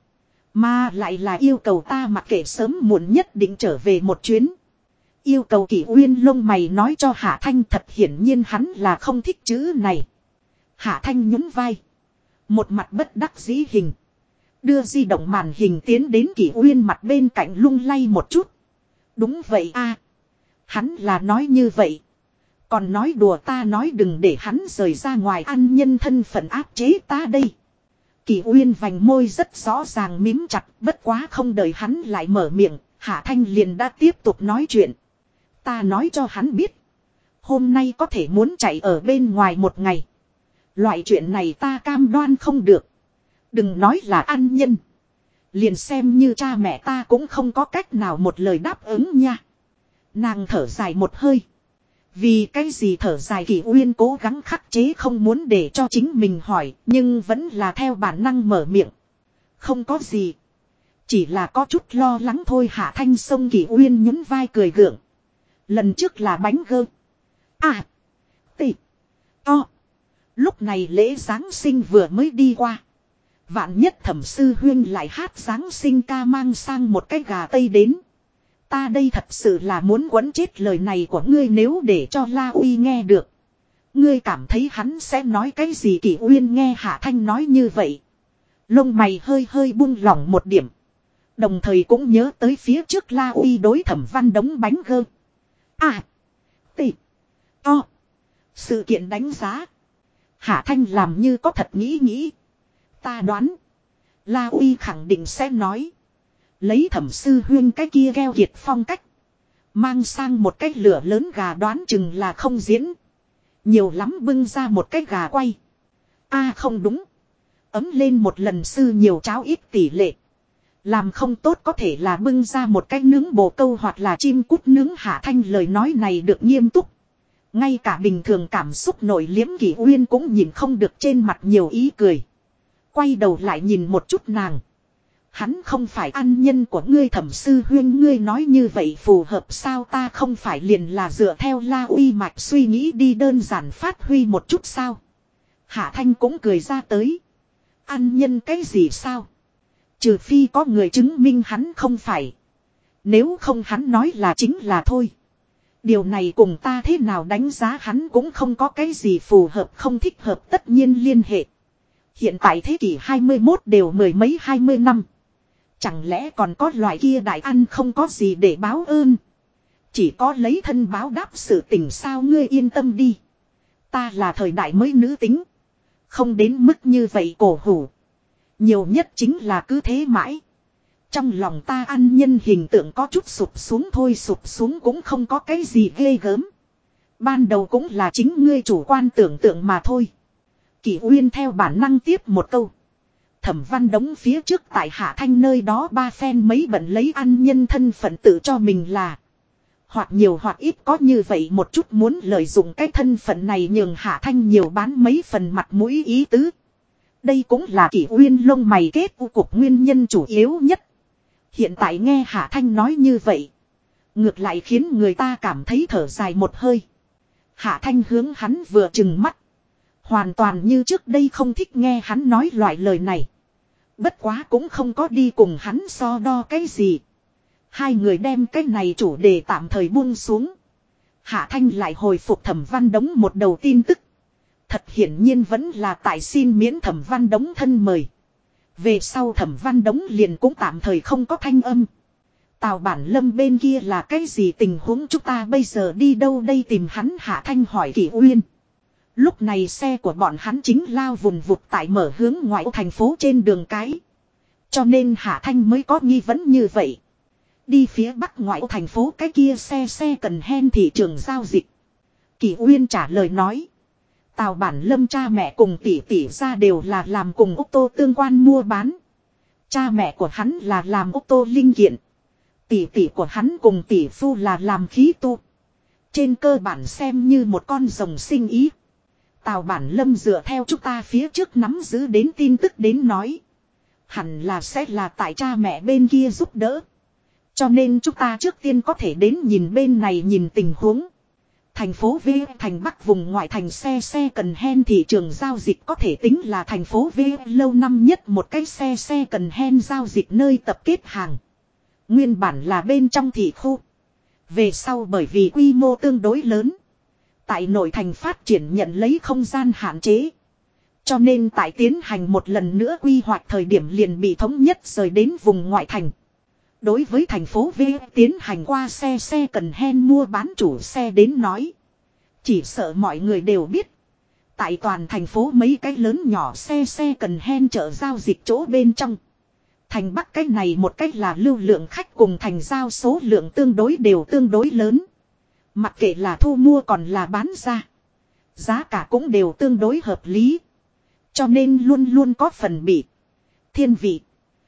Speaker 1: Mà lại là yêu cầu ta mặc kệ sớm muộn nhất định trở về một chuyến. Yêu cầu Kỷ Uyên lông mày nói cho Hạ Thanh thật hiển nhiên hắn là không thích chữ này. Hạ Thanh nhún vai. Một mặt bất đắc dĩ hình. Đưa di động màn hình tiến đến Kỷ Uyên mặt bên cạnh lung lay một chút. Đúng vậy a. Hắn là nói như vậy. Còn nói đùa ta nói đừng để hắn rời ra ngoài ăn nhân thân phận áp chế ta đây. Kỷ Uyên vành môi rất rõ ràng mím chặt bất quá không đợi hắn lại mở miệng. Hạ Thanh liền đã tiếp tục nói chuyện. Ta nói cho hắn biết. Hôm nay có thể muốn chạy ở bên ngoài một ngày. Loại chuyện này ta cam đoan không được. Đừng nói là ăn nhân. Liền xem như cha mẹ ta cũng không có cách nào một lời đáp ứng nha. Nàng thở dài một hơi. Vì cái gì thở dài Kỷ Uyên cố gắng khắc chế không muốn để cho chính mình hỏi. Nhưng vẫn là theo bản năng mở miệng. Không có gì. Chỉ là có chút lo lắng thôi. Hạ Thanh xông Kỷ Uyên nhún vai cười gượng. Lần trước là bánh gơ. À. Tị. To. Lúc này lễ Giáng sinh vừa mới đi qua. Vạn nhất Thẩm sư huyên lại hát Giáng sinh ca mang sang một cái gà tây đến. Ta đây thật sự là muốn quấn chết lời này của ngươi nếu để cho La Uy nghe được. Ngươi cảm thấy hắn sẽ nói cái gì? Kỷ Uyên nghe Hạ Thanh nói như vậy. Lông mày hơi hơi buông lỏng một điểm. Đồng thời cũng nhớ tới phía trước La Uy đối Thẩm Văn Đống bánh gơ. À. Tị. To. Sự kiện đánh giá. Hạ Thanh làm như có thật nghĩ. Ta đoán. La Uy khẳng định sẽ nói. Lấy Thẩm sư huyên cái kia gheo kiệt phong cách. Mang sang một cái lửa lớn gà đoán chừng là không diễn. Nhiều lắm bưng ra một cái gà quay. Không đúng. Ấm lên một lần sư nhiều cháo ít tỷ lệ. Làm không tốt có thể là bưng ra một cái nướng bồ câu hoặc là chim cút nướng. Hạ Thanh lời nói này được nghiêm túc. Ngay cả bình thường cảm xúc nổi liếm Kỷ Uyên cũng nhìn không được trên mặt nhiều ý cười. Quay đầu lại nhìn một chút nàng. Hắn không phải ăn nhân của ngươi Thẩm sư huyên, ngươi nói như vậy phù hợp sao? Ta không phải liền là dựa theo La Uy mạch suy nghĩ đi đơn giản phát huy một chút sao? Hạ Thanh cũng cười ra tới. Ăn nhân cái gì sao? Trừ phi có người chứng minh hắn không phải. Nếu không hắn nói là chính là thôi. Điều này cùng ta thế nào đánh giá hắn cũng không có cái gì phù hợp không thích hợp tất nhiên liên hệ. Hiện tại thế kỷ 21 đều mười mấy 20 năm. Chẳng lẽ còn có loại kia đại ăn không có gì để báo ơn. Chỉ có lấy thân báo đáp sự tình sao? Ngươi yên tâm đi. Ta là thời đại mới nữ tính. Không đến mức như vậy cổ hủ. Nhiều nhất chính là cứ thế mãi. Trong lòng ta ăn nhân hình tượng có chút sụp xuống thôi, sụp xuống cũng không có cái gì ghê gớm. Ban đầu cũng là chính ngươi chủ quan tưởng tượng mà thôi. Kỷ Uyên theo bản năng tiếp một câu. Thẩm Văn Đống phía trước tại Hạ Thanh nơi đó ba phen mấy bận lấy ăn nhân thân phận tự cho mình là. Hoặc nhiều hoặc ít có như vậy một chút muốn lợi dụng cái thân phận này nhường Hạ Thanh nhiều bán mấy phần mặt mũi ý tứ. Đây cũng là Kỷ Uyên lông mày kết u cục nguyên nhân chủ yếu nhất. Hiện tại nghe Hạ Thanh nói như vậy. Ngược lại khiến người ta cảm thấy thở dài một hơi. Hạ Thanh hướng hắn vừa chừng mắt. Hoàn toàn như trước đây không thích nghe hắn nói loại lời này. Bất quá cũng không có đi cùng hắn so đo cái gì. Hai người đem cái này chủ đề tạm thời buông xuống. Hạ Thanh lại hồi phục Thẩm Văn Đống một đầu tin tức. Thật hiển nhiên vẫn là tại xin miễn Thẩm Văn Đống thân mời. Về sau Thẩm Văn Đống liền cũng tạm thời không có thanh âm. Tào Bản Lâm bên kia là cái gì tình huống, chúng ta bây giờ đi đâu đây tìm hắn? Hạ Thanh hỏi Kỷ Uyên. Lúc này xe của bọn hắn chính lao vùn vụt tại mở hướng ngoại ô thành phố trên đường cái. Cho nên Hạ Thanh mới có nghi vấn như vậy. Đi phía bắc ngoại ô thành phố cái kia xe cần hen thị trường giao dịch. Kỷ Uyên trả lời nói. Tào Bản Lâm cha mẹ cùng tỷ tỷ ra đều là làm cùng ô tô tương quan mua bán. Cha mẹ của hắn là làm ô tô linh kiện. Tỷ tỷ của hắn cùng tỷ phu là làm khí tu. Trên cơ bản xem như một con rồng sinh ý. Tào Bản Lâm dựa theo chúng ta phía trước nắm giữ đến tin tức đến nói. Hẳn là sẽ là tại cha mẹ bên kia giúp đỡ. Cho nên chúng ta trước tiên có thể đến nhìn bên này nhìn tình huống. Thành phố V thành Bắc vùng ngoại thành xe cần hen thị trường giao dịch có thể tính là thành phố V lâu năm nhất một cái xe cần hen giao dịch nơi tập kết hàng. Nguyên bản là bên trong thị khu. Về sau bởi vì quy mô tương đối lớn. Tại nội thành phát triển nhận lấy không gian hạn chế. Cho nên tại tiến hành một lần nữa quy hoạch thời điểm liền bị thống nhất rời đến vùng ngoại thành. Đối với thành phố V tiến hành qua xe cần hen mua bán chủ xe đến nói. Chỉ sợ mọi người đều biết. Tại toàn thành phố mấy cái lớn nhỏ xe cần hen chợ giao dịch chỗ bên trong. Thành Bắc cái này một cách là lưu lượng khách cùng thành giao số lượng tương đối đều tương đối lớn. Mặc kệ là thu mua còn là bán ra. Giá cả cũng đều tương đối hợp lý. Cho nên luôn luôn có phần bị thiên vị.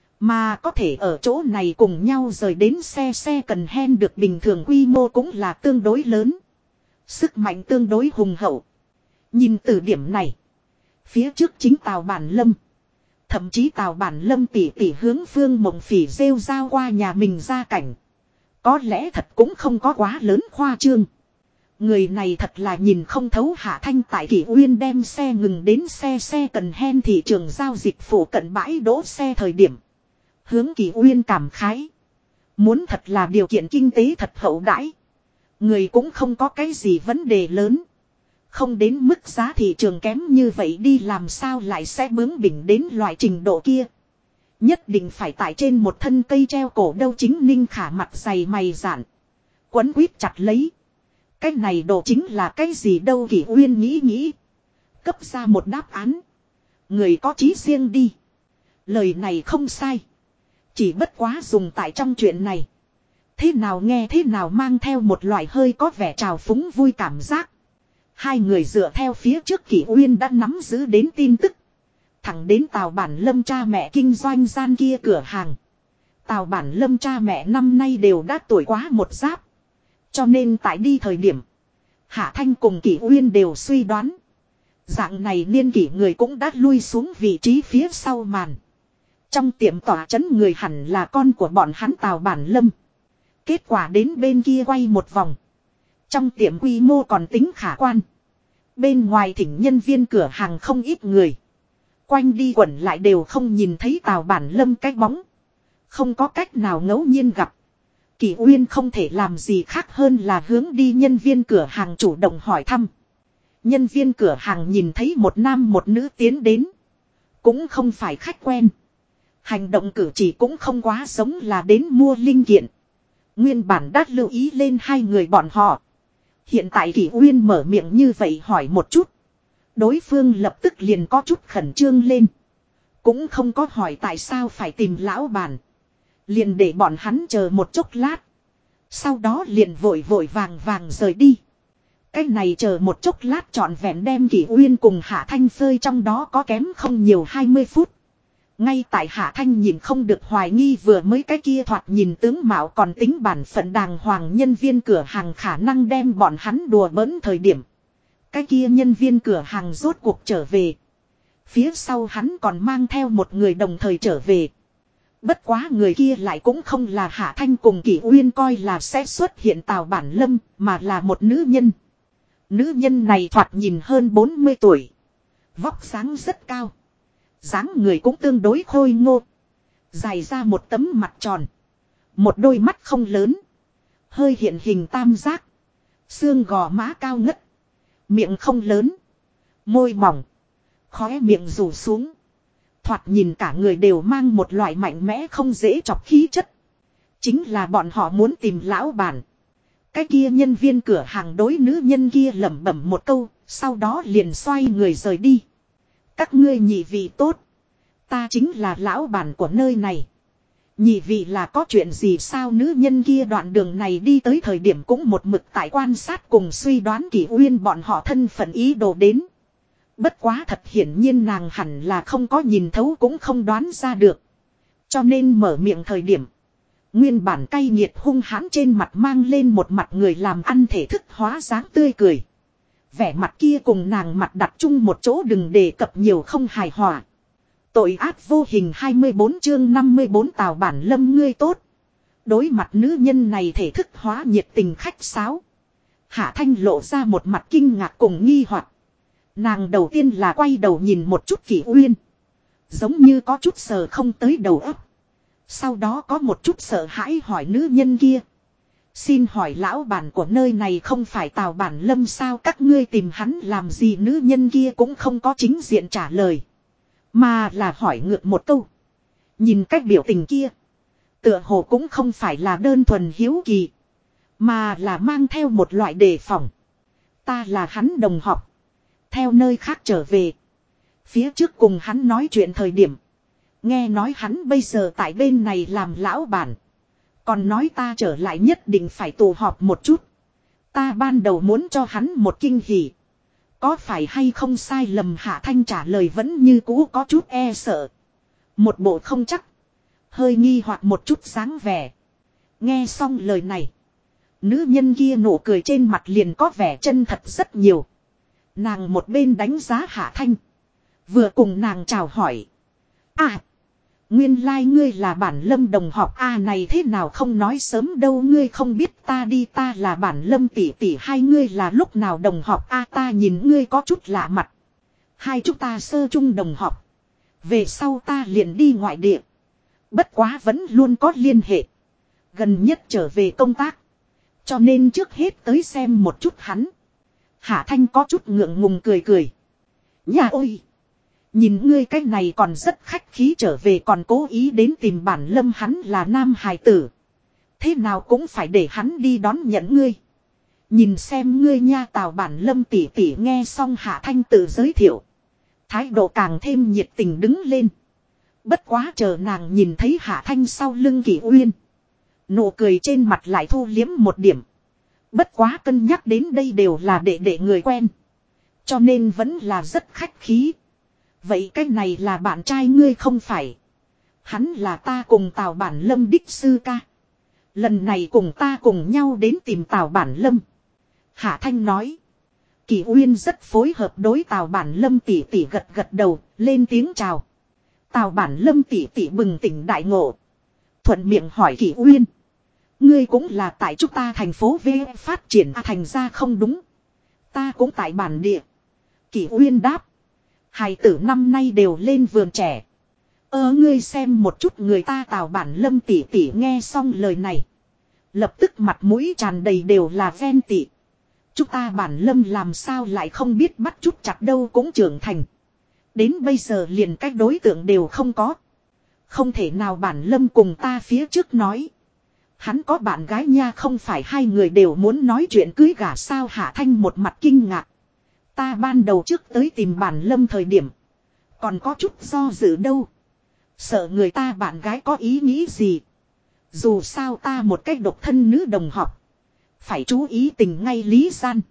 Speaker 1: Mà có thể ở chỗ này cùng nhau rời đến xe cần hen được bình thường quy mô cũng là tương đối lớn. Sức mạnh tương đối hùng hậu. Nhìn từ điểm này. Phía trước chính Tào Bản Lâm. Thậm chí Tào Bản Lâm tỉ hướng Phương Mộng Phỉ rêu rao qua nhà mình ra cảnh. Có lẽ thật cũng không có quá lớn khoa trương. Người này thật là nhìn không thấu Hạ Thanh tại Kỷ Uyên đem xe ngừng đến xe cần hen thị trường giao dịch phủ cận bãi đỗ xe thời điểm. Hướng Kỷ Uyên cảm khái. Muốn thật là điều kiện kinh tế thật hậu đãi. Người cũng không có cái gì vấn đề lớn. Không đến mức giá thị trường kém như vậy đi làm sao lại sẽ bướng bỉnh đến loại trình độ kia. Nhất định phải tại trên một thân cây treo cổ đâu. Chính Ninh Khả mặt dày mày dạn. Quấn quýt chặt lấy. Cái này đồ chính là cái gì đâu. Kỷ Uyên nghĩ. Cấp ra một đáp án. Người có chí riêng đi. Lời này không sai. Chỉ bất quá dùng tại trong chuyện này. Thế nào nghe thế nào mang theo một loại hơi có vẻ trào phúng vui cảm giác. Hai người dựa theo phía trước Kỷ Uyên đã nắm giữ đến tin tức. Thẳng đến Tào Bản Lâm cha mẹ kinh doanh gian kia cửa hàng. Tào Bản Lâm cha mẹ năm nay đều đã tuổi quá một giáp. Cho nên tại đi thời điểm. Hạ Thanh cùng Kỷ Uyên đều suy đoán. Dạng này niên kỷ người cũng đã lui xuống vị trí phía sau màn. Trong tiệm tỏa chấn người hẳn là con của bọn hắn Tào Bản Lâm. Kết quả đến bên kia quay một vòng. Trong tiệm quy mô còn tính khả quan. Bên ngoài thỉnh nhân viên cửa hàng không ít người. Quanh đi quẩn lại đều không nhìn thấy Tào Bản Lâm cái bóng. Không có cách nào ngẫu nhiên gặp. Kỷ Uyên không thể làm gì khác hơn là hướng đi nhân viên cửa hàng chủ động hỏi thăm. Nhân viên cửa hàng nhìn thấy một nam một nữ tiến đến. Cũng không phải khách quen. Hành động cử chỉ cũng không quá giống là đến mua linh kiện. Nguyên bản đã lưu ý lên hai người bọn họ. Hiện tại Kỷ Uyên mở miệng như vậy hỏi một chút. Đối phương lập tức liền có chút khẩn trương lên. Cũng không có hỏi tại sao phải tìm lão bản. Liền để bọn hắn chờ một chốc lát. Sau đó liền vội vàng rời đi. Cái này chờ một chốc lát trọn vẹn đem Kỷ Uyên cùng Hạ Thanh phơi trong đó có kém không nhiều 20 phút. Ngay tại Hạ Thanh nhìn không được hoài nghi vừa mới cái kia thoạt nhìn tướng mạo còn tính bản phận đàng hoàng nhân viên cửa hàng khả năng đem bọn hắn đùa bỡn thời điểm. Cái kia nhân viên cửa hàng rốt cuộc trở về. Phía sau hắn còn mang theo một người đồng thời trở về. Bất quá người kia lại cũng không là Hạ Thanh cùng Kỷ Uyên coi là sẽ xuất hiện Tào Bản Lâm mà là một nữ nhân. Nữ nhân này thoạt nhìn hơn 40 tuổi. Vóc dáng rất cao. Dáng người cũng tương đối khôi ngô. Dài ra một tấm mặt tròn. Một đôi mắt không lớn. Hơi hiện hình tam giác. Xương gò má cao ngất. Miệng không lớn. Môi mỏng. Khóe miệng rủ xuống. Thoạt nhìn cả người đều mang một loại mạnh mẽ không dễ chọc khí chất. Chính là bọn họ muốn tìm lão bản. Cái kia nhân viên cửa hàng đối nữ nhân kia lẩm bẩm một câu. Sau đó liền xoay người rời đi. Các ngươi nhị vị tốt. Ta chính là lão bản của nơi này. Nhị vị là có chuyện gì sao nữ nhân kia đoạn đường này đi tới thời điểm cũng một mực tại quan sát cùng suy đoán Kỷ Uyên bọn họ thân phận ý đồ đến. Bất quá thật hiển nhiên nàng hẳn là không có nhìn thấu cũng không đoán ra được. Cho nên mở miệng thời điểm. Nguyên bản cay nghiệt hung hãn trên mặt mang lên một mặt người làm ăn thể thức hóa dáng tươi cười. Vẻ mặt kia cùng nàng mặt đặt chung một chỗ đừng đề cập nhiều không hài hòa. Tội ác vô hình 24 chương 54 Tào Bản Lâm ngươi tốt. Đối mặt nữ nhân này thể thức hóa nhiệt tình khách sáo. Hạ Thanh lộ ra một mặt kinh ngạc cùng nghi hoặc. Nàng đầu tiên là quay đầu nhìn một chút Kỷ Uyên. Giống như có chút sờ không tới đầu óc. Sau đó có một chút sợ hãi hỏi nữ nhân kia. Xin hỏi lão bản của nơi này không phải Tào Bản Lâm sao các ngươi tìm hắn làm gì nữ nhân kia cũng không có chính diện trả lời. Mà là hỏi ngược một câu. Nhìn cách biểu tình kia. Tựa hồ cũng không phải là đơn thuần hiếu kỳ. Mà là mang theo một loại đề phòng. Ta là hắn đồng học. Theo nơi khác trở về. Phía trước cùng hắn nói chuyện thời điểm. Nghe nói hắn bây giờ tại bên này làm lão bản. Còn nói ta trở lại nhất định phải tụ họp một chút. Ta ban đầu muốn cho hắn một kinh hỉ. Có phải hay không sai lầm Hạ Thanh trả lời vẫn như cũ có chút e sợ. Một bộ không chắc. Hơi nghi hoặc một chút dáng vẻ. Nghe xong lời này. Nữ nhân kia nụ cười trên mặt liền có vẻ chân thật rất nhiều. Nàng một bên đánh giá Hạ Thanh. Vừa cùng nàng chào hỏi. À. Nguyên lai ngươi là Bản Lâm đồng học a, này thế nào không nói sớm đâu, ngươi không biết ta đi, ta là Bản Lâm tỷ tỷ, hai ngươi là lúc nào đồng học a, ta nhìn ngươi có chút lạ mặt. Hai chúng ta sơ chung đồng học. Về sau ta liền đi ngoại địa. Bất quá vẫn luôn có liên hệ. Gần nhất trở về công tác. Cho nên trước hết tới xem một chút hắn. Hạ Thanh có chút ngượng ngùng cười cười. Nhà ôi! Nhìn ngươi cái này còn rất khách khí, trở về còn cố ý đến tìm Bản Lâm, hắn là nam hài tử. Thế nào cũng phải để hắn đi đón nhận ngươi. Nhìn xem ngươi nha. Tào Bản Lâm tỉ tỉ nghe xong Hạ Thanh tự giới thiệu. Thái độ càng thêm nhiệt tình đứng lên. Bất quá chờ nàng nhìn thấy Hạ Thanh sau lưng Kỷ Uyên. Nụ cười trên mặt lại thu liếm một điểm. Bất quá cân nhắc đến đây đều là đệ người quen. Cho nên vẫn là rất khách khí. Vậy cái này là bạn trai ngươi không phải? Hắn là ta cùng Tào Bản Lâm đích sư ca. Lần này cùng ta cùng nhau đến tìm Tào Bản Lâm. Hạ Thanh nói. Kỷ Uyên rất phối hợp đối Tào Bản Lâm tỉ tỉ gật gật đầu, lên tiếng chào. Tào Bản Lâm tỉ tỉ bừng tỉnh đại ngộ. Thuận miệng hỏi Kỷ Uyên. Ngươi cũng là tại chúng ta thành phố V phát triển thành ra không đúng? Ta cũng tại bản địa. Kỷ Uyên đáp. Hài tử năm nay đều lên vườn trẻ. Ngươi xem một chút người ta. Tào Bản Lâm tỉ tỉ nghe xong lời này. Lập tức mặt mũi tràn đầy đều là ghen tị. Chúng ta Bản Lâm làm sao lại không biết bắt chút chặt đâu, cũng trưởng thành. Đến bây giờ liền cách đối tượng đều không có. Không thể nào. Bản Lâm cùng ta phía trước nói. Hắn có bạn gái nha, không phải hai người đều muốn nói chuyện cưới gả sao? Hạ Thanh một mặt kinh ngạc. Ta ban đầu trước tới tìm Bản Lâm thời điểm. Còn có chút do dự đâu. Sợ người ta bạn gái có ý nghĩ gì. Dù sao ta một cách độc thân nữ đồng học. Phải chú ý tình ngay lý gian.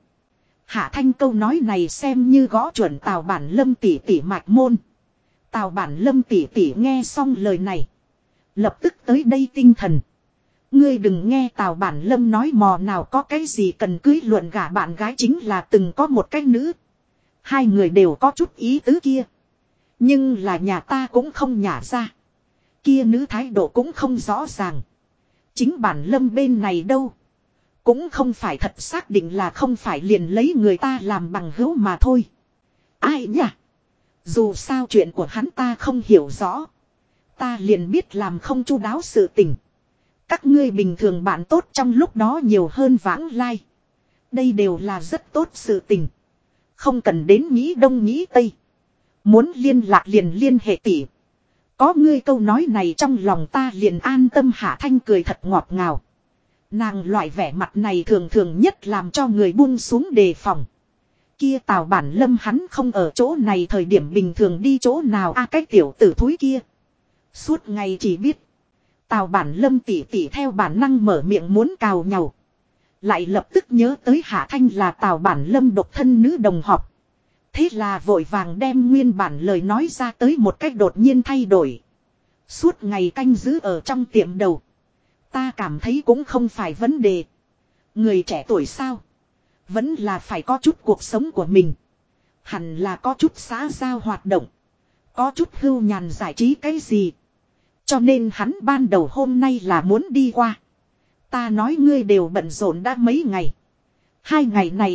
Speaker 1: Hạ Thanh câu nói này xem như gõ chuẩn Tào Bản Lâm tỉ tỉ mạch môn. Tào Bản Lâm tỉ tỉ nghe xong lời này. Lập tức tới đây tinh thần. Ngươi đừng nghe Tào Bản Lâm nói mò, nào có cái gì cần cưới luận gả bạn gái, chính là từng có một cái nữ. Hai người đều có chút ý tứ kia. Nhưng là nhà ta cũng không nhả ra. Kia nữ thái độ cũng không rõ ràng. Chính Bản Lâm bên này đâu. Cũng không phải thật xác định là không phải liền lấy người ta làm bằng hữu mà thôi. Ai nhỉ? Dù sao chuyện của hắn ta không hiểu rõ. Ta liền biết làm không chu đáo sự tình. Các ngươi bình thường bạn tốt trong lúc đó nhiều hơn vãng lai. Đây đều là rất tốt sự tình. Không cần đến nghĩ đông nghĩ tây. Muốn liên lạc liền liên hệ tỉ. Có ngươi câu nói này trong lòng ta liền an tâm. Hạ Thanh cười thật ngọt ngào. Nàng loại vẻ mặt này thường thường nhất làm cho người buông xuống đề phòng. Kia Tào Bản Lâm hắn không ở chỗ này thời điểm bình thường đi chỗ nào a, cái tiểu tử thúi kia. Suốt ngày chỉ biết. Tào Bản Lâm tỉ tỉ theo bản năng mở miệng muốn cào nhàu. Lại lập tức nhớ tới Hạ Thanh là Tào Bản Lâm độc thân nữ đồng học. Thế là vội vàng đem nguyên bản lời nói ra tới một cách đột nhiên thay đổi. Suốt ngày canh giữ ở trong tiệm đầu. Ta cảm thấy cũng không phải vấn đề. Người trẻ tuổi sao? Vẫn là phải có chút cuộc sống của mình. Hẳn là có chút xã giao hoạt động. Có chút hưu nhàn giải trí cái gì. Cho nên hắn ban đầu hôm nay là muốn đi qua. Ta nói ngươi đều bận rộn đã mấy ngày. 2 ngày này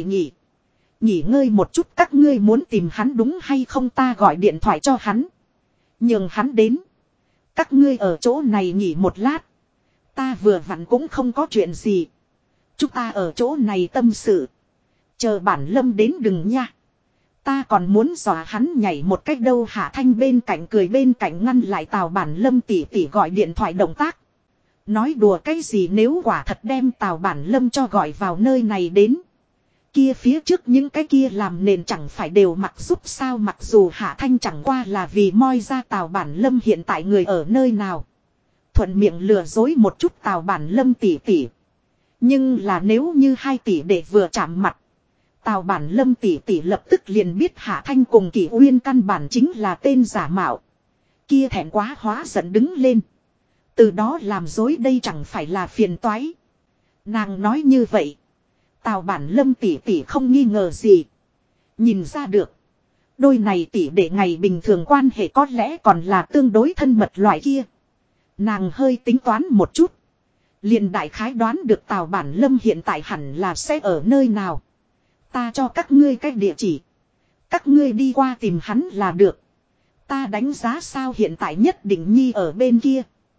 Speaker 1: nghỉ ngơi một chút, các ngươi muốn tìm hắn đúng hay không? Ta gọi điện thoại cho hắn. Nhường hắn đến. Các ngươi ở chỗ này nghỉ một lát. Ta vừa vặn cũng không có chuyện gì. Chúng ta ở chỗ này tâm sự. Chờ Bản Lâm đến đừng nha. Ta còn muốn dọa hắn nhảy một cách đâu. Hạ Thanh bên cạnh cười bên cạnh ngăn lại Tào Bản Lâm tỉ tỉ gọi điện thoại động tác. Nói đùa cái gì, nếu quả thật đem Tào Bản Lâm cho gọi vào nơi này đến. Kia phía trước những cái kia làm nền chẳng phải đều mặc giúp sao? Mặc dù Hạ Thanh chẳng qua là vì moi ra Tào Bản Lâm hiện tại người ở nơi nào. Thuận miệng lừa dối một chút Tào Bản Lâm tỉ tỉ. Nhưng là nếu như hai tỷ đệ vừa chạm mặt. Tào Bản Lâm tỉ tỉ lập tức liền biết Hạ Thanh cùng Kỷ Uyên căn bản chính là tên giả mạo. Kia thẹn quá hóa giận đứng lên. Từ đó làm dối đây chẳng phải là phiền toái. Nàng nói như vậy. Tào Bản Lâm tỉ tỉ không nghi ngờ gì. Nhìn ra được. Đôi này tỷ đệ ngày bình thường quan hệ có lẽ còn là tương đối thân mật loại kia. Nàng hơi tính toán một chút. Liền đại khái đoán được Tào Bản Lâm hiện tại hẳn là sẽ ở nơi nào. Ta cho các ngươi cái địa chỉ. Các ngươi đi qua tìm hắn là được. Ta đánh giá sao hiện tại nhất định Nhi ở bên kia.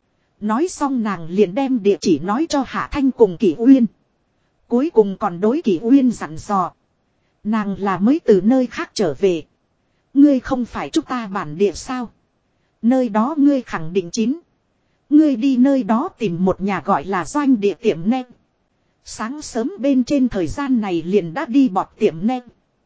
Speaker 1: Nói xong nàng liền đem địa chỉ nói cho Hạ Thanh cùng Kỷ Uyên. Cuối cùng còn đối Kỷ Uyên dặn dò. Nàng là mới từ nơi khác trở về. Ngươi không phải chúng ta bản địa sao. Nơi đó ngươi khẳng định chín. Ngươi đi nơi đó tìm một nhà gọi là doanh địa tiệm nem. Sáng sớm bên trên thời gian này liền đã đi bọt tiệm nem.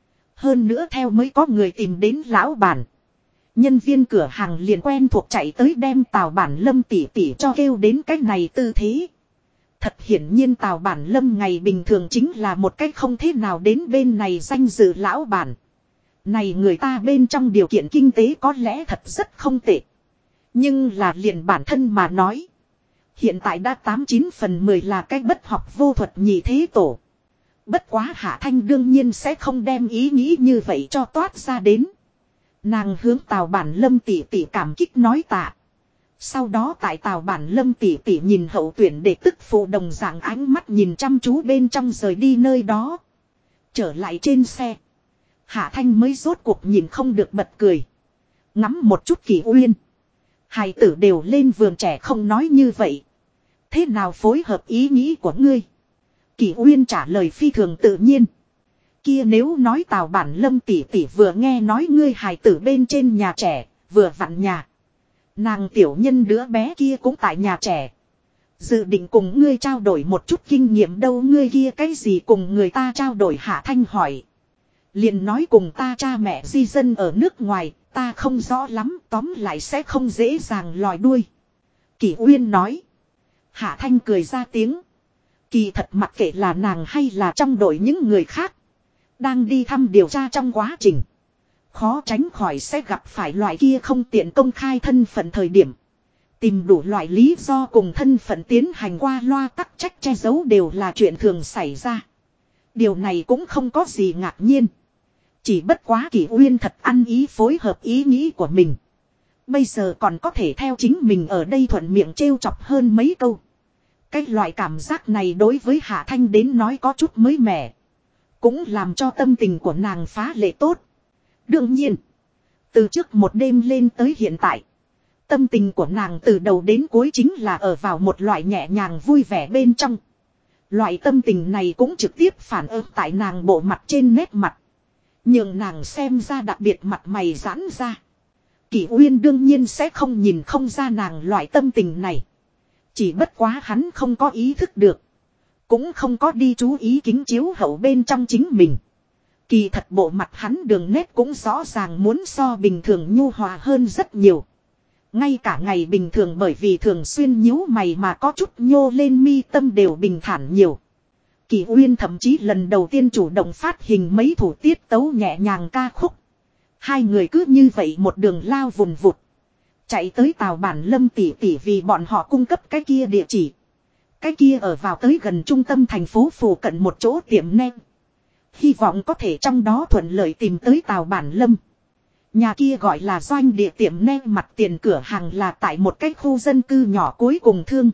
Speaker 1: Hơn nữa theo mới có người tìm đến lão bản. Nhân viên cửa hàng liền quen thuộc chạy tới đem Tào Bản Lâm tỉ tỉ cho kêu đến cái này tư thế. Thật hiển nhiên Tào Bản Lâm ngày bình thường chính là một cách không thế nào đến bên này danh dự lão bản. Này người ta bên trong điều kiện kinh tế có lẽ thật rất không tệ. Nhưng là liền bản thân mà nói. Hiện tại đã 89/10 là cái bất học vô thuật nhị thế tổ. Bất quá Hạ Thanh đương nhiên sẽ không đem ý nghĩ như vậy cho toát ra đến. Nàng hướng Tào Bản Lâm tỷ tỷ cảm kích nói tạ. Sau đó tại Tào Bản Lâm tỷ tỷ nhìn hậu tuyển để tức phụ đồng dạng ánh mắt nhìn chăm chú bên trong rời đi nơi đó. Trở lại trên xe. Hạ Thanh mới rốt cuộc nhìn không được bật cười. Ngắm một chút Kỷ Uyên. Hài tử đều lên vườn trẻ không nói như vậy. Thế nào phối hợp ý nghĩ của ngươi? Kỷ Uyên trả lời phi thường tự nhiên. Kia nếu nói Tào Bản Lâm tỷ tỷ vừa nghe nói ngươi hài tử bên trên nhà trẻ, vừa vặn nhà. Nàng tiểu nhân đứa bé kia cũng tại nhà trẻ. Dự định cùng ngươi trao đổi một chút kinh nghiệm đâu ngươi kia cái gì cùng người ta trao đổi Hạ Thanh hỏi. Liền nói cùng ta cha mẹ di dân ở nước ngoài, ta không rõ lắm tóm lại sẽ không dễ dàng lòi đuôi. Kỷ Uyên nói. Hạ Thanh cười ra tiếng. Kỳ thật mặc kệ là nàng hay là trong đội những người khác. Đang đi thăm điều tra trong quá trình. Khó tránh khỏi sẽ gặp phải loại kia không tiện công khai thân phận thời điểm. Tìm đủ loại lý do cùng thân phận tiến hành qua loa tắc trách che giấu đều là chuyện thường xảy ra. Điều này cũng không có gì ngạc nhiên. Chỉ bất quá Kỷ Uyên thật ăn ý phối hợp ý nghĩ của mình. Bây giờ còn có thể theo chính mình ở đây thuận miệng trêu chọc hơn mấy câu. Cái loại cảm giác này đối với Hạ Thanh đến nói có chút mới mẻ. Cũng làm cho tâm tình của nàng phá lệ tốt. Đương nhiên, từ trước một đêm lên tới hiện tại, tâm tình của nàng từ đầu đến cuối chính là ở vào một loại nhẹ nhàng vui vẻ bên trong. Loại tâm tình này cũng trực tiếp phản ứng tại nàng bộ mặt trên nét mặt. Nhưng nàng xem ra đặc biệt mặt mày giãn ra. Kỷ Uyên đương nhiên sẽ không nhìn không ra nàng loại tâm tình này. Chỉ bất quá hắn không có ý thức được. Cũng không có đi chú ý kính chiếu hậu bên trong chính mình. Kỳ thật bộ mặt hắn đường nét cũng rõ ràng muốn so bình thường nhu hòa hơn rất nhiều. Ngay cả ngày bình thường bởi vì thường xuyên nhíu mày mà có chút nhô lên mi tâm đều bình thản nhiều. Kỷ Uyên thậm chí lần đầu tiên chủ động phát hình mấy thủ tiết tấu nhẹ nhàng ca khúc. Hai người cứ như vậy một đường lao vùn vụt. Chạy tới Tào Bản Lâm tỷ tỷ vì bọn họ cung cấp cái kia địa chỉ. Cái kia ở vào tới gần trung tâm thành phố phụ cận một chỗ tiệm nem. Hy vọng có thể trong đó thuận lợi tìm tới Tào Bản Lâm. Nhà kia gọi là doanh địa tiệm nem mặt tiền cửa hàng là tại một cái khu dân cư nhỏ cuối cùng thương.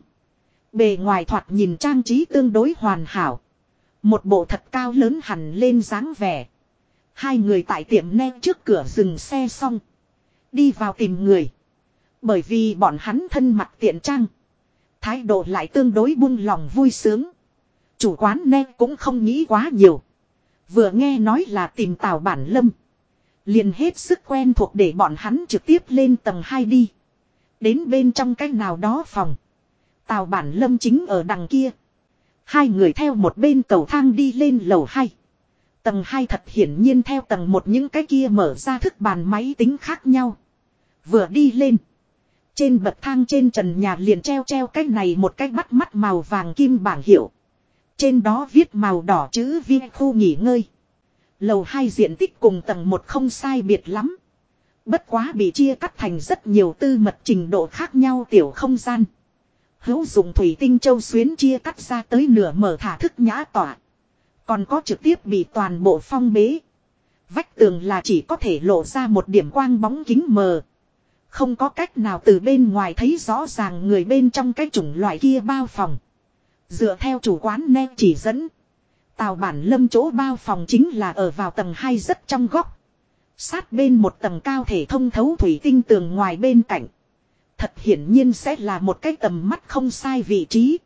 Speaker 1: Bề ngoài thoạt nhìn trang trí tương đối hoàn hảo. Một bộ thật cao lớn hẳn lên dáng vẻ. Hai người tại tiệm nem trước cửa dừng xe xong. Đi vào tìm người. Bởi vì bọn hắn thân mặt tiện trang. Thái độ lại tương đối buông lòng vui sướng. Chủ quán nem cũng không nghĩ quá nhiều. Vừa nghe nói là tìm Tào Bản Lâm. Liền hết sức quen thuộc để bọn hắn trực tiếp lên tầng 2 đi. Đến bên trong cái nào đó phòng. Tào Bản Lâm chính ở đằng kia. Hai người theo một bên cầu thang đi lên lầu 2. Tầng 2 thật hiển nhiên theo tầng 1 những cái kia mở ra thức bàn máy tính khác nhau. Vừa đi lên. Trên bậc thang trên trần nhà liền treo cái này một cái bắt mắt màu vàng kim bảng hiệu. Trên đó viết màu đỏ chữ viên khu nghỉ ngơi. Lầu 2 diện tích cùng tầng 1 không sai biệt lắm. Bất quá bị chia cắt thành rất nhiều tư mật trình độ khác nhau tiểu không gian. Hữu dụng thủy tinh châu xuyến chia cắt ra tới nửa mở thả thức nhã tỏa. Còn có trực tiếp bị toàn bộ phong bế. Vách tường là chỉ có thể lộ ra một điểm quang bóng kính mờ. Không có cách nào từ bên ngoài thấy rõ ràng người bên trong cái chủng loại kia bao phòng. Dựa theo chủ quán nè chỉ dẫn. Tào Bản Lâm chỗ bao phòng chính là ở vào tầng 2 rất trong góc. Sát bên một tầng cao thể thông thấu thủy tinh tường ngoài bên cạnh. Thật hiển nhiên sẽ là một cái tầm mắt không sai vị trí.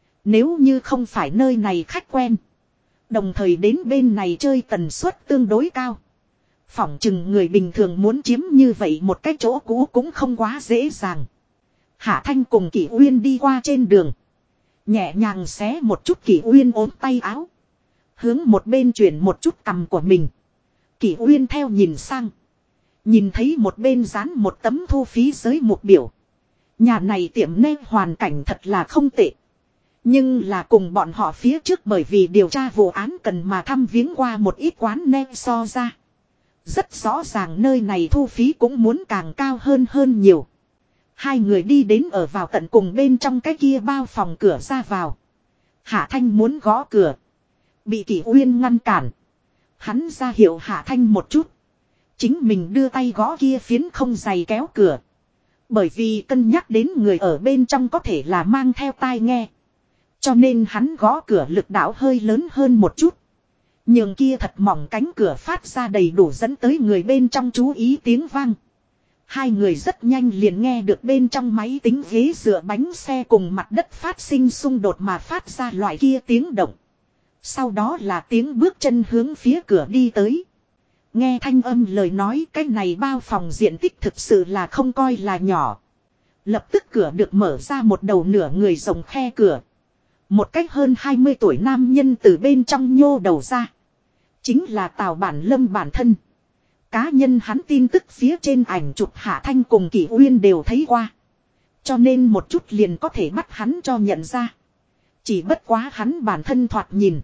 Speaker 1: Nếu như không phải nơi này khách quen. Đồng thời đến bên này chơi tần suất tương đối cao. Phỏng chừng người bình thường muốn chiếm như vậy một cái chỗ cũ cũng không quá dễ dàng. Hạ Thanh cùng Kỷ Uyên đi qua trên đường. Nhẹ nhàng xé một chút Kỷ Uyên ốm tay áo. Hướng một bên chuyển một chút cằm của mình. Kỷ Uyên theo nhìn sang. Nhìn thấy một bên dán một tấm thu phí giới mục biểu. Nhà này tiệm nem hoàn cảnh thật là không tệ. Nhưng là cùng bọn họ phía trước bởi vì điều tra vụ án cần mà thăm viếng qua một ít quán nem so ra. Rất rõ ràng nơi này thu phí cũng muốn càng cao hơn nhiều. Hai người đi đến ở vào tận cùng bên trong cái kia bao phòng cửa ra vào. Hạ Thanh muốn gõ cửa. Bị Kỷ Uyên ngăn cản. Hắn ra hiệu Hạ Thanh một chút. Chính mình đưa tay gõ kia phiến không dày kéo cửa. Bởi vì cân nhắc đến người ở bên trong có thể là mang theo tai nghe. Cho nên hắn gõ cửa lực đạo hơi lớn hơn một chút. Nhường kia thật mỏng cánh cửa phát ra đầy đủ dẫn tới người bên trong chú ý tiếng vang. Hai người rất nhanh liền nghe được bên trong máy tính ghế dựa bánh xe cùng mặt đất phát sinh xung đột mà phát ra loại kia tiếng động. Sau đó là tiếng bước chân hướng phía cửa đi tới. Nghe thanh âm lời nói cái này bao phòng diện tích thực sự là không coi là nhỏ. Lập tức cửa được mở ra một đầu nửa người rộng khe cửa. Một cách hơn 20 tuổi nam nhân từ bên trong nhô đầu ra. Chính là Tào Bản Lâm bản thân. Cá nhân hắn tin tức phía trên ảnh chụp Hạ Thanh cùng Kỷ Uyên đều thấy qua. Cho nên một chút liền có thể bắt hắn cho nhận ra. Chỉ bất quá hắn bản thân thoạt nhìn.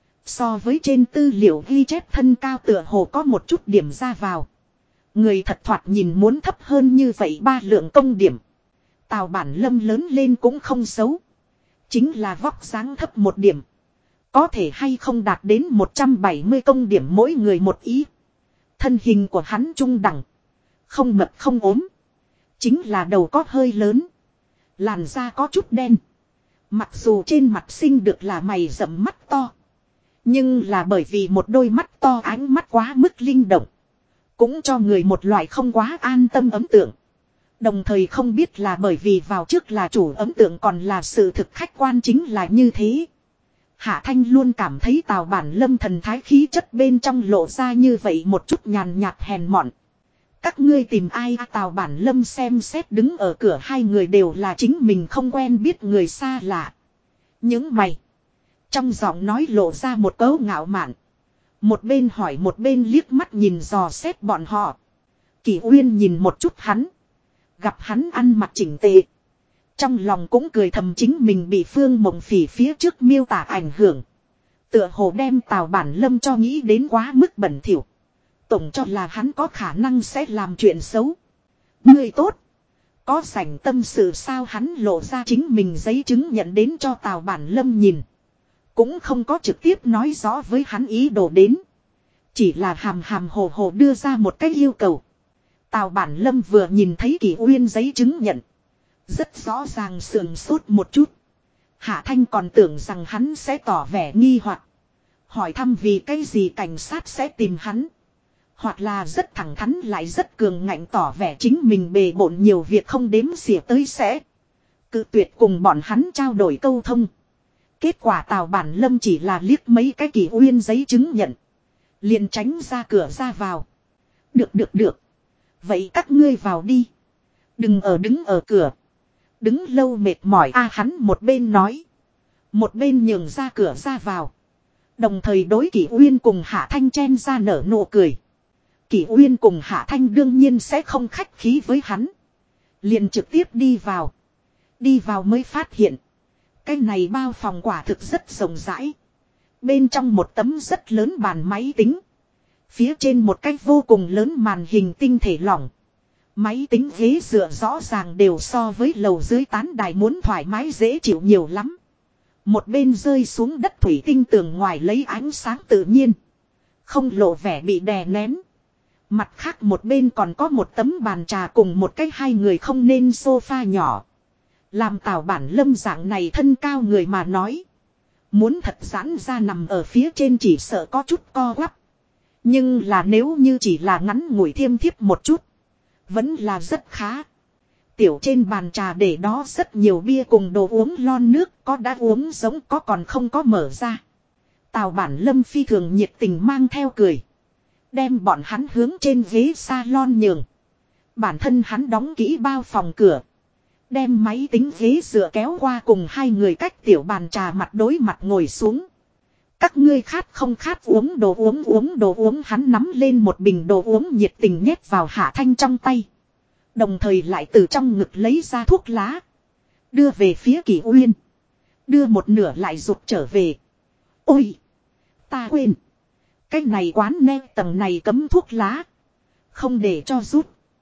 Speaker 1: So với trên tư liệu ghi chép thân cao tựa hồ có một chút điểm ra vào. Người thật thoạt nhìn muốn thấp hơn như vậy 3 lượng công điểm. Tào Bản Lâm lớn lên cũng không xấu. Chính là vóc dáng thấp một điểm. Có thể hay không đạt đến 170 công điểm mỗi người một ý. Thân hình của hắn trung đẳng. Không mập không ốm. Chính là đầu có hơi lớn. Làn da có chút đen. Mặc dù trên mặt sinh được là mày rậm mắt to. Nhưng là bởi vì một đôi mắt to ánh mắt quá mức linh động. Cũng cho người một loại không quá an tâm ấn tượng. Đồng thời không biết là bởi vì vào trước là chủ ấn tượng còn là sự thực khách quan chính là như thế. Hạ Thanh luôn cảm thấy Tào Bản Lâm thần thái khí chất bên trong lộ ra như vậy một chút nhàn nhạt hèn mọn. Các ngươi tìm ai? Tào Bản Lâm xem xét đứng ở cửa hai người đều là chính mình không quen biết người xa lạ. Những mày. Trong giọng nói lộ ra một cấu ngạo mạn. Một bên hỏi một bên liếc mắt nhìn dò xét bọn họ. Kỷ Uyên nhìn một chút hắn. Gặp hắn ăn mặc chỉnh tề. Trong lòng cũng cười thầm chính mình bị Phương Mộng Phỉ phía trước miêu tả ảnh hưởng. Tựa hồ đem Tào Bản Lâm cho nghĩ đến quá mức bẩn thỉu. Tổng cho là hắn có khả năng sẽ làm chuyện xấu. Người tốt. Có rảnh tâm sự sao hắn lộ ra chính mình giấy chứng nhận đến cho Tào Bản Lâm nhìn. Cũng không có trực tiếp nói rõ với hắn ý đồ đến. Chỉ là hàm hàm hồ hồ đưa ra một cái yêu cầu. Tào Bản Lâm vừa nhìn thấy Kỷ Uyên giấy chứng nhận. Rất rõ ràng sườn sốt một chút. Hạ Thanh còn tưởng rằng hắn sẽ tỏ vẻ nghi hoặc. Hỏi thăm vì cái gì cảnh sát sẽ tìm hắn. Hoặc là rất thẳng thắn lại rất cường ngạnh tỏ vẻ chính mình bề bộn nhiều việc không đếm xỉa tới sẽ. Cự tuyệt cùng bọn hắn trao đổi câu thông. Kết quả Tào Bản Lâm chỉ là liếc mấy cái Kỷ Uyên giấy chứng nhận. Liền tránh ra cửa ra vào. Được. Vậy các ngươi vào đi. Đừng đứng ở cửa. Đứng lâu mệt mỏi hắn một bên nói. Một bên nhường ra cửa ra vào. Đồng thời đối Kỷ Uyên cùng Hạ Thanh chen ra nở nụ cười. Kỷ Uyên cùng Hạ Thanh đương nhiên sẽ không khách khí với hắn. Liền trực tiếp đi vào. Đi vào mới phát hiện. Cái này bao phòng quả thực rất rộng rãi. Bên trong một tấm rất lớn bàn máy tính. Phía trên một cái vô cùng lớn màn hình tinh thể lỏng. Máy tính ghế dựa rõ ràng đều so với lầu dưới tán đài muốn thoải mái dễ chịu nhiều lắm. Một bên rơi xuống đất thủy tinh tường ngoài lấy ánh sáng tự nhiên. Không lộ vẻ bị đè nén. Mặt khác một bên còn có một tấm bàn trà cùng một cái hai người không nên sofa nhỏ. Làm Tào Bản Lâm dạng này thân cao người mà nói. Muốn thật giãn ra nằm ở phía trên chỉ sợ có chút co quắp. Nhưng là nếu như chỉ là ngắn ngủi thiêm thiếp một chút. Vẫn là rất khá. Tiểu trên bàn trà để đó rất nhiều bia cùng đồ uống lon nước. Có đã uống giống có còn không có mở ra. Tào Bản Lâm phi thường nhiệt tình mang theo cười. Đem bọn hắn hướng trên ghế salon nhường. Bản thân hắn đóng kỹ bao phòng cửa. Đem máy tính ghế dựa kéo qua cùng hai người cách tiểu bàn trà mặt đối mặt ngồi xuống. Các ngươi khát không khát uống đồ uống hắn nắm lên một bình đồ uống nhiệt tình nhét vào Hạ Thanh trong tay. Đồng thời lại từ trong ngực lấy ra thuốc lá. Đưa về phía Kỳ Uyên. Đưa một nửa lại rụt trở về. Ôi! Ta quên! Cái này quán ne tầng này cấm thuốc lá. Không để cho rút.